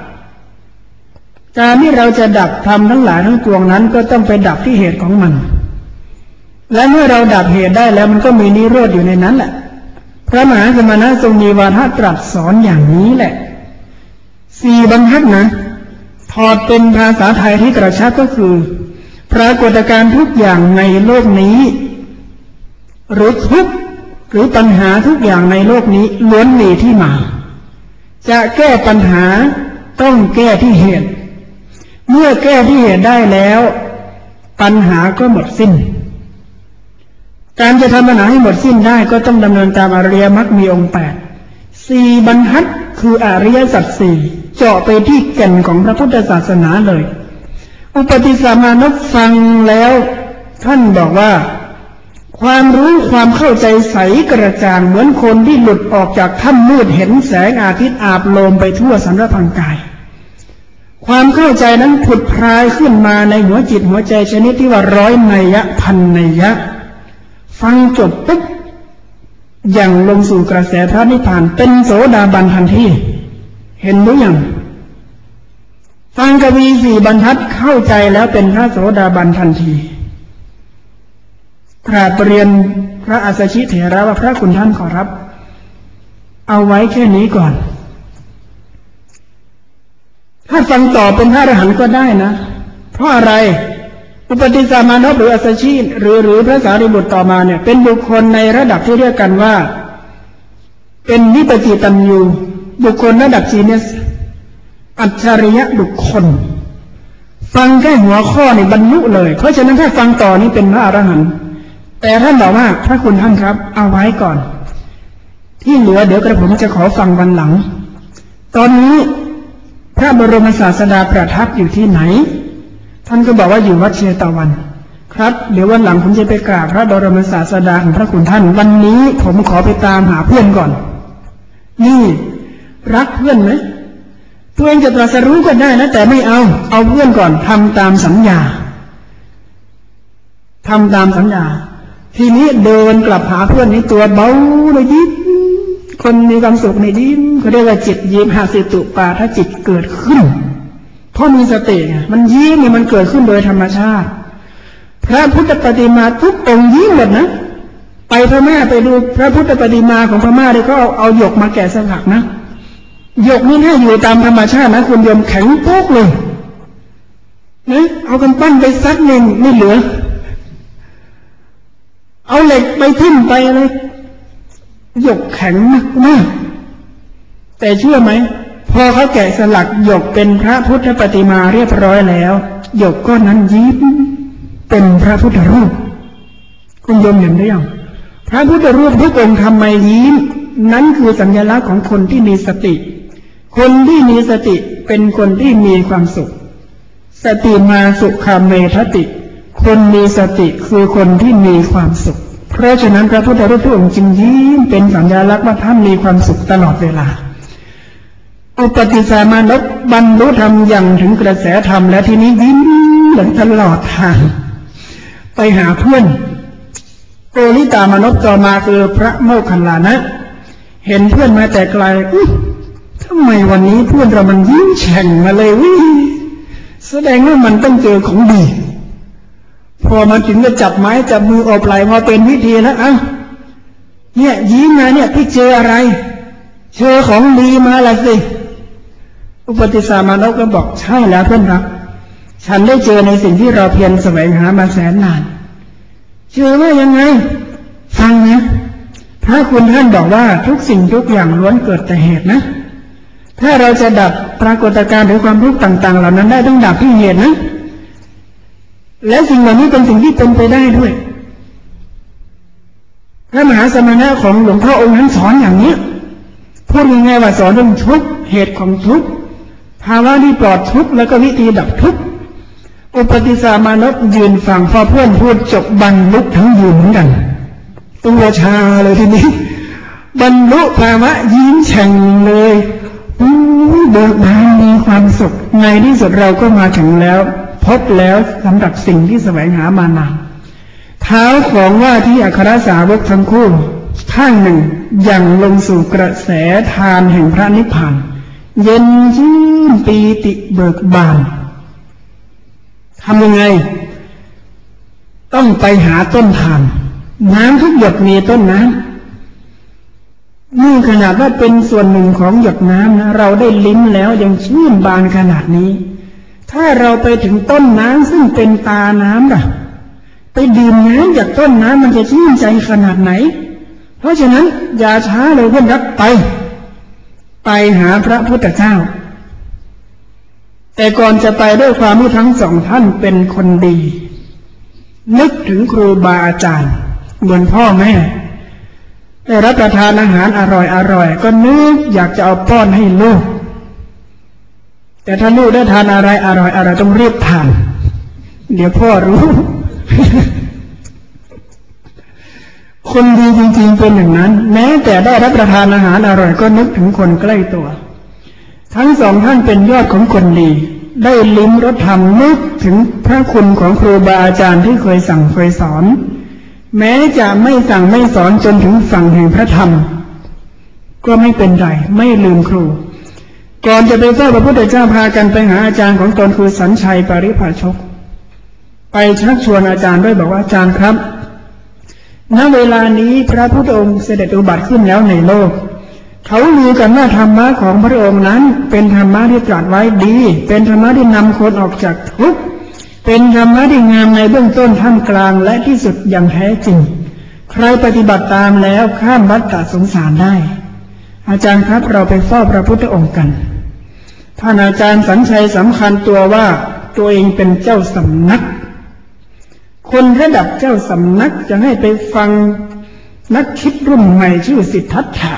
การที่เราจะดับธรรมทั้งหลายทั้งปวงนั้นก็ต้องไปดับที่เหตุของมันและเมื่อเราดับเหตุได้แล้วมันก็มีนิโรธอยู่ในนั้นแหละพระมหาสมณะทรงมีวาทะตรัสสอนอย่างนี้แหละสี่บรรทัดนะถอดเป็นภาษาไทยที่กระชับก็คือปรากฏการณ์ทุกอย่างในโลกนี้หรือทุกหรือปัญหาทุกอย่างในโลกนี้ล้วนมีที่มาจะแก้ปัญหาต้องแก้ที่เหตุเมื่อแก้ที่เหตุได้แล้วปัญหาก็หมดสิ้นการจะทำปัญหาให้หมดสิ้นได้ก็ต้องดำเนินตามอริยมรรคมีองค์แปดสี่บรรทัดคืออริยสัจสี่เจาะไปที่แก่นของพระพุทธศาสนาเลยอุปติสสมานพฟังแล้วท่านบอกว่าความรู้ความเข้าใจใสกระจ่างเหมือนคนที่หลุดออกจากถ้ำมืดเห็นแสงอาทิตย์อาบโลมไปทั่วสารพังกายความเข้าใจนั้นผุดพรายขึ้นมาในหัวจิตหัวใจชนิดที่ว่าร้อยนัยยะพันนัยยะฟังจบปุ๊บอย่างลงสู่กระแสพระนิพพานเป็นโสดาบันทันทีเห็นหรือยังฟังกวีสี่บรรทัดเข้าใจแล้วเป็นพระโสดาบันทันทีกราบเรียนพระอัสสชิเถระว่าพระคุณท่านขอรับเอาไว้แค่นี้ก่อนถ้าฟังต่อเป็นพระอรหันต์ก็ได้นะเพราะอะไรอุปติสสมานพหรืออัสสชิหรือหรือพระสารีบุตรต่อมาเนี่ยเป็นบุคคลในระดับที่เรียกกันว่าเป็นวิปจิตัญญูบุคคลระดับจีเนสอัจฉริยะบุคคลฟังแค่หัวข้อนี่บรรลุเลยเพราะฉะนั้นถ้าฟังต่อนี้เป็นพระอรหันต์แต่ท่านบอกว่าพระคุณท่านครับเอาไว้ก่อนที่เหลือเดี๋ยวกระผมจะขอฟังวันหลังตอนนี้พระบรมศาสดาประทับอยู่ที่ไหนท่านก็บอกว่าอยู่วัดเชตวันครับเดี๋ยววันหลังผมจะไปกราบพระบรมศาสดาของพระคุณท่านวันนี้ผมขอไปตามหาเพื่อนก่อนนี่รักเพื่อนไหมตัวเองจะตรัสรู้ก็ได้นะแต่ไม่เอาเอาเพื่อนก่อนทำตามสัญญาทำตามสัญญาทีนี้เดินกลับหาเพื่อนนี้ตัวเบาเลยยิ้มคนมีความสุขในยิ้มเขาเรียกว่าจิตยิ้มหาสิตุปาถ้าจิตเกิดขึ้นเพราะมีสติไงมันยิ้มเนี่ยมันเกิดขึ้นโดยธรรมชาติพระพุทธปฏิมาทุกองค์ยิ้มหมดนะไปพม่าไปดูพระพุทธปฏิมาของพม่าเลยก็เอาเอาหยกมาแกะสลักนะหยกนี่ถ้าอยู่ตามธรรมชาตินะคุณโยมแข็งโป๊กเลยนะเอากันปั้นไปซักหนึ่งไม่เหลือเอาเหล็กไปทิ่มไปเลยหยกแข็งมากมากแต่เชื่อไหมพอเขาแกะสลักหยกเป็นพระพุทธปฏิมาเรียบร้อยแล้วหยกก้อนนั้นยิ้มเป็นพระพุทธรูปคุณโยมเห็นหรือยังพระพุทธรูปทุกองค์ทำไมยิ้มนั้นคือสัญลักษณ์ของคนที่มีสติคนที่มีสติเป็นคนที่มีความสุขสติมาสุขเมทติคนมีสติคือคนที่มีความสุขเพราะฉะนั้นพระพุทธรูปทุกองค์จึงยิ้มเป็นสัญลักษณ์ว่าท่านมีความสุขตลอดเวลาอุปติสามานพบรรลุธรรมอย่างถึงกระแสธรรมและทีนี้ยิ้มเหมือนตลอดทางไปหาเพื่อนโอริตามานพต่อมาคือพระโมคคัลลานะเห็นเพื่อนมาแต่ไกลทำไมวันนี้เพื่อนเรามันยิ้มแฉ่งมาเลยวิแสดงว่ามันต้องเจอของดีพอมาถึงก็จับไม้จับมืออบไหล่มาเป็นวิธีแล้วอ่ะเนี่ยยิ้มมาเนี่ยพี่เจออะไรเจอของดีมาละสิอุปติสามานพก็บอกใช่แล้วเพื่อนรักฉันได้เจอในสิ่งที่เราเพียรแสวงหามาแสนนานเจอว่ายังไงฟังนะพระคุณท่านบอกว่าทุกสิ่งทุกอย่างล้วนเกิดแต่เหตุนะถ้าเราจะดับปรากฏการณ์หรือความทุกข์ต่างๆเหล่านั้นได้ต้องดับที่เหตุนะและสิ่งเหล่านี้เป็นสิ่งที่เป็นไปได้ด้วยพระมหาสมณะของหลวงพ่อองค์นั้นสอนอย่างนี้พูดง่ายๆว่าสอนเรื่องทุกข์เหตุของทุกข์ภาวะที่ปลอดทุกข์แล้วก็วิธีดับทุกข์อุปติสามานพยืนฟังพอเพื่อนพูดจบบรรลุทั้งยืนเหมือนกันตัวชาเลยทีนี้บรรลุภาวะยิ้มแฉ่งเลยเบิกบานมีความสุขในที่สุดเราก็มาถึงแล้วพบแล้วสำหรับสิ่งที่แสวงหามานานเท้าของว่าที่อัครสาวกทั้งคู่ข้างหนึ่งยังลงสู่กระแสทานแห่งพระนิพพานเย็นชื่นปีติเบิกบานทำยังไงต้องไปหาต้นทานน้ำทุกหยดมีต้นน้ำนี่ขนาดว่าเป็นส่วนหนึ่งของหยดน้ำนะเราได้ลิ้มแล้วยังชื่นบานขนาดนี้ถ้าเราไปถึงต้นน้ำซึ่งเป็นตาน้ำล่ะไปดื่มน้ำจากต้นน้ำมันจะชื่นใจขนาดไหนเพราะฉะนั้นอย่าช้าเลยเพื่อนรักไปไปหาพระพุทธเจ้าแต่ก่อนจะไปด้วยความที่ทั้งสองท่านเป็นคนดีนึกถึงครูบาอาจารย์เหมือนพ่อแม่ได้รับประทานอาหารอร่อยๆก็นึกอยากจะเอาป้อนให้ลูกแต่ถ้าลูกได้ทานอะไรอร่อยๆต้องรีบทานเดี๋ยวพ่อรู้ คนดีจริงๆเป็นอย่างนั้นแม้แต่ได้รับประทานอาหารอร่อยก็นึกถึงคนใกล้ตัวทั้งสองท่านเป็นยอดของคนดีได้ลิ้มรสธรรมนึกถึงพระคุณของครูบาอาจารย์ที่เคยสั่งเคยสอนแม้จะไม่สั่งไม่สอนจนถึงฝั่งแห่งพระธรรมก็ไม่เป็นไรไม่ลืมครูก่อนจะไปเฝ้าพระพุทธเจ้าพากันไปหาอาจารย์ของตนคือสัญชัยปริภาชกไปชักชวนอาจารย์ด้วยบอกว่าอาจารย์ครับณเวลานี้พระพุทธองค์เสด็จอุบัติขึ้นแล้วในโลกเขาลือกันว่าธรรมะของพระองค์นั้นเป็นธรรมะที่ตรัสไว้ดีเป็นธรรมะที่นำคนออกจากทุกข์เป็นธรรมะที่งามในเบื้องต้นท่ามกลางและที่สุดอย่างแท้จริงใครปฏิบัติตามแล้วข้ามวัฏฏะสงสารได้อาจารย์ครับเราไปเฝ้าพระพุทธองค์กันท่านอาจารย์สัญชัยสำคัญตัวว่าตัวเองเป็นเจ้าสำนักคนระดับเจ้าสำนักจะให้ไปฟังนักคิดรุ่นใหม่ชื่อสิทธัตถะ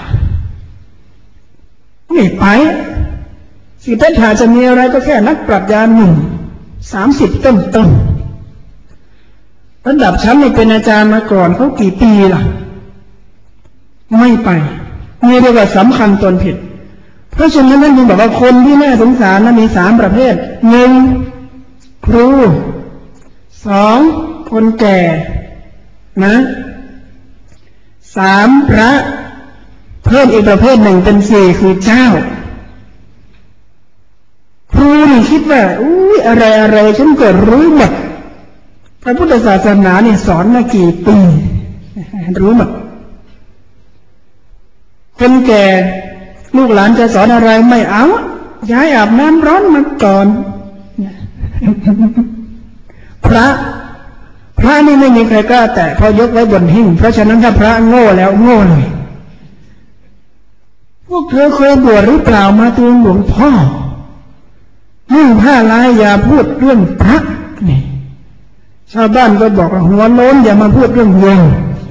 ไม่ไปสิทธัตถะจะมีอะไรก็แค่นักปรัชญาหนุ่มสามสิบต้นต้นระดับชั้นเป็นอาจารย์มาก่อนเขากี่ปีล่ะไม่ไปไม่ได้ว่าสำคัญตนผิดเพราะฉะนั้นนั่นจึงบอกว่าคนที่น่าสงสารนั้นมีสามประเภทหนึ่งครูสองคนแก่นะสามพระเพิ่มอีกประเภทหนึ่งเป็นสี่คือเจ้าครูนี่คิดว่าอุ้ยอะไรอะไรฉันก็รู้หมดพระพุทธศาสนาเนี่ยสอนมากี่ปีรู้หมดคนแก่ลูกหลานจะสอนอะไรไม่เอาย้ายอาบน้ำร้อนมาก่อนพระพระนี่ไม่มีใครกล้าแตะพอยกไว้บนหิ้งเพราะฉะนั้นถ้าพระโง่แล้วโง่เลยพวกเธอเคยบวชหรือเปล่ามาตูนหลวงพ่อนุ่งผ้าลายอย่าพูดเรื่องพระนี่ชาวบ้านก็บอกว่าหัวโล้นอย่ามาพูดเรื่องโยม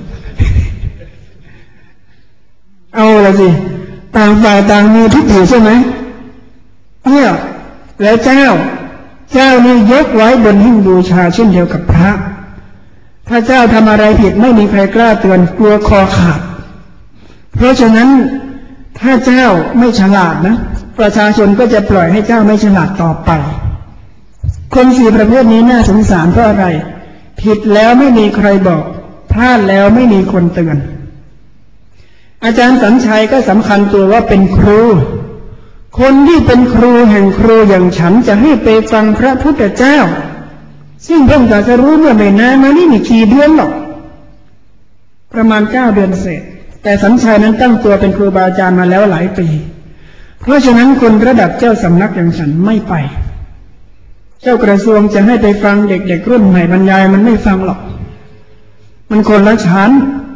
เอาละสิต่างฝ่ายต่างมีทิฏฐิใช่ไหมเนี่ยแล้วเจ้าเจ้านี่ยกไว้บนหิ้งบูชาเช่นเดียวกับพระถ้าเจ้าทำอะไรผิดไม่มีใครกล้าเตือนกลัวคอขาดเพราะฉะนั้นถ้าเจ้าไม่ฉลาดนะประชาชนก็จะปล่อยให้เจ้าไม่ฉลาดต่อไปคนสี่ประเภทนี้น่าสงสารเพราะอะไรผิดแล้วไม่มีใครบอกพลาดแล้วไม่มีคนเตือนอาจารย์สัญชัยก็สำคัญตัวว่าเป็นครูคนที่เป็นครูแห่งครูอย่างฉันจะให้ไปฟังพระพุทธเจ้าซึ่งเพิ่งจะรู้เมื่อไม่นานมานี่มีกี่เดือนหรอกประมาณเก้าเดือนเศษแต่สัญชัยนั้นตั้งตัวเป็นครูบาอาจารย์มาแล้วหลายปีเพราะฉะนั้นคนระดับเจ้าสำนักอย่างฉันไม่ไปเจ้ากระทรวงจะให้ไปฟังเด็กๆรุ่นใหม่บรรยายมันไม่ฟังหรอกมันคนละชั้น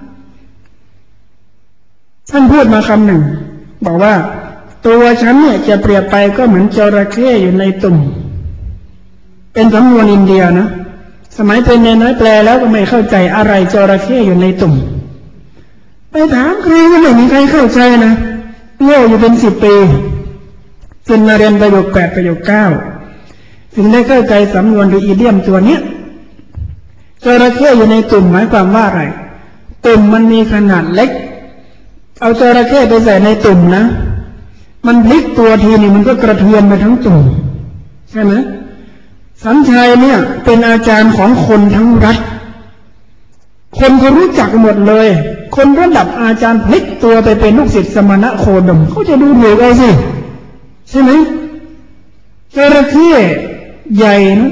ท่านพูดมาคำหนึ่งบอกว่าตัวฉันเนี่ยจะเปรียบไปก็เหมือนจระเข้อยู่ในตุ่มเป็นสำนวนอินเดียนะสมัยเป็นในน้อยแปลแล้วก็ไม่เข้าใจอะไรจระเข้อยู่ในตุ่มไปถามใครก็ไม่มีใครเข้าใจนะโง่อยู่เป็นสิบปีจนมาเรียนประโยคแปดประโยคเก้าถึงได้เข้าใจสำนวนหรืออีเดียมตัวเนี้ยจระเข้อยู่ในตุ่มหมายความว่าอะไรตุ่มมันมีขนาดเล็กเอาจระเข้ไปใส่ในตุ่มนะมันพลิกตัวทีนี่มันก็กระเทือนไปทั้งตุ่มใช่ไหมสัญชัยเนี่ยเป็นอาจารย์ของคนทั้งรัฐคนเขารู้จักหมดเลยคนระดับอาจารย์พลิกตัวไปเป็นลูกศิษย์สมณะโคดมเขาจะดูถูกเอาสิใช่ไหมจระเข้ใหญ่นะ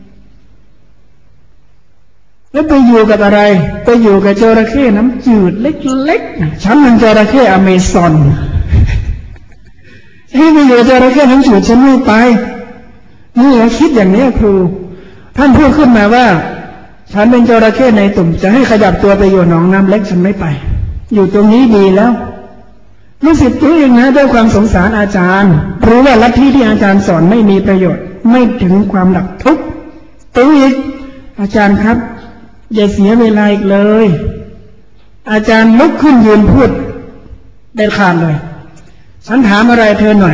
แล้วไปอยู่กับอะไรไปอยู่กับจระเข้น้ำจืดเล็กๆฉันมันจระเข้อเมซอนให้ไปอยู่จระเข้น้ำจืดฉันไม่ไปนี่เราคิดอย่างนี้ครูท่านพูดขึ้นมาว่าฉันเป็นจระเข้ในตุ่มจะให้ขยับตัวไปอยู่หนองน้ำเล็กฉันไม่ไปอยู่ตรงนี้ดีแล้วลูกศิษย์ตัวเองนะด้วยความสงสารอาจารย์รู้ว่าลัทธิที่อาจารย์สอนไม่มีประโยชน์ไม่ถึงความดับทุกข์ตัวอีกอาจารย์ครับอย่าเสียเวลาอีกเลยอาจารย์ลุกขึ้นยืนพูดเด็ดขาดเลยฉันถามอะไรเธอหน่อย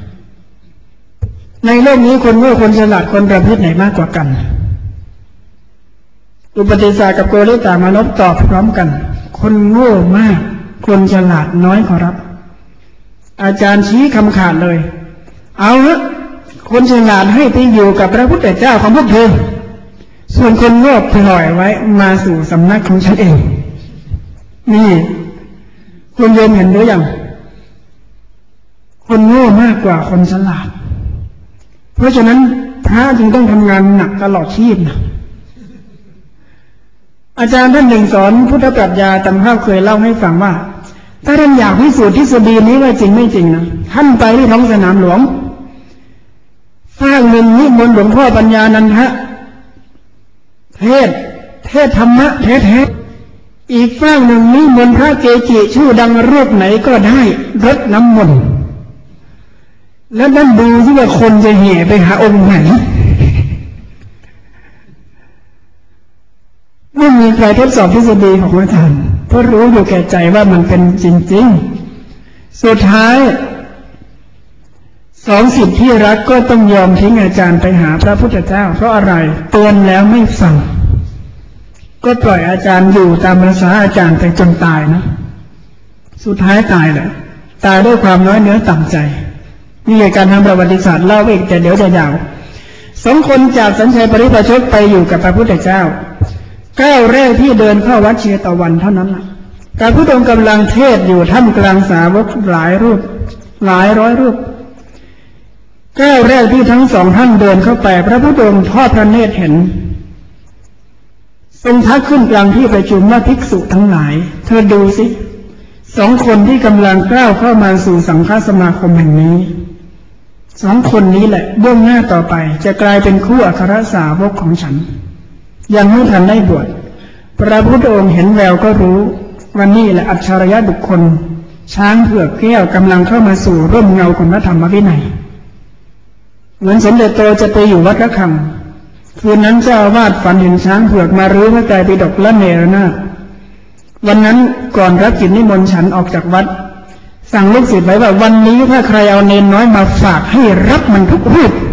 ในโลกนี้คนโง่คนฉลาดคนประเภทไหนมากกว่ากันอุปติสสะกับโกริตามานพตอบพร้อมกันคนโง่มากคนฉลาดน้อยขอรับอาจารย์ชี้คำขาดเลยเอาละคนฉลาดให้ไปอยู่กับพระพุทธเจ้าของพวกเธอส่วนคนโง่ปล่อยไว้มาสู่สำนักของฉันเองนี่คุณโยมเห็นหรือยังคนโง่มากกว่าคนฉลาดเพราะฉะนั้นพระจึงต้องทำงานหนักตลอดชีพนะอาจารย์ท่านหนึ่งสอนพุทธปรัชญาตำภาพเคยเล่าให้ฟังว่าถ้าท่านอยากพิสูจน์ทฤษฎีนี้ว่าจริงไม่จริงนะท่านไปที่ท้องสนามหลวงฝ้างหนึ่งนิมนต์หลวงพ่อปัญญานันทะเทศเทศธรรมะแท้ๆอีกฝ้างหนึ่งนิมนต์พระเกจิชื่อดังรูปไหนก็ได้รดน้ำมนต์แล้วนั่นดูที่ว่าคนจะแห่ไปหาองค์ไหนไม่มีใครทดสอบทฤษฎีของอาจารย์เพราะรู้อยู่แก่ใจว่ามันเป็นจริงๆสุดท้ายสองศิษย์ที่รักก็ต้องยอมทิ้งอาจารย์ไปหาพระพุทธเจ้าเพราะอะไรเตือนแล้วไม่ฟังก็ปล่อยอาจารย์อยู่ตามภาษาอาจารย์ไปจนตายนะสุดท้ายตายเลยตายด้วยความน้อยเนื้อต่ำใจนี่คือการทำประวัติศาสตร์เล่าเองแต่เดี๋ยวจะยาวสองคนจากสัญชัยปริพาชกไปอยู่กับพระพุทธเจ้าก้าวแรกที่เดินเข้าวัดเชตวันเท่านั้นล่ะพระพุทธองค์กำลังเทศอยู่ท่ามกลางสาวกหลายรูปหลายร้อยรูปก้าวแรกที่ทั้งสองท่านเดินเข้าไปพระพุทธองค์ทอดพระเนตรเห็นทรงทักขึ้นกลางที่ประชุมว่าภิกษุทั้งหลายเธอดูสิสองคนที่กำลังก้าวเข้ามาสู่สังฆสมาคมแห่งนี้สองคนนี้แหละเบื้องหน้าต่อไปจะกลายเป็นคู่อัครสาวกของฉันยังไม่ทันได้บวชพระพุทธองค์เห็นแววก็รู้ว่านี่แหละอัจฉริยะบุคคลช้างเผือกแก้วกำลังเข้ามาสู่ร่มเงาของพระธรรมวินัยเหมือนสมเด็จโตจะไปอยู่วัดระฆังคืนนั้นเจ้าอาวาสฝันเห็นช้างเผือกมารื้อพระไตรปิฎกละเนระนาดวันนั้นก่อนรับกิจนิมนต์ฉันออกจากวัดสั่งลูกศิษย์ไว้ว่าวันนี้ถ้าใครเอาเนนน้อยมาฝากให้รับมันทุกรูป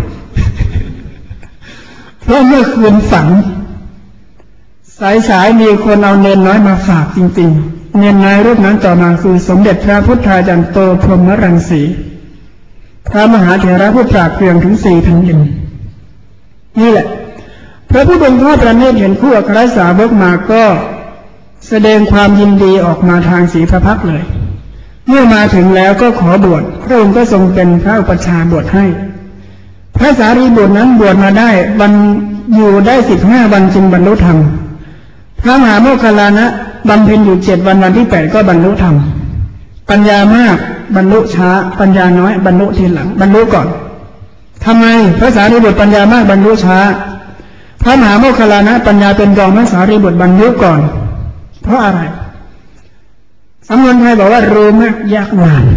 เพราะเมื่อคืนฝันสายสายมีคนเอาเนนน้อยมาฝากจริงๆเนนน้อยรูปนั้นต่อมาคือสมเด็จพระพุทธาจารย์โตพรหมรังสีพระมหาเถระผู้ปราดเปรื่องถึงสี่แผ่นดินนี่แหละพระพุทธองค์ทอดพระเนตรเห็นคู่อัครสาวกมาก็แสดงความยินดีออกมาทางสีพระพักเลยเมื่อมาถึงแล้วก็ขอบวชพระองค์ก็ทรงเป็นพระอุปัชฌาย์บวชให้พระสารีบุตรนั้นบวชมาได้บรรอยู่ได้สิบห้าวันจึงบรรลุธรรมพระมหาโมคคัลลานะบำเพ็ญอยู่เจ็ดวันวันที่แปดก็บรรลุธรรมปัญญามากบรรลุช้าปัญญาน้อยบรรลุทีหลังบรรลุก่อนทำไมพระสารีบุตรปัญญามากบรรลุช้าพระมหาโมคคัลลานะปัญญาเป็นรองพระสารีบุตรบรรลุก่อนเพราะอะไรสำนวนไทยบอกว่ารู้มากยากนาน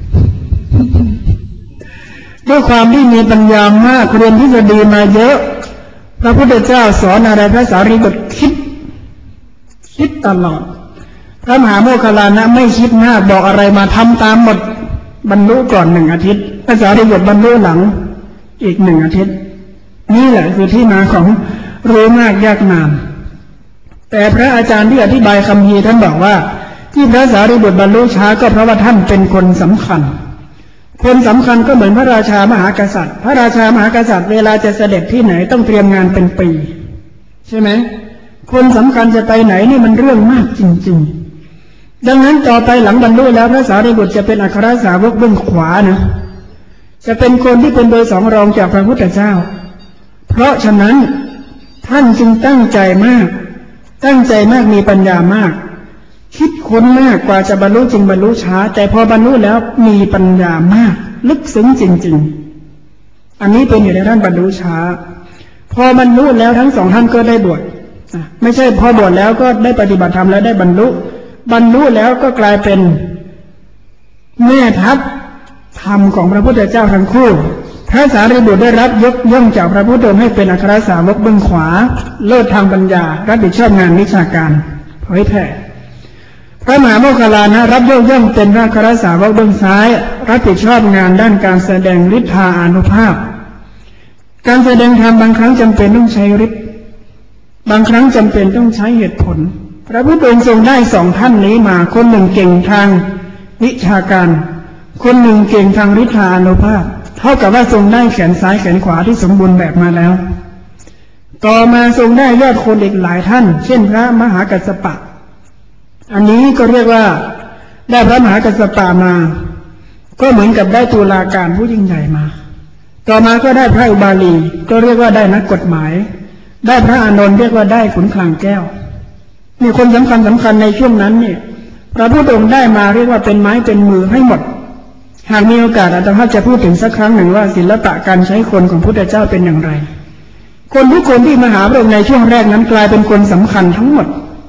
ด้วยความที่มีปัญญามากเรียนทฤษฎีมาเยอะพระพุทธเจ้าสอนอะไรพระสารีบุตรคิดคิดตลอดพระมหาโมคคัลลานะไม่คิดหน้าบอกอะไรมาทำตามหมดบรรลุก่อนหนึ่งอาทิตย์พระสารีบุตรบรรลุหลังอีกหนึ่งอาทิตย์นี่แหละคือที่มาของรู้มากยากนานแต่พระอาจารย์ที่อธิบายคัมภีร์ท่านบอกว่าที่พระสารีบุตรบรรลุช้าก็เพราะว่าท่านเป็นคนสำคัญคนสำคัญก็เหมือนพระราชามหากษัตริย์พระราชามหากษัตริย์เวลาจะเสด็จที่ไหนต้องเตรียมงานเป็นปีใช่ไหมคนสำคัญจะไปไหนนี่มันเรื่องมากจริงๆดังนั้นต่อไปหลังบรรลุแล้วพระสารีบุตรจะเป็นอัครสาวกเบื้องขวานะจะเป็นคนที่เป็นเบอร์สองรองจากพระพุทธเจ้าเพราะฉะนั้นท่านจึงตั้งใจมากตั้งใจมากมีปัญญามากคิดค้นมากกว่าจะบรรลุจึงบรรลุช้าแต่พอบรรลุแล้วมีปัญญามากลึกซึ้งจริงๆอันนี้เป็นอยู่ในด้านบรรลุช้าพอบรรลุแล้วทั้งสองท่านก็ได้บวชไม่ใช่พอบวชแล้วก็ได้ปฏิบัติธรรมแล้วได้บรรลุบรรลุแล้วก็กลายเป็นแม่ทัพธรรมของพระพุทธเจ้าทั้งคู่พระสารีบุตรได้รับยกย่องจากพระพุทธองค์ให้เป็นอัครสาวกเบื้องขวาเลิศทางปัญญารับผิดชอบงานวิชาการเผยแผ่พระมหาโมคคัลลานะรับยกย่องเป็นพระอัครสาวกเบื้องซ้ายรับผิดชอบงานด้านการแสดงฤทธาอานุภาพการแสดงธรรมบางครั้งจำเป็นต้องใช้ฤทธิ์บางครั้งจำเป็นต้องใช้เหตุผลพระพุทธองค์ทรงได้สองท่านนี้มาคนหนึ่งเก่งทางวิชาการคนหนึ่งเก่งทางฤทธาอานุภาพเท่ากับว่าทรงได้แขนซ้ายแขนขวาที่สมบูรณ์แบบมาแล้วต่อมาทรงได้ยอดคนอีกหลายท่านเช่นพระมหากัสสปะอันนี้ก็เรียกว่าได้พระมหากัสสปะมาก็เหมือนกับได้ตุลาการผู้ยิ่งใหญ่มาต่อมาก็ได้พระอุบาลีก็เรียกว่าได้นักกฎหมายได้พระอานนท์เรียกว่าได้ขุนคลังแก้วมีคนสำคัญสำคัญในช่วงนั้นเนี่ยพระพุทธองค์ได้มาเรียกว่าเป็นไม้เป็นมือให้หมดหากมีโอกาสอาตมาจะพูดถึงสักครั้งหนึ่งว่าศิลปะการใช้คนของพุทธเจ้าเป็นอย่างไรคนทุกคนที่มาหาพระองค์ในช่วงแรกนั้นกลายเป็นคนสำคัญทั้งหมด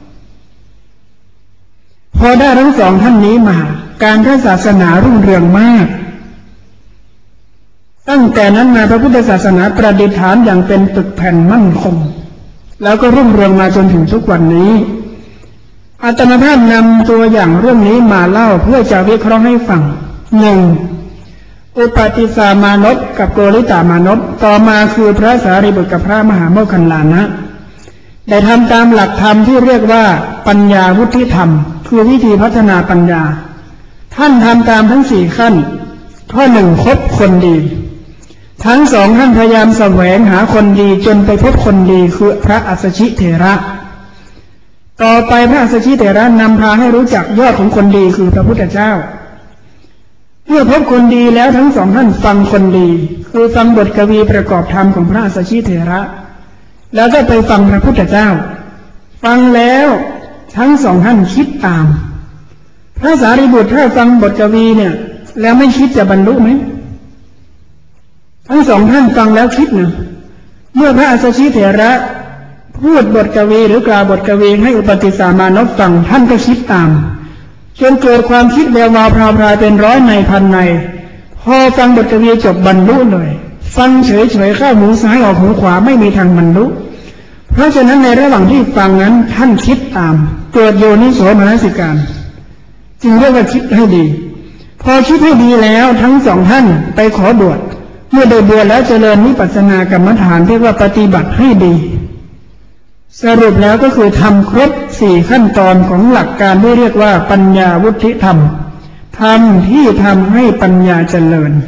พอได้ทั้งสองท่านนี้มาการพระศาสนารุ่งเรืองมากตั้งแต่นั้นมาพระพุทธศาสนาประดิษฐานอย่างเป็นตึกแผ่นมั่นคงแล้วก็รุ่งเรืองมาจนถึงทุกวันนี้อาตมาภาพนำตัวอย่างเรื่องนี้มาเล่าเพื่อจะวิเคราะห์ให้ฟังหนึ่งอุปติสามานพกับโกริตามานพต่อมาคือพระสารีบุตรกับพระมหาโมคคัลลานะได้ทำตามหลักธรรมที่เรียกว่าปัญญาวุฒิธรรมคือวิธีพัฒนาปัญญาท่านทำตามทั้งสี่ขั้นข้อหนึ่งคบคนดีทั้งสองท่านพยายามแสวงหาคนดีจนไปพบคนดีคือพระอัสสชิเถระต่อไปพระอัสสชิเถระนำพาให้รู้จักยอดของคนดีคือพระพุทธเจ้าเมื่อพบคนดีแล้วทั้งสองท่านฟังคนดีคือฟังบทกวีประกอบธรรมของพระอัสสชิเถระแล้วก็ไปฟังพระพุทธเจ้าฟังแล้วทั้งสองท่านคิดตามพระสารีบุตรถ้าฟังบทกวีเนี่ยแล้วไม่คิดจะบรรลุไหมทั้งสองท่านฟังแล้วคิดนะเมื่อพระอัสสชิเถระพูดบทกวีหรือกล่าวบทกวีให้อุปติสามานพฟังท่านก็คิดตามจนเกิดความคิดแวววาวพราวพรายเป็นร้อยในพันในพอฟังบทกวีจบบรรลุเลยฟังเฉยๆเข้าหูซ้ายออกหูขวาไม่มีทางบรรลุเพราะฉะนั้นในระหว่างที่ฟังนั้นท่านคิดตามเกิดโยนิโสมนสิการจึงเรียกว่าคิดให้ดีพอคิดให้ดีแล้วทั้งสองท่านไปขอบวชเมื่อได้บวชแล้วเจริญวิปัสสนากรรมฐานเรียกว่าปฏิบัติให้ดีสรุปแล้วก็คือทำครบสี่ขั้นตอนของหลักการที่เรียกว่าปัญญาวุฒิธรรมธรรมที่ทำให้ปัญญาเจริญ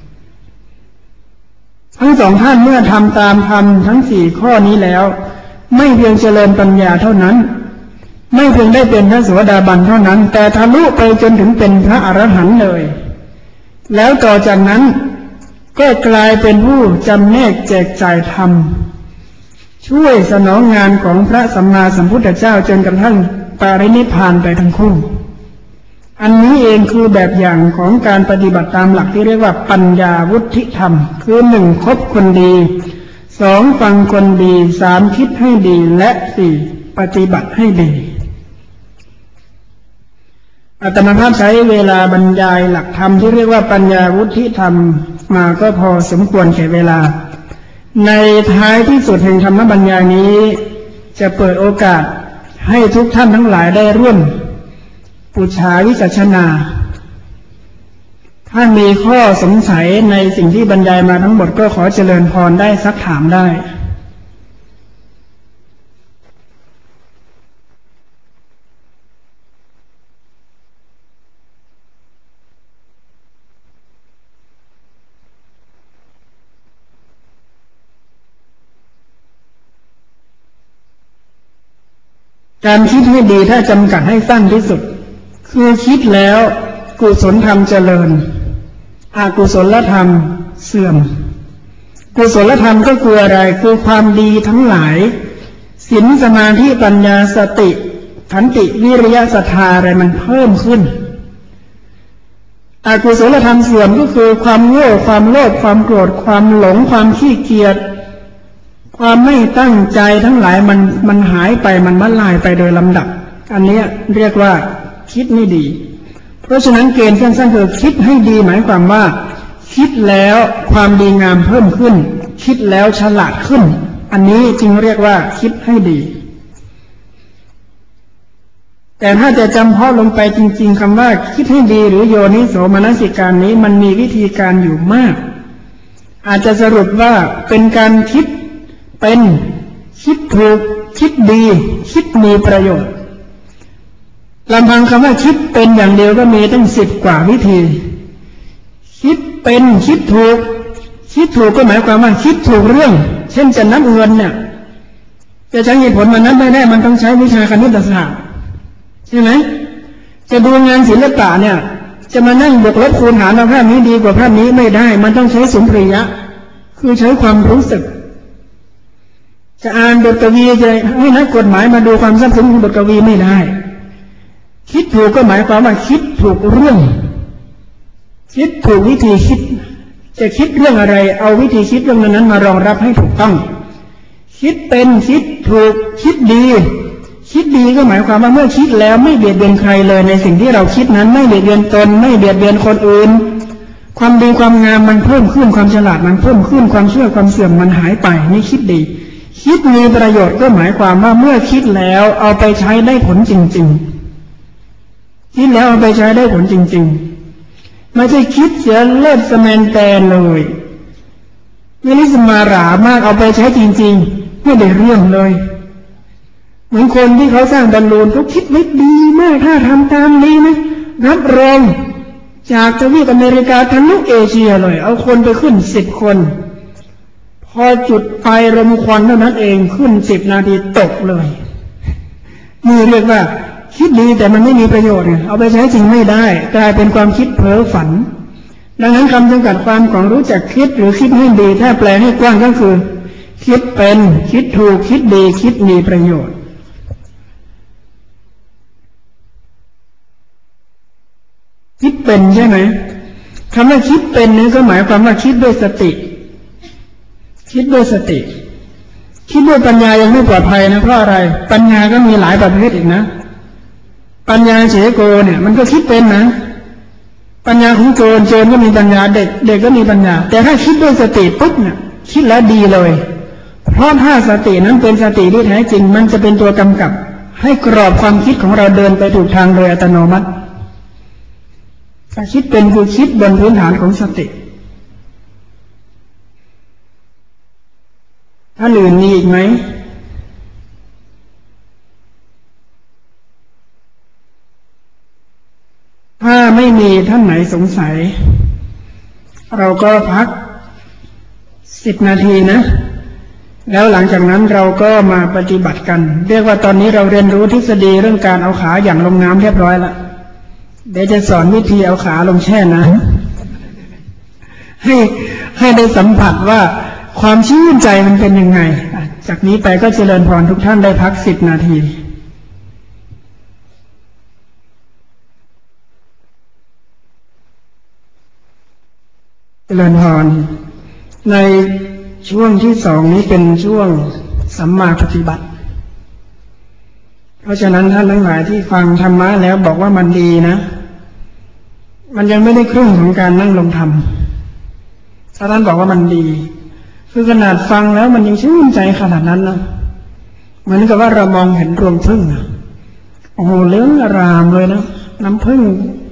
ทั้งสองท่านเมื่อทำตามธรรมทั้งสี่ข้อนี้แล้วไม่เพียงเจริญปัญญาเท่านั้นไม่เพียงได้เป็นพระโสดาบันเท่านั้นแต่ทะลุไปจนถึงเป็นพระอรหันต์เลยแล้วต่อจากนั้นก็กลายเป็นผู้จำแนกแจกจ่ายธรรมช่วยสนองงานของพระสัมมาสัมพุทธเจ้าจนกระทั่งปรินิพพานไปทั้งคู่อันนี้เองคือแบบอย่างของการปฏิบัติตามหลักที่เรียกว่าปัญญาวุฒิธรรมคือหนึ่งคบคนดีสองฟังคนดีสามคิดให้ดีและสี่ปฏิบัติให้ดีอาตมาภาพใช้เวลาบรรยายหลักธรรมที่เรียกว่าปัญญาวุฒิธรรมมาก็พอสมควรแก่เวลาในท้ายที่สุดแห่งธรรมบรรยายนี้จะเปิดโอกาสให้ทุกท่านทั้งหลายได้ร่วมปุจฉาวิจัชนาถ้ามีข้อสงสัยในสิ่งที่บรรยายมาทั้งหมดก็ขอเจริญพรได้ซักถามได้การคิดให้ดีถ้าจำกัดให้สั้นที่สุดคือคิดแล้วกุศลธรรมเจริญอกุศลธรรมเสื่อมกุศลธรรมก็คืออะไรคือความดีทั้งหลายศีลสมาธิปัญญาสติขันติวิริยะศรัทธาอะไรมันเพิ่มขึ้นอกุศลธรรมเสื่อมก็คือความโง่ความโลภความโกรธความหลงความขี้เกียจความไม่ตั้งใจทั้งหลายมันมันหายไปมันละลายไปโดยลำดับอันนี้เรียกว่าคิดไม่ดีเพราะฉะนั้นเกณฑ์สั้นๆคือคิดให้ดีหมายความว่าคิดแล้วความดีงามเพิ่มขึ้นคิดแล้วฉลาดขึ้นอันนี้จึงเรียกว่าคิดให้ดีแต่ถ้าจะจำเพาะลงไปจริงๆคำว่าคิดให้ดีหรือโยนิโสมนสิการนี้มันมีวิธีการอยู่มากอาจจะสรุปว่าเป็นการคิดเป็นคิดถูกคิดดีคิดมีประโยชน์ลำพังคำว่าคิดเป็นอย่างเดียวก็มีตั้งสิบกว่าวิธีคิดเป็นคิดถูกคิดถูกก็หมายความว่าคิดถูกเรื่องเช่นจะนับเงินเนี่ยจะใช้เหตุผลมันนับไม่ได้มันต้องใช้วิชาคณิตศาสตร์ใช่ไหมจะดูงานศิลปะเนี่ยจะมานั่งบวกลบคูณหารเอาภาพนี้ดีกว่าภาพนี้ไม่ได้มันต้องใช้สุนทรียะคือใช้ความรู้สึกจะอ่านบทกวีจะให้นักกฎหมายมาดูความซับซ้อนของบทกวีไม่ได้คิดถูกก็หมายความว่าคิดถูกเรื่องคิดถูกวิธีคิดจะคิดเรื่องอะไรเอาวิธีคิดเรื่องนั้นมารองรับให้ถูกต้องคิดเป็นคิดถูกคิดดีคิดดีก็หมายความว่าเมื่อคิดแล้วไม่เบียดเบียนใครเลยในสิ่งที่เราคิดนั้นไม่เบียดเบียนตนไม่เบียดเบียนคนอื่นความดีความงามมันเพิ่มขึ้นความฉลาดมันเพิ่มขึ้นความเชื่อความเสื่อมมันหายไปนี่คิดดีคิดมีประโยชน์ก็หมายความว่าเมื่อคิดแล้วเอาไปใช้ได้ผลจริงๆคิดแล้วเอาไปใช้ได้ผลจริงๆไม่ใช่คิดเสียเลิศสแมนแต่เลยไม่ได้สมาหรามากเอาไปใช้จริงๆไม่ได้เรื่องเลยเหมือนคนที่เขาสร้างบอลลูนเขาคิดไว้ดีมากถ้าทำตามนี้นะรับรองจากทวีปอเมริกาทะลุเอเชียเลยเอาคนไปขึ้นสิบคนพอจุดไฟรมควันเท่านั้นเองขึ้นสิบนาทีตกเลยนี่เรียกว่าคิดดีแต่มันไม่มีประโยชน์ไงเอาไปใช้จริงไม่ได้กลายเป็นความคิดเพ้อฝันดังนั้นคำจำกัดความของรู้จักคิดหรือคิดให้ดีถ้าแปลให้กว้างก็คือคิดเป็นคิดถูกคิดดีคิดมีประโยชน์คิดเป็นใช่ไหมคำว่าคิดเป็นนี่ก็หมายความว่าคิดด้วยสติคิดด้วยสติคิดด้วยปัญญายังไม่ปลอดภัยนะเพราะอะไรปัญญาก็มีหลายประเภทอีกนะปัญญาเฉโกเนี่ยมันก็คิดเป็นนะปัญญาของโจรโจรก็มีปัญญาเด็กเด็กก็มีปัญญาแต่ถ้าคิดด้วยสติปุ๊บเนี่ยคิดแล้วดีเลยเพราะถ้าสตินั้นเป็นสติที่แท้จริงมันจะเป็นตัวกำกับให้กรอบความคิดของเราเดินไปถูกทางโดยอัตโนมัติถ้าคิดเป็นคือคิดบนพื้นฐานของสติท่านอื่นมีอีกไหมถ้าไม่มีท่านไหนสงสัยเราก็พักสิบนาทีนะแล้วหลังจากนั้นเราก็มาปฏิบัติกันเรียกว่าตอนนี้เราเรียนรู้ทฤษฎีเรื่องการเอาขาอย่างลงน้ำเรียบร้อยแล้วเดี๋ยวจะสอนวิธีเอาขาลงแช่น้ำให้ให้ได้สัมผัสว่าความชื่นใจมันเป็นยังไงจากนี้ไปก็เจริญพรทุกท่านได้พักสิบนาทีเจริญพรในช่วงที่สองนี้เป็นช่วงสัมมาปฏิบัติเพราะฉะนั้นท่านทั้งหลายที่ฟังธรรมะแล้วบอกว่ามันดีนะมันยังไม่ได้ครึ่งของการนั่งลงธรรมถ้าท่านบอกว่ามันดีคือขนาดฟังแล้วมันยังชื่นใจขนาดนั้นนะเหมือนกับว่าเรามองเห็นรวงผึ้งนะโอ้โหเหลืองอร่ามเลยนะน้ำผึ้ง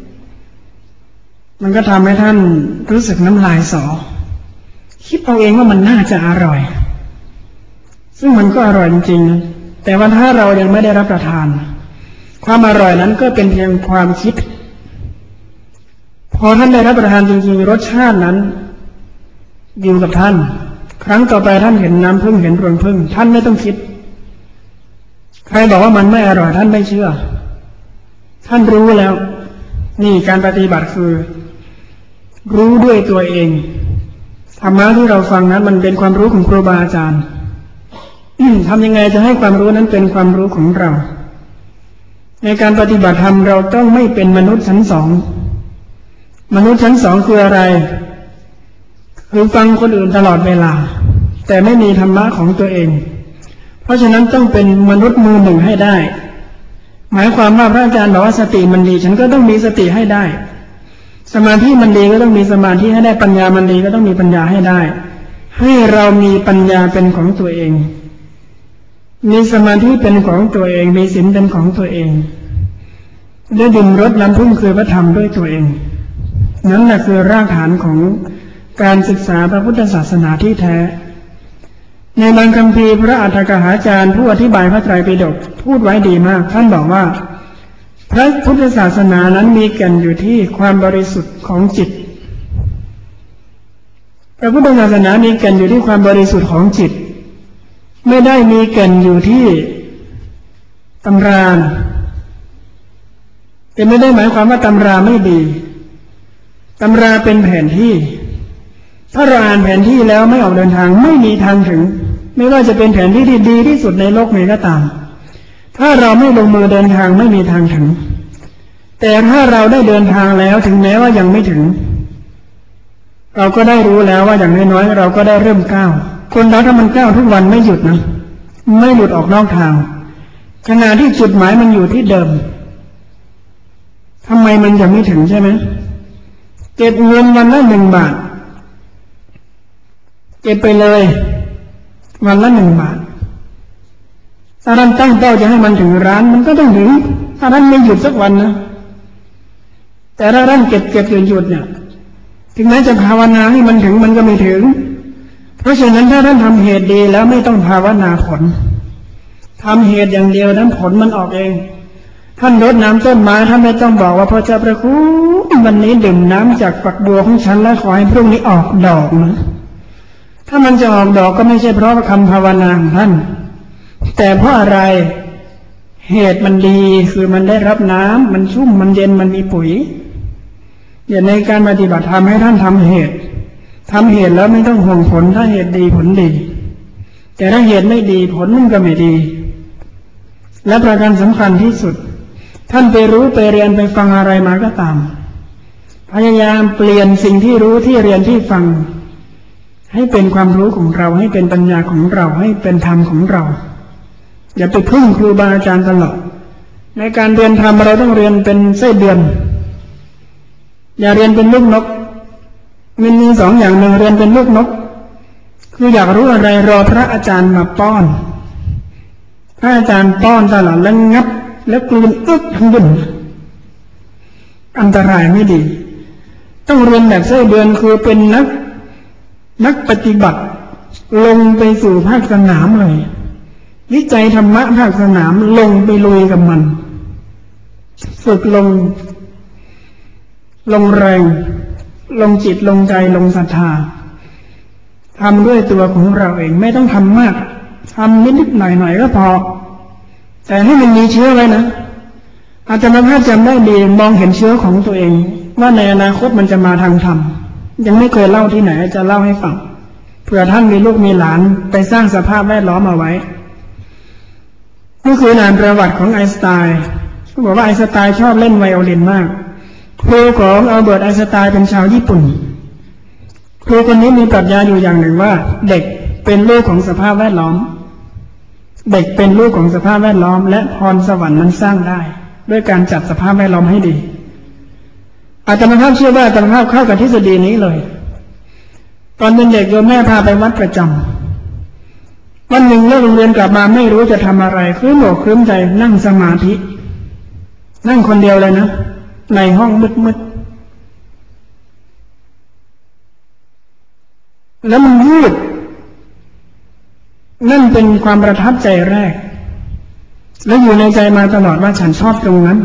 มันก็ทำให้ท่านรู้สึกน้ำลายสอคิดเอาเองว่ามันน่าจะอร่อยซึ่งมันก็อร่อยจริงๆนะแต่ว่าถ้าเรายังไม่ได้รับประทานความอร่อยนั้นก็เป็นเพียงความคิดพอท่านได้รับประทานจริงๆรสชาตินั้นอยู่กับท่านครั้งต่อไปท่านเห็นน้ำผึ้งเห็นรวงผึ้งท่านไม่ต้องคิดใครบอกว่ามันไม่อร่อยท่านไม่เชื่อท่านรู้แล้วนี่การปฏิบัติคือรู้ด้วยตัวเองธรรมะที่เราฟังนั้นมันเป็นความรู้ของครูบาอาจารย์ทำยังไงจะให้ความรู้นั้นเป็นความรู้ของเราในการปฏิบัติธรรมเราต้องไม่เป็นมนุษย์ชั้นสองมนุษย์ชั้นสองคืออะไรคือฟังคนอื่นตลอดเวลาแต่ไม่มีธรรมะของตัวเองเพราะฉะนั้นต้องเป็นมนุษย์มือหนึ่งให้ได้หมายความว่าพระอาจารย์บอกว่าสติมันดีฉันก็ต้องมีสติให้ได้สมาธิมันดีก็ต้องมีสมาธิให้ได้ปัญญามันดีก็ต้องมีปัญญาให้ได้ให้เรามีปัญญาเป็นของตัวเองมีสมาธิเป็นของตัวเองมีศีลเป็นของตัวเองได้ดื่มรสน้ำผึ้งคือพระธรรมด้วยตัวเองนั่นแหละคือรากฐานของการศึกษาพระพุทธศาสนาที่แท้ในบางคัมภีร์พระอัฏฐกถาจารย์ผู้อธิบายพระไตรปิฎกพูดไว้ดีมากท่านบอกว่าพระพุทธศาสนานั้นมีแก่นอยู่ที่ความบริสุทธิ์ของจิตพระพุทธศาสนามีแก่นอยู่ที่ความบริสุทธิ์ของจิตไม่ได้มีแก่นอยู่ที่ตำราแต่ไม่ได้หมายความว่าตำราไม่ดีตำราเป็นแผนที่ถ้าเราอ่านแผนที่แล้วไม่ออกเดินทางไม่มีทางถึงไม่ว่าจะเป็นแผนที่ที่ดีที่สุดในโลกไหนก็ตามถ้าเราไม่ลงมือเดินทางไม่มีทางถึงแต่ถ้าเราได้เดินทางแล้วถึงแม้ว่ายังไม่ถึงเราก็ได้รู้แล้วว่าอย่างน้อยๆเราก็ได้เริ่มก้าวคนเราถ้ามันก้าวทุกวันไม่หยุดนะไม่หลุดออกนอกทางขณะที่จุดหมายมันอยู่ที่เดิมทำไมมันจะไม่ถึงใช่ไหมเก็บเงินวันละหนึ่งบาทเก็บไปเลยวันละหนึ่งบาทถ้าท่านตั้งเป้าจะให้มันถึงร้านมันก็ต้องถึงถ้าท่านไม่หยุดสักวันนะแต่ถ้าท่านเก็บเก็บหยุดหยุดเนี่ยถึงแม้จะภาวนาให้มันถึงมันก็ไม่ถึงเพราะฉะนั้นถ้าท่านทำเหตุดีแล้วไม่ต้องภาวนาผลทำเหตุอย่างเดียวนั้นผลมันออกเองท่านรดน้ำต้นไม้ท่านไม่ต้องบอกว่าพระเจ้าพระคุณวันนี้ดื่มน้ำจากฝักบัวของฉันแล้วขอให้พรุ่งนี้ออกดอกนะถ้ามันจะออกดอกก็ไม่ใช่เพราะคำภาวนาของท่านแต่เพราะอะไรเหตุมันดีคือมันได้รับน้ำมันชุ่มมันเย็นมันมีปุ๋ยอย่าในการปฏิบัติธรรมให้ท่านทำเหตุทำเหตุแล้วไม่ต้องห่วงผลถ้าเหตุดีผลดีแต่ถ้าเหตุไม่ดีผลมันก็ไม่ดีและประการสำคัญที่สุดท่านไปรู้ไปเรียนไปฟังอะไรมาก็ตามพยายามเปลี่ยนสิ่งที่รู้ที่เรียนที่ฟังให้เป็นความรู้ของเราให้เป็นปัญญาของเราให้เป็นธรรมของเราอย่าไปพึ่งครูบาอาจารย์ตลอดในการเรียนธรรมเราต้องเรียนเป็นไส้เดือนอย่าเรียนเป็นลูกนกมันมีสองอย่างหนึ่งเรียนเป็นลูกนกคืออยากรู้อะไรรอพระอาจารย์มาป้อนพระอาจารย์ป้อนตลอดแล้วงับแล้วกลืนอึ๊กทั้งบุญอันตรายไม่ดีต้องเรียนแบบไส้เดือนคือเป็นนักนักปฏิบัติลงไปสู่ภาคสนามเลยวิจัยธรรมะภาคสนามลงไปลุยกับมันฝึกลงลงแรงลงจิตลงใจลงศรัทธาทำด้วยตัวของเราเองไม่ต้องทำมากทำนิดๆหน่อยๆก็พอแต่ให้มันมีเชื้อไว้นะอาจารย์ภาพจำได้ดีมองเห็นเชื้อของตัวเองว่าในอนาคตมันจะมาทางธรรมยังไม่เคยเล่าที่ไหนจะเล่าให้ฟังเผื่อท่านมีลูกมีหลานไปสร้างสภาพแวดล้อมเอาไว้นี่คือนานประวัติของไอน์สไตน์เขาบอกว่าไอน์สไตน์ชอบเล่นไวโอลินมากครูของอัลเบิร์ตไอน์สไตน์เป็นชาวญี่ปุ่นครูคนนี้มีปรัชญาอยู่อย่างหนึ่งว่าเด็กเป็นลูกของสภาพแวดล้อมเด็กเป็นลูกของสภาพแวดล้อมและพรสวรรค์นั้นสร้างได้ด้วยการจัดสภาพแวดล้อมให้ดีอาจารย์ภาพเชื่อว่าอาจารย์ภาพเข้ากับทฤษฎีนี้เลยตอนเป็นเด็กโยมแม่พาไปวัดประจำวันหนึ่งเลิกโรงเรียนกลับมาไม่รู้จะทำอะไรคลื้มอกคลื้มใจนั่งสมาธินั่งคนเดียวเลยนะในห้องมืดๆแล้วมันยืดนั่นเป็นความประทับใจแรกแล้วอยู่ในใจมาตลอดว่าฉันชอบตรงนั้น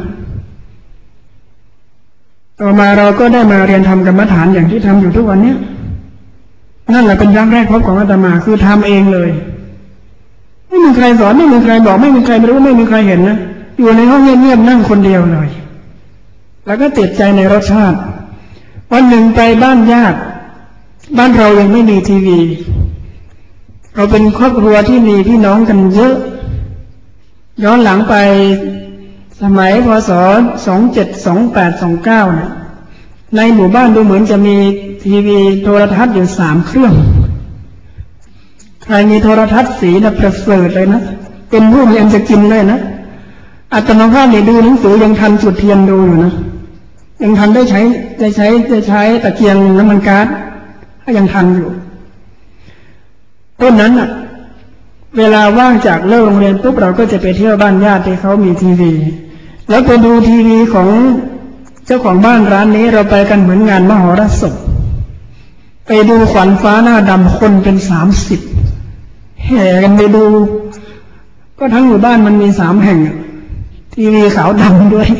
ต่อมาเราก็ได้มาเรียนทำกรรมฐานอย่างที่ทำอยู่ทุกวันนี้นั่นแหละเป็นครั้งแรกพบของอาตมาคือทำเองเลยไม่มีใครสอนไม่มีใครบอกไม่มีใครรู้ไม่มีใครเห็นนะอยู่ในห้องเงียบๆนั่งคนเดียวเลยแล้วก็ติดใจในรสชาติวันหนึ่งไปบ้านญาติบ้านเรายังไม่มีทีวีเราเป็นครอบครัวที่มีพี่น้องกันเยอะย้อนหลังไปสมัยพศสองเจ็ดสองแปดสองเก้าเนี่ยในหมู่บ้านดูเหมือนจะมีทีวีโทรทัศน์อยู่สามเครื่องใครมีโทรทัศน์สีนะประเสริฐเลยนะเป็นผู้เรียนจะกินเลยนะอาตมาภาพเนี่ยดูหนังสือยังทันจุดเทียนดูอยู่นะยังทันได้ใช้ได้ใช้ได้ใช้ตะเกียงน้ำมันก๊าซก็ยังทันอยู่ต้นนั้นอ่ะเวลาว่างจากเลิกโรงเรียนปุ๊บเราก็จะไปเที่ยวบ้านญาติที่เขามีทีวีแล้วไปดูทีวีของเจ้าของบ้านร้านนี้เราไปกันเหมือนงานมหรสพไปดูขวัญฟ้าหน้าดำคนเป็นสามสิบแห่กันไปดูก็ทั้งหมู่บ้านมันมีสามแห่งทีวีขาวดำด้วย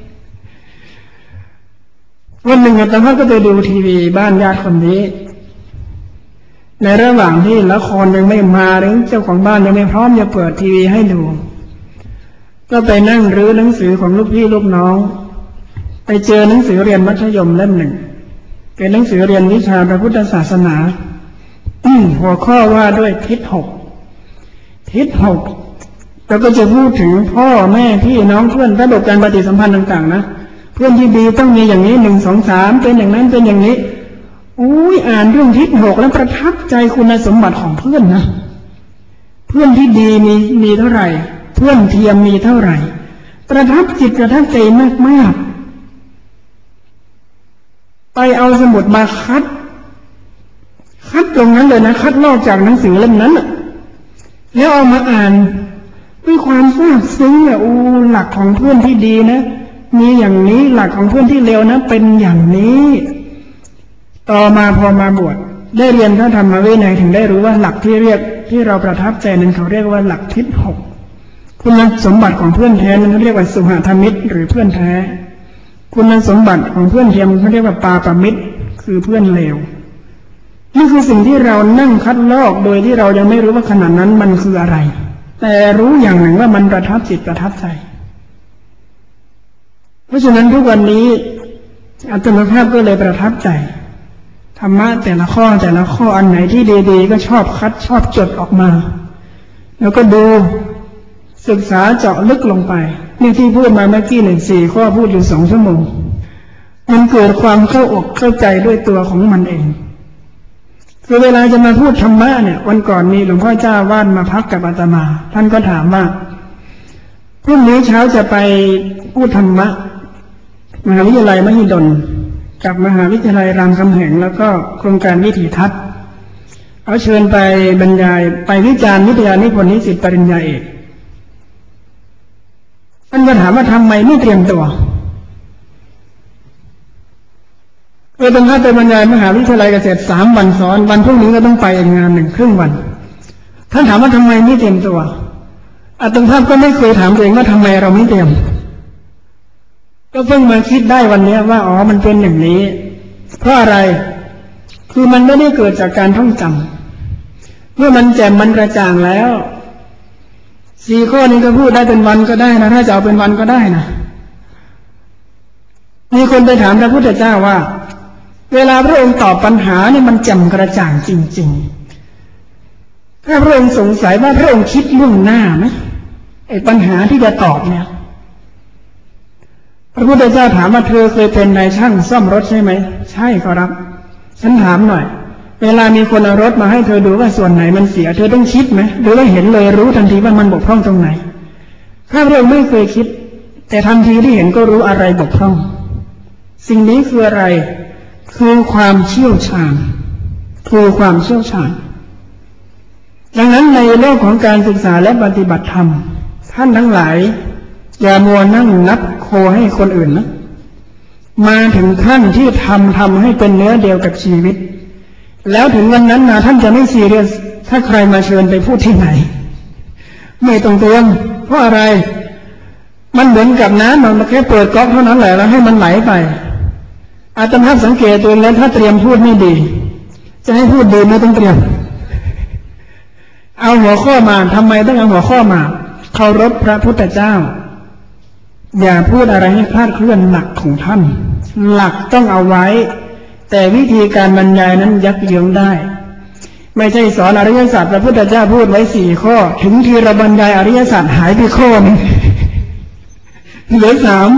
วันหนึ่งอาตมาก็ไปดูทีวีบ้านญาติคนนี้ในระหว่างที่ละครยังไม่มาหรือเจ้าของบ้านยังไม่พร้อมจะเปิดทีวีให้ดูก็ไปนั่งรื้อหนังสือของลูกพี่ลูกน้องไปเจอหนังสือเรียนมัธยมเล่มหนึ่งเป็นหนังสือเรียนวิชาพระพุทธศาสนาหัวข้อว่าด้วยทิศหกทิศหกเราก็จะพูดถึงพ่อแม่พี่น้องเพื่อนระบบการปฏิสัมพันธ์ต่างๆนะเพื่อนที่ดีต้องมีอย่างนี้หนึ่งสองสามเป็นอย่างนั้นเป็นอย่างนี้อุ้ยอ่านเรื่องทิศหกแล้วประทับใจคุณสมบัติของเพื่อนนะเพื่อนที่ดีมีมีเท่าไหร่เพื่อนเทียมมีเท่าไหร่ประทับจิตประทับใจมากๆไปเอาสมุดมาคัดคัดตรงนั้นเลยนะคัดลอกจากหนังสือเล่มนั้นแล้วเอามาอ่านด้วยความซาบซึ้งอ่ะอู้หลักของเพื่อนที่ดีนะมีอย่างนี้หลักของเพื่อนที่เลวนะเป็นอย่างนี้ต่อมาพอมาบวชได้เรียนพระธรรมวินัยถึงได้รู้ว่าหลักที่เรียกที่เราประทับใจนั้นเขาเรียกว่าหลักทิศหกคุณสมบัติของเพื่อนแท้นั้นเรียกว่าสุหธมิตรหรือเพื่อนแท้คุณสมบัติของเพื่อนเทียมเขาเรียกว่าปาปมิตรคือเพื่อนเลวนี่คือสิ่งที่เรานั่งคัดลอกโดยที่เรายังไม่รู้ว่าขณะนั้นมันคืออะไรแต่รู้อย่างหนึ่งว่ามันประทับจิตประทับใจเพราะฉะนั้นทุกวันนี้อาตมาภาพก็เลยประทับใจธรรมะแต่ละข้อแต่ละข้ออันไหนที่ดีๆก็ชอบคัดชอบจดออกมาแล้วก็ดูศึกษาเจาะลึกลงไปนี่ที่พูดมาเมื่อกี้หนึ่งสี่ข้อพูดอยู่สองชั่วโมงมันเกิดความเข้าอกเข้าใจด้วยตัวของมันเองคือเวลาจะมาพูดธรรมะเนี่ยวันก่อนมีหลวงพ่อเจ้าวาดมาพักกับอาตมาท่านก็ถามว่าพรุ่งนี้เช้าจะไปพูดธรรมะมหาวิทยาลัยมหิดลกับมหาวิทยาลัยรามคำแหงแล้วก็โครงการวิถีทัศน์เขาเชิญไปบรรยายไปวิจารณ์วิทยานิพนธ์นิสิตปริญญาเอกท่านก็ถามว่าทำไมไม่เตรียมตัวเออต้องไปบรรยายมหาวิทยาลัยเกษตรสามวันซ้อนวันพรุ่งนี้ก็ต้องไปอีกงานหนึ่งครึ่งวันท่านถามว่าทำไมไม่เตรียมตัวอาตมาก็ไม่เคยถามตัวเองว่าทำไมเราไม่เตรียมก็เพิ่งมาคิดได้วันนี้ว่าอ๋อมันเป็นอย่างนี้เพราะอะไรคือมันไม่ได้เกิดจากการท่องจำเมื่อมันแจ่มมันกระจ่างแล้วสี่ข้อนี้ก็พูดได้เป็นวันก็ได้นะถ้าจะเอาเป็นวันก็ได้นะมีคนไปถามพระพุทธเจ้าว่าเวลาพระองค์ตอบปัญหาเนี่ยมันแจ่มกระจ่างจริงๆถ้าพระองค์สงสัยว่าพระองค์คิดล่วงหน้าไหมไอ้ปัญหาที่จะตอบเนี่ยพระพุทธเจ้าถามว่าเธอเคยเป็นนายช่างซ่อมรถใช่ไหมใช่ครับฉันถามหน่อยเวลามีคนเอารถมาให้เธอดูว่าส่วนไหนมันเสียเธอต้องคิดไหมหรือว่าเห็นเลยรู้ทันทีว่ามันบกพร่องตรงไหนข้าพระองค์ไม่เคยคิดแต่ทันทีที่เห็นก็รู้อะไรบกพร่องสิ่งนี้คืออะไรคือความเชี่ยวชาญคือความเชี่ยวชาญดังนั้นในโลกของการศึกษาและปฏิบัติธรรมท่านทั้งหลายอย่ามัวนั่งนับโคให้คนอื่นนะมาถึงขั้นที่ทำทำให้เป็นเนื้อเดียวกับชีวิตแล้วถึงวันนั้นนะท่านจะไม่ซีเรียสถ้าใครมาเชิญไปพูดที่ไหนไม่ต้องเตรียมเพราะอะไรมันเหมือนกับน้ำมันแค่เปิดก๊อกเท่านั้นแหละแล้วให้มันไหลไปอาตมาสังเกตตัวเองแล้วถ้าเตรียมพูดไม่ดีจะให้พูดดีไม่ต้องเตรียมเอาหัวข้อมาทำไมต้องเอาหัวข้อมาเคารพพระพุทธเจ้าอย่าพูดอะไรให้คลาดเคลื่อนหลักของท่านหลักต้องเอาไว้แต่วิธีการบรรยายนั้นยักเยื้องได้ไม่ใช่สอนอริยสัจพระพุทธเจ้าพูดไว้สี่ข้อถึงทีเราบรรยายอริยสัจหายไปข้อนึงเหลือสาม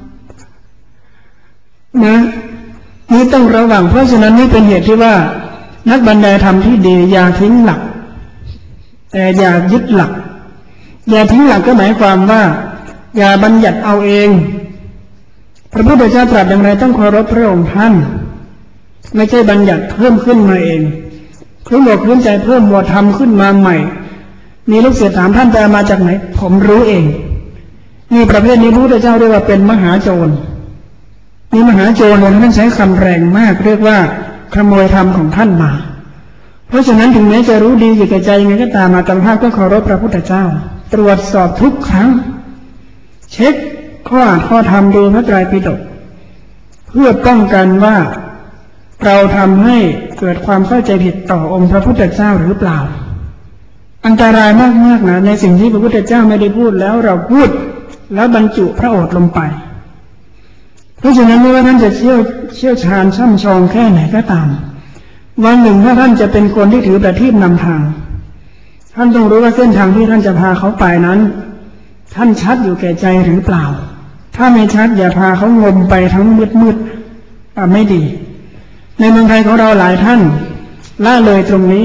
นะนี่ต้องระวังเพราะฉะนั้นนี่เป็นเหตุที่ว่านักบรรยายธรรมที่ดีอย่าทิ้งหลักแต่อย่ายึดหลักอย่าทิ้งหลักก็หมายความว่าอย่าบัญญัติเอาเองพระพุทธเจ้าตรัสอย่างไรต้องเคารพพระองค์ท่านไม่ใช่บัญญัติเพิ่มขึ้นมาเองพื้นอกพื้นใจเพิ่มวัวทำขึ้นมาใหม่มีลูกศิษย์ถามท่านไปมาจากไหนผมรู้เองนี่ประเภทนี้พระพุทธเจ้าเรียกว่าเป็นมหาโจรนี่มหาโจรเนี่ยท่านใช้คำแรงมากเรียกว่าขโมยธรรมของท่านมาเพราะฉะนั้นถึงแม้จะรู้ดีอยู่แก่ใจยังไงก็ตามอาตมาภาพก็เคารพพระพุทธเจ้าตรวจสอบทุกครั้งเช็คข้ออ่านข้อธรรมดูพระไตรปิฎกเพื่อป้องกันว่าเราทำให้เกิดความเข้าใจผิดต่อองค์พระพุทธเจ้าหรือเปล่าอันตรายมากๆนะในสิ่งที่พระพุทธเจ้าไม่ได้พูดแล้วเราพูดแล้วบรรจุพระโอษฐ์ลงไปเพราะฉะนั้นไม่ว่าท่านจะเชี่ยวเชี่ยวชาญช่ำชองแค่ไหนก็ตามวันหนึ่งถ้าท่านจะเป็นคนที่ถือประทีปนำทางท่านต้องรู้ว่าเส้นทางที่ท่านจะพาเขาไปนั้นท่านชัดอยู่แก่ใจหรือเปล่าถ้าไม่ชัดอย่าพาเขางมไปทั้งมืดๆอ่ะไม่ดีในเมืองไทยของเราหลายท่านละเลยตรงนี้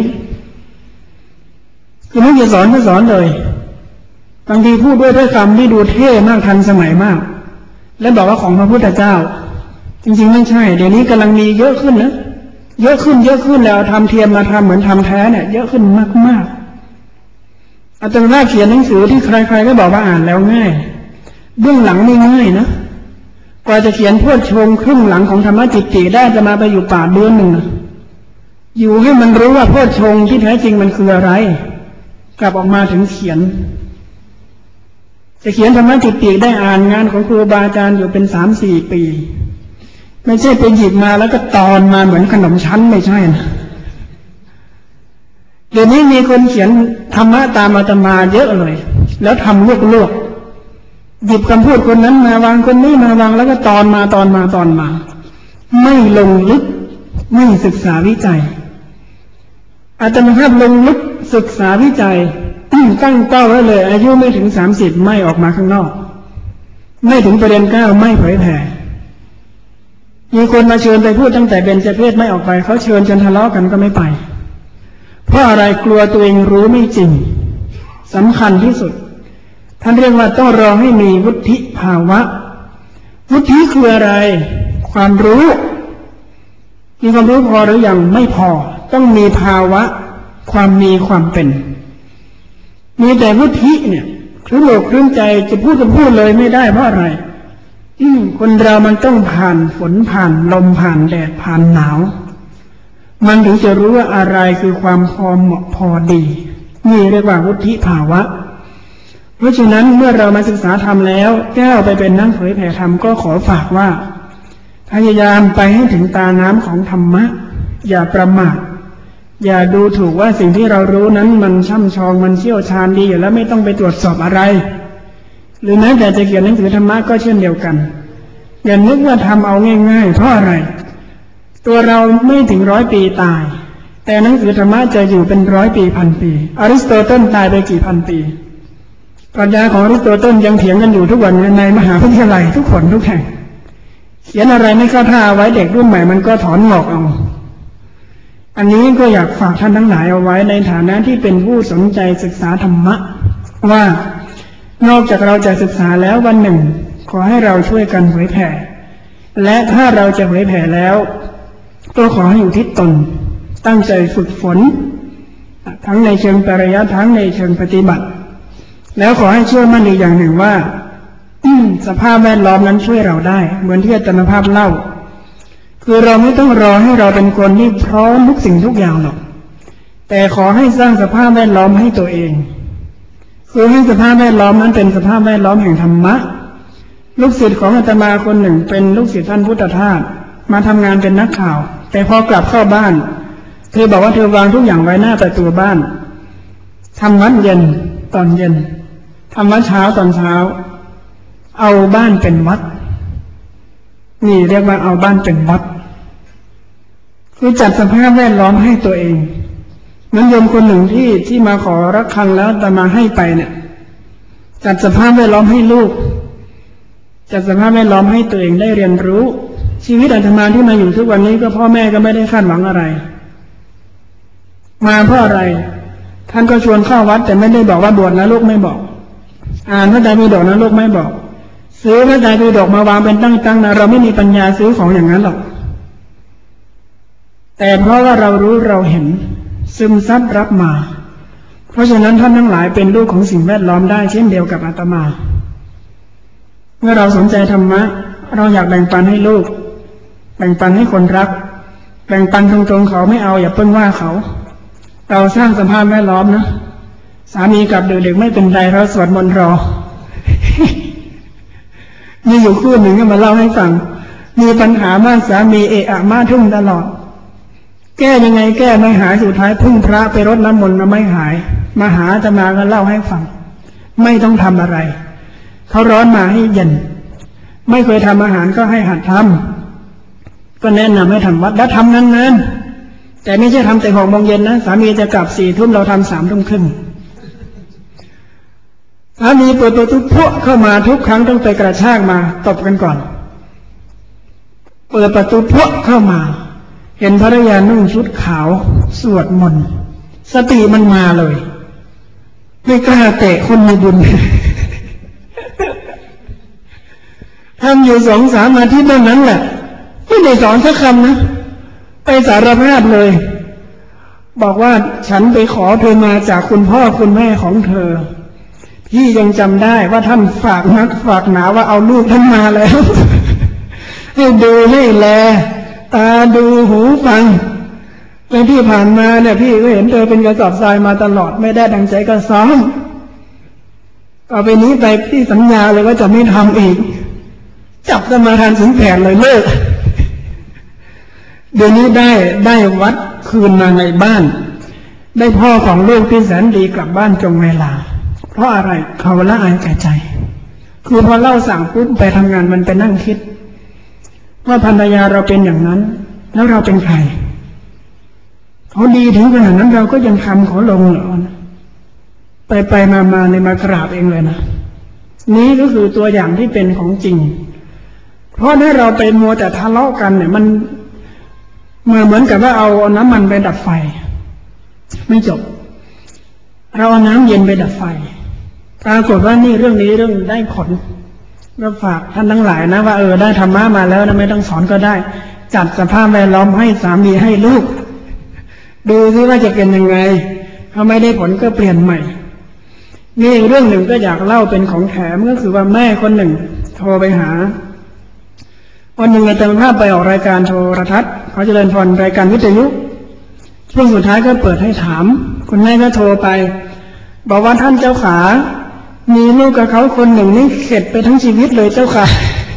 คือไม่จะสอนก็สอนเลยบางทีพูดด้วยด้วยคำที่ดูเท่มากทันสมัยมากและบอกว่าของพระพุทธเจ้าจริงๆไม่ใช่เดี๋ยวนี้กำลังมีเยอะขึ้นนะเยอะขึ้นเยอะขึ้นแล้วทำเทียมมาทำเหมือนทำแท้เนี่ยเยอะขึ้นมากๆอาจารย์ว่าเขียนหนังสือที่ใครๆก็บอกว่าอ่านแล้วง่ายเบื้องหลังไม่ง่ายนะกว่าจะเขียนโพชฌงค์ครึ่งหลังของธรรมจิตติได้จะมาไปอยู่ป่าเดือนหนึ่งนะอยู่ให้มันรู้ว่าโพชฌงค์ที่แท้จริงมันคืออะไรกลับออกมาถึงเขียนจะเขียนธรรมจิตติได้อ่านงานของครูบาอาจารย์อยู่เป็นสามสี่ปีไม่ใช่ไปหยิบมาแล้วก็ตอนมาเหมือนขนมชั้นไม่ใช่นะเดี๋ยวนี้มีคนเขียนธรรมะตามอาตมาเยอะเลยแล้วทำลวกๆหยิบคำพูดคนนั้นมาวางคนนี้มาวางแล้วก็ตอนมาตอนมาตอนมาไม่ลงลึกไม่ศึกษาวิจัยอาตมาภาพลงลึกศึกษาวิจัยตั้งเป้าไว้เลยอายุไม่ถึงสามสิบไม่ออกมาข้างนอกไม่ถึงประเด็นเก้าไม่เผยแผ่มีคนมาเชิญไปพูดตั้งแต่เบญจเพศไม่ออกไปเขาเชิญจนทะเลาะกันก็ไม่ไปเพราะอะไรกลัวตัวเองรู้ไม่จริงสำคัญที่สุดท่านเรียกว่าต้องรอให้มีวุฒิภาวะวุฒิคืออะไรความรู้มีความรู้พอหรือยังไม่พอต้องมีภาวะความมีความเป็นมีแต่วุฒิเนี่ยคลื่นโลกคลื่นใจจะพูดจะพูดเลยไม่ได้เพราะอะไรอืมคนเรามันต้องผ่านฝนผ่านลมผ่านแดดผ่านหนาวมันถึงจะรู้ว่าอะไรคือความพอเหมาะพอดีนี่เรียกว่าวุฒิภาวะเพราะฉะนั้นเมื่อเรามาศึกษาธรรมแล้วก้าวไปเป็นนักเผยแผ่ธรรมก็ขอฝากว่าพยายามไปให้ถึงตาน้ำของธรรมะอย่าประมาทอย่าดูถูกว่าสิ่งที่เรารู้นั้นมันช่ำชองมันเชี่ยวชาญดีอยู่แล้วไม่ต้องไปตรวจสอบอะไรหรือแม้แต่จะเขียนหนังสือธรรมะก็เช่นเดียวกันอย่านึกว่าทำเอาง่ายๆเพราะอะไรตัวเราไม่ถึงร้อยปีตายแต่หนังสือธรรมะจะอยู่เป็นร้อยปีพันปีอริสโตเติลตายไปกี่พันปีปรัชญาของอริสโตเติลยังเถียงกันอยู่ทุกวันในมหาวิทยาลัยทุกคนทุกแห่งเขียนอะไรไม่เข้าท่าไว้เด็กรุ่นใหม่มันก็ถอนหงอกเอาอันนี้ก็อยากฝากท่านทั้งหลายเอาไว้ในฐานะที่เป็นผู้สนใจศึกษาธรรมะว่านอกจากเราจะศึกษาแล้ววันหนึ่งขอให้เราช่วยกันเผยแผ่และถ้าเราจะเผยแผ่แล้วก็ขอให้อยู่ที่ตนตั้งใจฝึกฝนทั้งในเชิงปริยัติทั้งในเชิงปฏิบัติแล้วขอให้เชื่อมั่นอีกอย่างหนึ่งว่าสภาพแวดล้อมนั้นช่วยเราได้เหมือนที่อาจารย์ภาพเล่าคือเราไม่ต้องรอให้เราเป็นคนที่พร้อมทุกสิ่งทุกอย่างหรอกแต่ขอให้สร้างสภาพแวดล้อมให้ตัวเองคือให้สภาพแวดล้อมนั้นเป็นสภาพแวดล้อมแห่งธรรมะลูกศิษย์ของอาตมาคนหนึ่งเป็นลูกศิษย์ท่านพุทธทาสมาทำงานเป็นนักข่าวแต่พอกลับเข้าบ้านเธอบอกว่าเธอวางทุกอย่างไว้หน้าประตูบ้านทำวัดเย็นตอนเย็นทำวัดเช้าตอนเช้าเอาบ้านเป็นวัดนี่เรียกว่าเอาบ้านเป็นวัดคือจัดสภาพแวดล้อมให้ตัวเองนั้นโยมคนหนึ่งที่ที่มาขอรักฆังแล้วแต่มาให้ไปเนี่ยจัดสภาพแวดล้อมให้ลูกจัดสภาพแวดล้อมให้ตัวเองได้เรียนรู้ชีวิตอาตมาที่มาอยู่ทุกวันนี้ก็พ่อแม่ก็ไม่ได้คาดหวังอะไรมาเพราะอะไรท่านก็ชวนเข้าวัดแต่ไม่ได้บอกว่าบวชนะลูกไม่บอกอ่านพระไตรปิฎกนะลูกไม่บอกซื้อพระไตรปิฎกมาวางเป็นตั้งๆนะเราไม่มีปัญญาซื้อของอย่างนั้นหรอกแต่เพราะว่าเรารู้เราเห็นซึมซับรับมาเพราะฉะนั้นท่านทั้งหลายเป็นลูกของสิ่งแวดล้อมได้เช่นเดียวกับอาตมาเมื่อเราสนใจธรรมะเราอยากแบ่งปันให้ลูกแบ่งปันให้คนรักแบ่งปันตรงๆเขาไม่เอาอย่าเพิ่งว่าเขาเราสร้างสภาพแวดล้อมนะสามีกลับดึกๆไม่เป็นไรเราสวดมนต์รอ มีอยู่คู่หนึ่งก็มาเล่าให้ฟังมีปัญหามากสามีเอะอะมาทุ่งตลอดแก้ยังไงแก้ไม่หายสุดท้ายพึ่งพระไปรดน้ำมนต์แล้วไม่หายมาหาอาตมาก็เล่าให้ฟังไม่ต้องทำอะไรเขาร้อนมาให้เย็นไม่เคยทำอาหารก็ให้หัดทำก็แนะนำให้ทำวัดแล้วทำนั้นๆแต่ไม่ใช่ทำแต่หกโมงเย็นนะสามีจะกลับสี่ทุ่มเราทำสามทุ่มครึ่งสามีเปิดประตูพวกเข้ามาทุกครั้งต้องไปกระชากมาตบกันก่อนเปิดประตูพวกเข้ามาเห็นภรรยานุ่งชุดขาวสวดมนต์สติมันมาเลยไม่กล้าเตะคนมีบุญ ทำอยู่สองสามอาทิตย์เท่านั้นแหละไม่ได้สอนสักคำนะไปสารภาพเลยบอกว่าฉันไปขอเธอมาจากคุณพ่อคุณแม่ของเธอพี่ยังจำได้ว่าท่านฝากนักฝากหนาว่าเอาลูกท่านมาแล้ว ให้ดูให้แลตาดูหูฟังและที่ผ่านมาเนี่ยพี่ก็เห็นเธอเป็นกระสอบทรายมาตลอดไม่ได้ดังใจก็ซ้อมต่อไปนี้ไปที่สัญญาเลยว่าจะไม่ทำอีกจับสมาทานสินแผนเลยเลิกเดี๋ยวนี้ได้ได้วัดคืนมาในบ้านได้พ่อของลูกที่แสนดีกลับบ้านตรงเวลาเพราะอะไรเขาละอายแก่ใจคือพอเล่าสั่งปุ๊บไปทำงานมันไปนั่งคิดว่าภรรยาเราเป็นอย่างนั้นแล้วเราเป็นใครเขาดีถึงขนาดนั้นเราก็ยังทำเขาลงเหรอไปไปมามาในมากราบเองเลยนะนี้ก็คือตัวอย่างที่เป็นของจริงเพราะถ้าเราไปมัวแต่ทะเลาะกันเนี่ยมันเหมือนกับว่าเอาน้ำมันไปดับไฟไม่จบเราเอาน้ำเย็นไปดับไฟปรากฏว่านี่เรื่องนี้เรื่องได้ผลก็ฝากท่านทั้งหลายนะว่าเออได้ธรรมะมาแล้วนะไม่ต้องสอนก็ได้จัดสภาพแวดล้อมให้สามีให้ลูกดูซิว่าจะเป็นยังไงถ้าไม่ได้ผลก็เปลี่ยนใหม่นี่อีกเรื่องหนึ่งก็อยากเล่าเป็นของแถมก็คือว่าแม่คนหนึ่งโทรไปหาวันหนึ่งอาจารย์ภาพไปออกรายการโทรทัศน์เขาเจริญพรรายการวิทยุช่วงสุดท้ายก็เปิดให้ถามคุณแม่ก็โทรไปบอกว่าท่านเจ้าขามีลูกกับเขาคนหนึ่งนี่เข็ดไปทั้งชีวิตเลยเจ้าค่ะ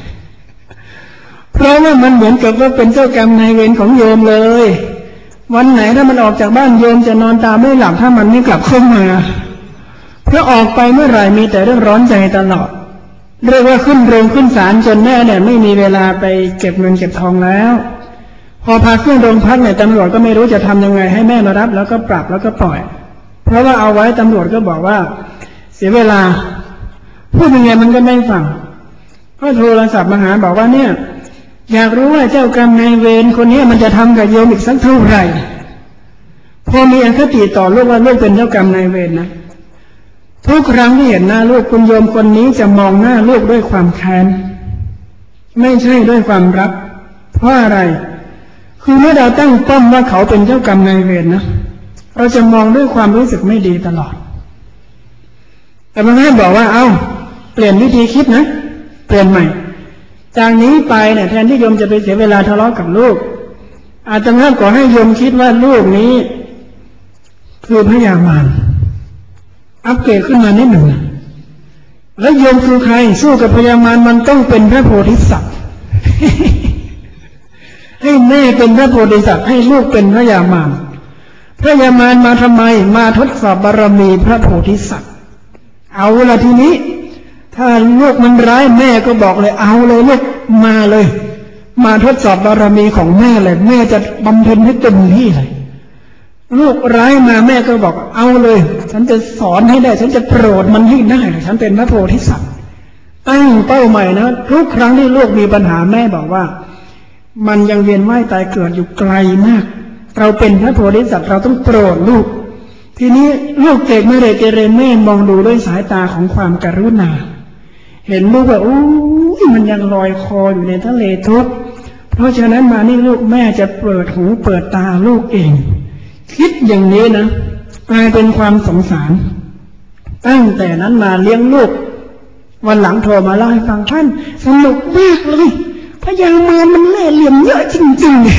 เพราะว่ามันเหมือนกับว่าเป็นเจ้ากรรมนายเวรของโยมเลยวันไหนถ้ามันออกจากบ้านโยมจะนอนตาไม่หลับถ้ามันไม่กลับเข้ามาเพราะออกไปเมื่อไหร่มีแต่เรื่องร้อนใจตลอดเรียกว่าขึ้นโรงขึ้นศาลจนแม่เนี่ยไม่มีเวลาไปเก็บเงินเก็บทองแล้วพอพาขึ้นโรงพักเนี่ยตำรวจก็ไม่รู้จะทำยังไงให้แม่มารับแล้วก็ปรับแล้วก็ปล่อยเพราะว่าเอาไว้ตำรวจก็บอกว่าเสียเวลาพูดยังไงมันก็ไม่ฟังก็โทรศัพท์มาหาบอกว่าเนี่ยอยากรู้ว่าเจ้ากรรมนายเวรคนนี้มันจะทำกับโยมอีกสักเท่าไหร่พอมีอคติต่อลูกว่าลูกเป็นเจ้ากรรมนายเวรนะทุกครั้งที่เห็นหน้าลูกคุณโยมคนนี้จะมองหน้าลูกด้วยความแค้นไม่ใช่ด้วยความรักเพราะอะไรคือเมื่อเราตั้งป้อมว่าเขาเป็นเจ้ากรรมนายเวรนะเราจะมองด้วยความรู้สึกไม่ดีตลอดแต่พระแม่บอกว่าเอาเปลี่ยนวิธีคิดนะเปลี่ยนใหม่จากนี้ไปเนี่ยแทนที่โยมจะไปเสียเวลาทะเลาะกับลูกอาตมาขอให้โยมคิดว่าลูกนี้คือพญามารอัปเกรดขึ้นมานิดหนึ่งแล้วโยมคือใครสู้กับพญามารมันต้องเป็นพระโพธิสัตว์ ให้แม่เป็นพระโพธิสัตว์ให้ลูกเป็นพญามารพระยามารมาทำไมมาทดสอบบารมีพระโพธิสัตว์เอาละทีนี้ถ้าลูกมันร้ายแม่ก็บอกเลยเอาเลยลูกมาเลยมาทดสอบบารมีของแม่เลยแม่จะบำเพ็ญให้เต็มที่เลยลูกร้ายมาแม่ก็บอกเอาเลยฉันจะสอนให้ได้ฉันจะโปรดมันให้ได้ฉันเป็นพระโพธิสัตว์ตั้งเป้าหมายนะทุกครั้งที่ลูกมีปัญหาแม่บอกว่ามันยังเวียนว่ายตายเกิดอยู่ไกลมากเราเป็นพระโพธิสัตว์เราต้องโปรดลูกทีนี้ลูกเด็กไม่ได้เกเรแม่มองดูด้วยสายตาของความกรุณาเห็นลูกว่าอู้มันยังลอยคออยู่ในทะเลทุกข์เพราะฉะนั้นมานี่ลูกแม่จะเปิดหูเปิดตาลูกเองคิดอย่างนี้นะกลายเป็นความสงสารตั้งแต่นั้นมาเลี้ยงลูกวันหลังโทรมาเล่าให้ฟังท่านสนุกมากเลยพญามารมันเล่ห์เหลี่ยมเยอะจริงๆ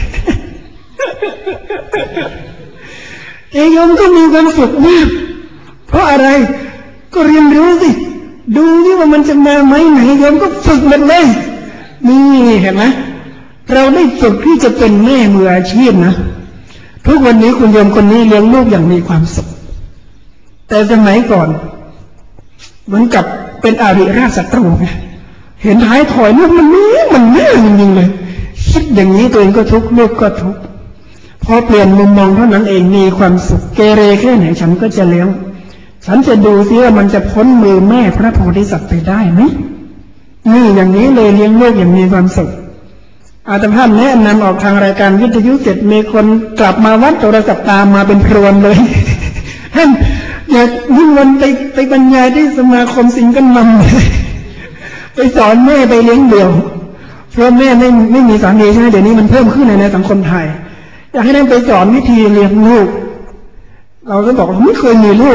เอยมก็มีความสุขมากเพราะอะไรก็เรียนรู้สิดูที่ว่ามันจะมาไหมไหนโยมก็ฝึกมันเลยนี่เห็นไหมเราได้ฝึกที่จะเป็นแม่มืออาชีพนะทุกวันนี้คุณโยมคนนี้เลี้ยงลูกอย่างมีความสุขแต่สมัยก่อนเหมือนกับเป็นอาริราชศัตรูไงเห็นท้ายถอยลูกมันนี่มันแม่จริงๆเลยคิดอย่างนี้ตัวเองก็ทุกข์ลูกก็ทุกข์พอเปลี่ยนมุมมองเท่านั้นเองมีความสุขเกเรแค่ไหนฉันก็จะเลี้ยงฉันจะดูซิว่ามันจะพ้นมือแม่พระโพธิสัตว์ไปได้ไหมนี่อย่างนี้เลยเลี้ยงลูกอย่างมีความสุขอาตมาแนะนำออกทางรายการวิทยุเสร็จมีคนกลับมาวัดโทรศัพท์ตามมาเป็นพรวนเลยท่านอยากนิมนต์ไปไปบรรยายที่สมาคมสิงห์กันมัมไปสอนแม่ไปเลี้ยงเดี่ยวเพราะแม่ไม่ไม่มีสามีใช่ไหมเดี๋ยวนี้มันเพิ่มขึ้นในในสังคมไทยอยากให้ท่านไปสอนวิธีเลี้ยงลูกเราก็บอกไม่เคยมีลูก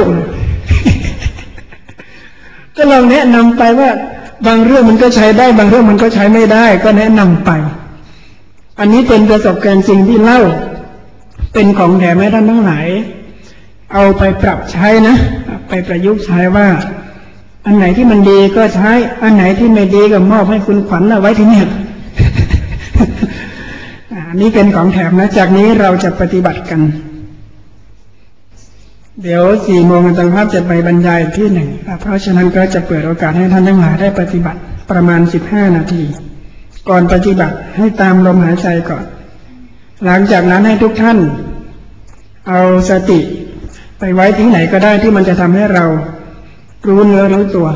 ก็ลองแนะนำไปว่าบางเรื่องมันก็ใช้ได้บางเรื่องมันก็ใช้ไม่ได้ก็แนะนำไปอันนี้เป็นประสบการณ์จริงที่เล่าเป็นของแถมให้ท่านทั้งหลายเอาไปปรับใช้นะไปประยุกต์ใช้ว่าอันไหนที่มันดีก็ใช้อันไหนที่ไม่ดีก็มอบให้คุณขวัญเอาไว้ที่นี่อันนี้เป็นของแถมนะจากนี้เราจะปฏิบัติกันเดี๋ยวสี่โมงอาจารย์ภาพจะไปบรรยายที่หนึ่งเพราะฉะนั้นก็จะเปิดโอกาสให้ท่านทั้งหลายได้ปฏิบัติประมาณสิบห้านาทีก่อนปฏิบัติให้ตามลมหายใจก่อนหลังจากนั้นให้ทุกท่านเอาสติไปไว้ที่ไหนก็ได้ที่มันจะทำให้เรารู้เนื้อรู้ตัว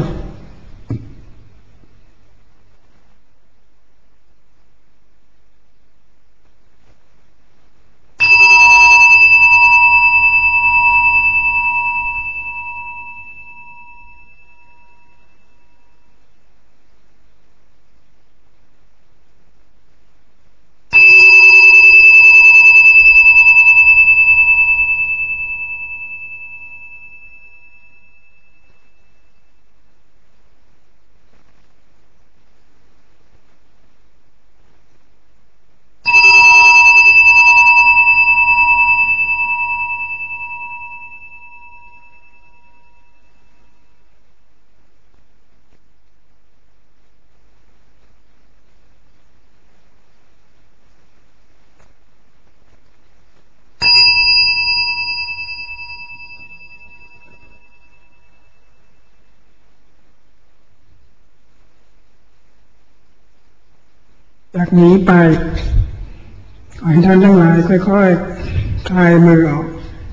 จากนี้ไปขอให้ท่านทั้งหลายค่อยๆคลายมือออก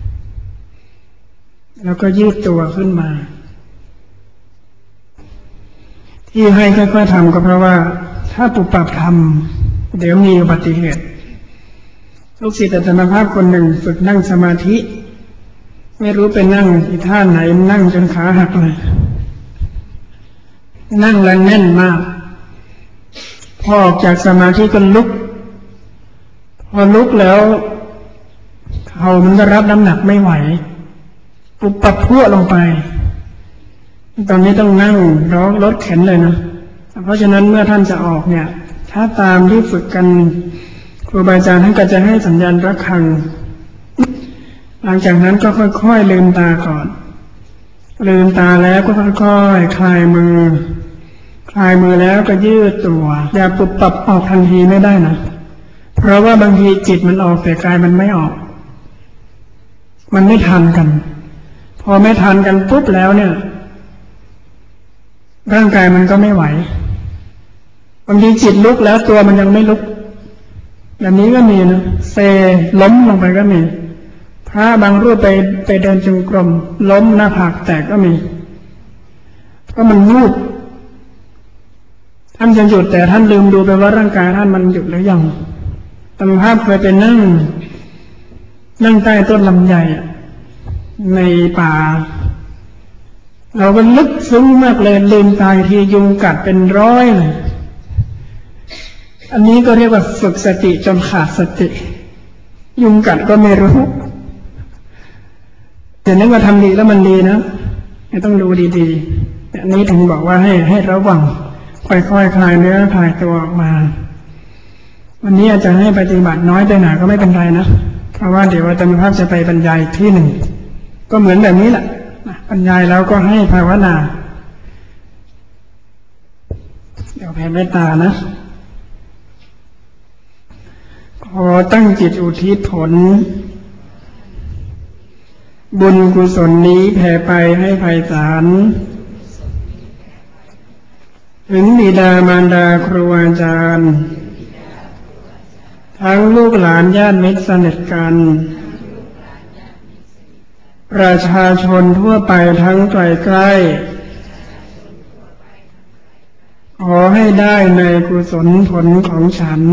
แล้วก็ยืดตัวขึ้นมาที่ให้ค่อยๆทำก็เพราะว่าถ้าปุบปับทำเดี๋ยวมีอุบัติเหตุลูกศิษย์อาจารย์ภาพคนหนึ่งฝึกนั่งสมาธิไม่รู้ไปนั่งอีท่าไหนนั่งจนขาหักเลยนั่งแรงแน่นมากพอออกจากสมาธิก็ลุกพอลุกแล้วเขามันก็รับน้ำหนักไม่ไหวปุบปับพั่วลงไปตอนนี้ต้องนั่งร้องรถเข็นเลยนะเพราะฉะนั้นเมื่อท่านจะออกเนี่ยถ้าตามที่ฝึกกันครูบาอาจารย์ท่านก็จะให้สัญญาณระฆังหลังจากนั้นก็ค่อยๆลืมตาก่อนลืมตาแล้วก็ค่อยๆคลายมือคลายมือแล้วก็ยืดตัวอย่าปุบปับออกทันทีไม่ได้นะเพราะว่าบางทีจิตมันออกแต่กายมันไม่ออกมันไม่ทันกันพอไม่ทันกันปุ๊บแล้วเนี่ยร่างกายมันก็ไม่ไหวบางทีจิตลุกแล้วตัวมันยังไม่ลุกแบบนี้ก็มีนะเซล้มลงไปก็มีพระบางรูปไปไปเดินจงกรมล้มหน้าผากแตกก็มีเพราะมันวูบท่านจะหยุดแต่ท่านลืมดูไปว่าร่างกายท่านมันหยุดหรือยังตามภาพเคยไปนั่งนั่งใต้ต้นลำไยในป่าเราก็ลึกซึ้งมากเลยลืมตาทียุงกัดเป็นร้อยเลยอันนี้ก็เรียกว่าฝึกสติจนขาดสติยุงกัดก็ไม่รู้แต่นึกว่าทำดีแล้วมันดีนะไม่ต้องดูดีๆอันนี้ถึงบอกว่าให้ให้ระวังค่อยๆ ค, คลายเนื้อคลายตัวออกมาวันนี้อาจจะให้ปฏิบัติน้อยไปหน่อยก็ไม่เป็นไรนะเพราะว่าเดี๋ยวอาจารย์ภาพจะไปบรรยายที่หนึ่งก็เหมือนแบบนี้แหละบรรยายแล้วก็ให้ภาวนาเดี๋ยวแผ่เมตตานะขอตั้งจิตอุทิศผลบุญกุศลนี้แผ่ไปให้ไพศาลถึงบิดามารดาครูอาจารย์ทั้งลูกหลานญาติมิตรสนิทกันประชาชนทั่วไปทั้งไกลใกล้ขอให้ได้ในกุศลผลของฉัน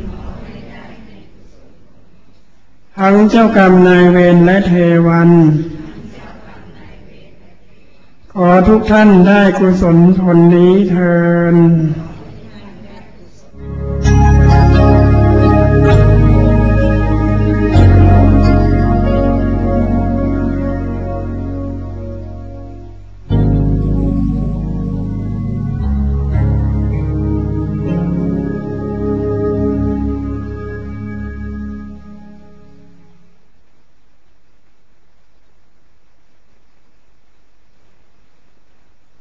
ทั้งเจ้ากรรมนายเวรและเทวันขอทุกท่านได้กุศลผลนี้เทอญ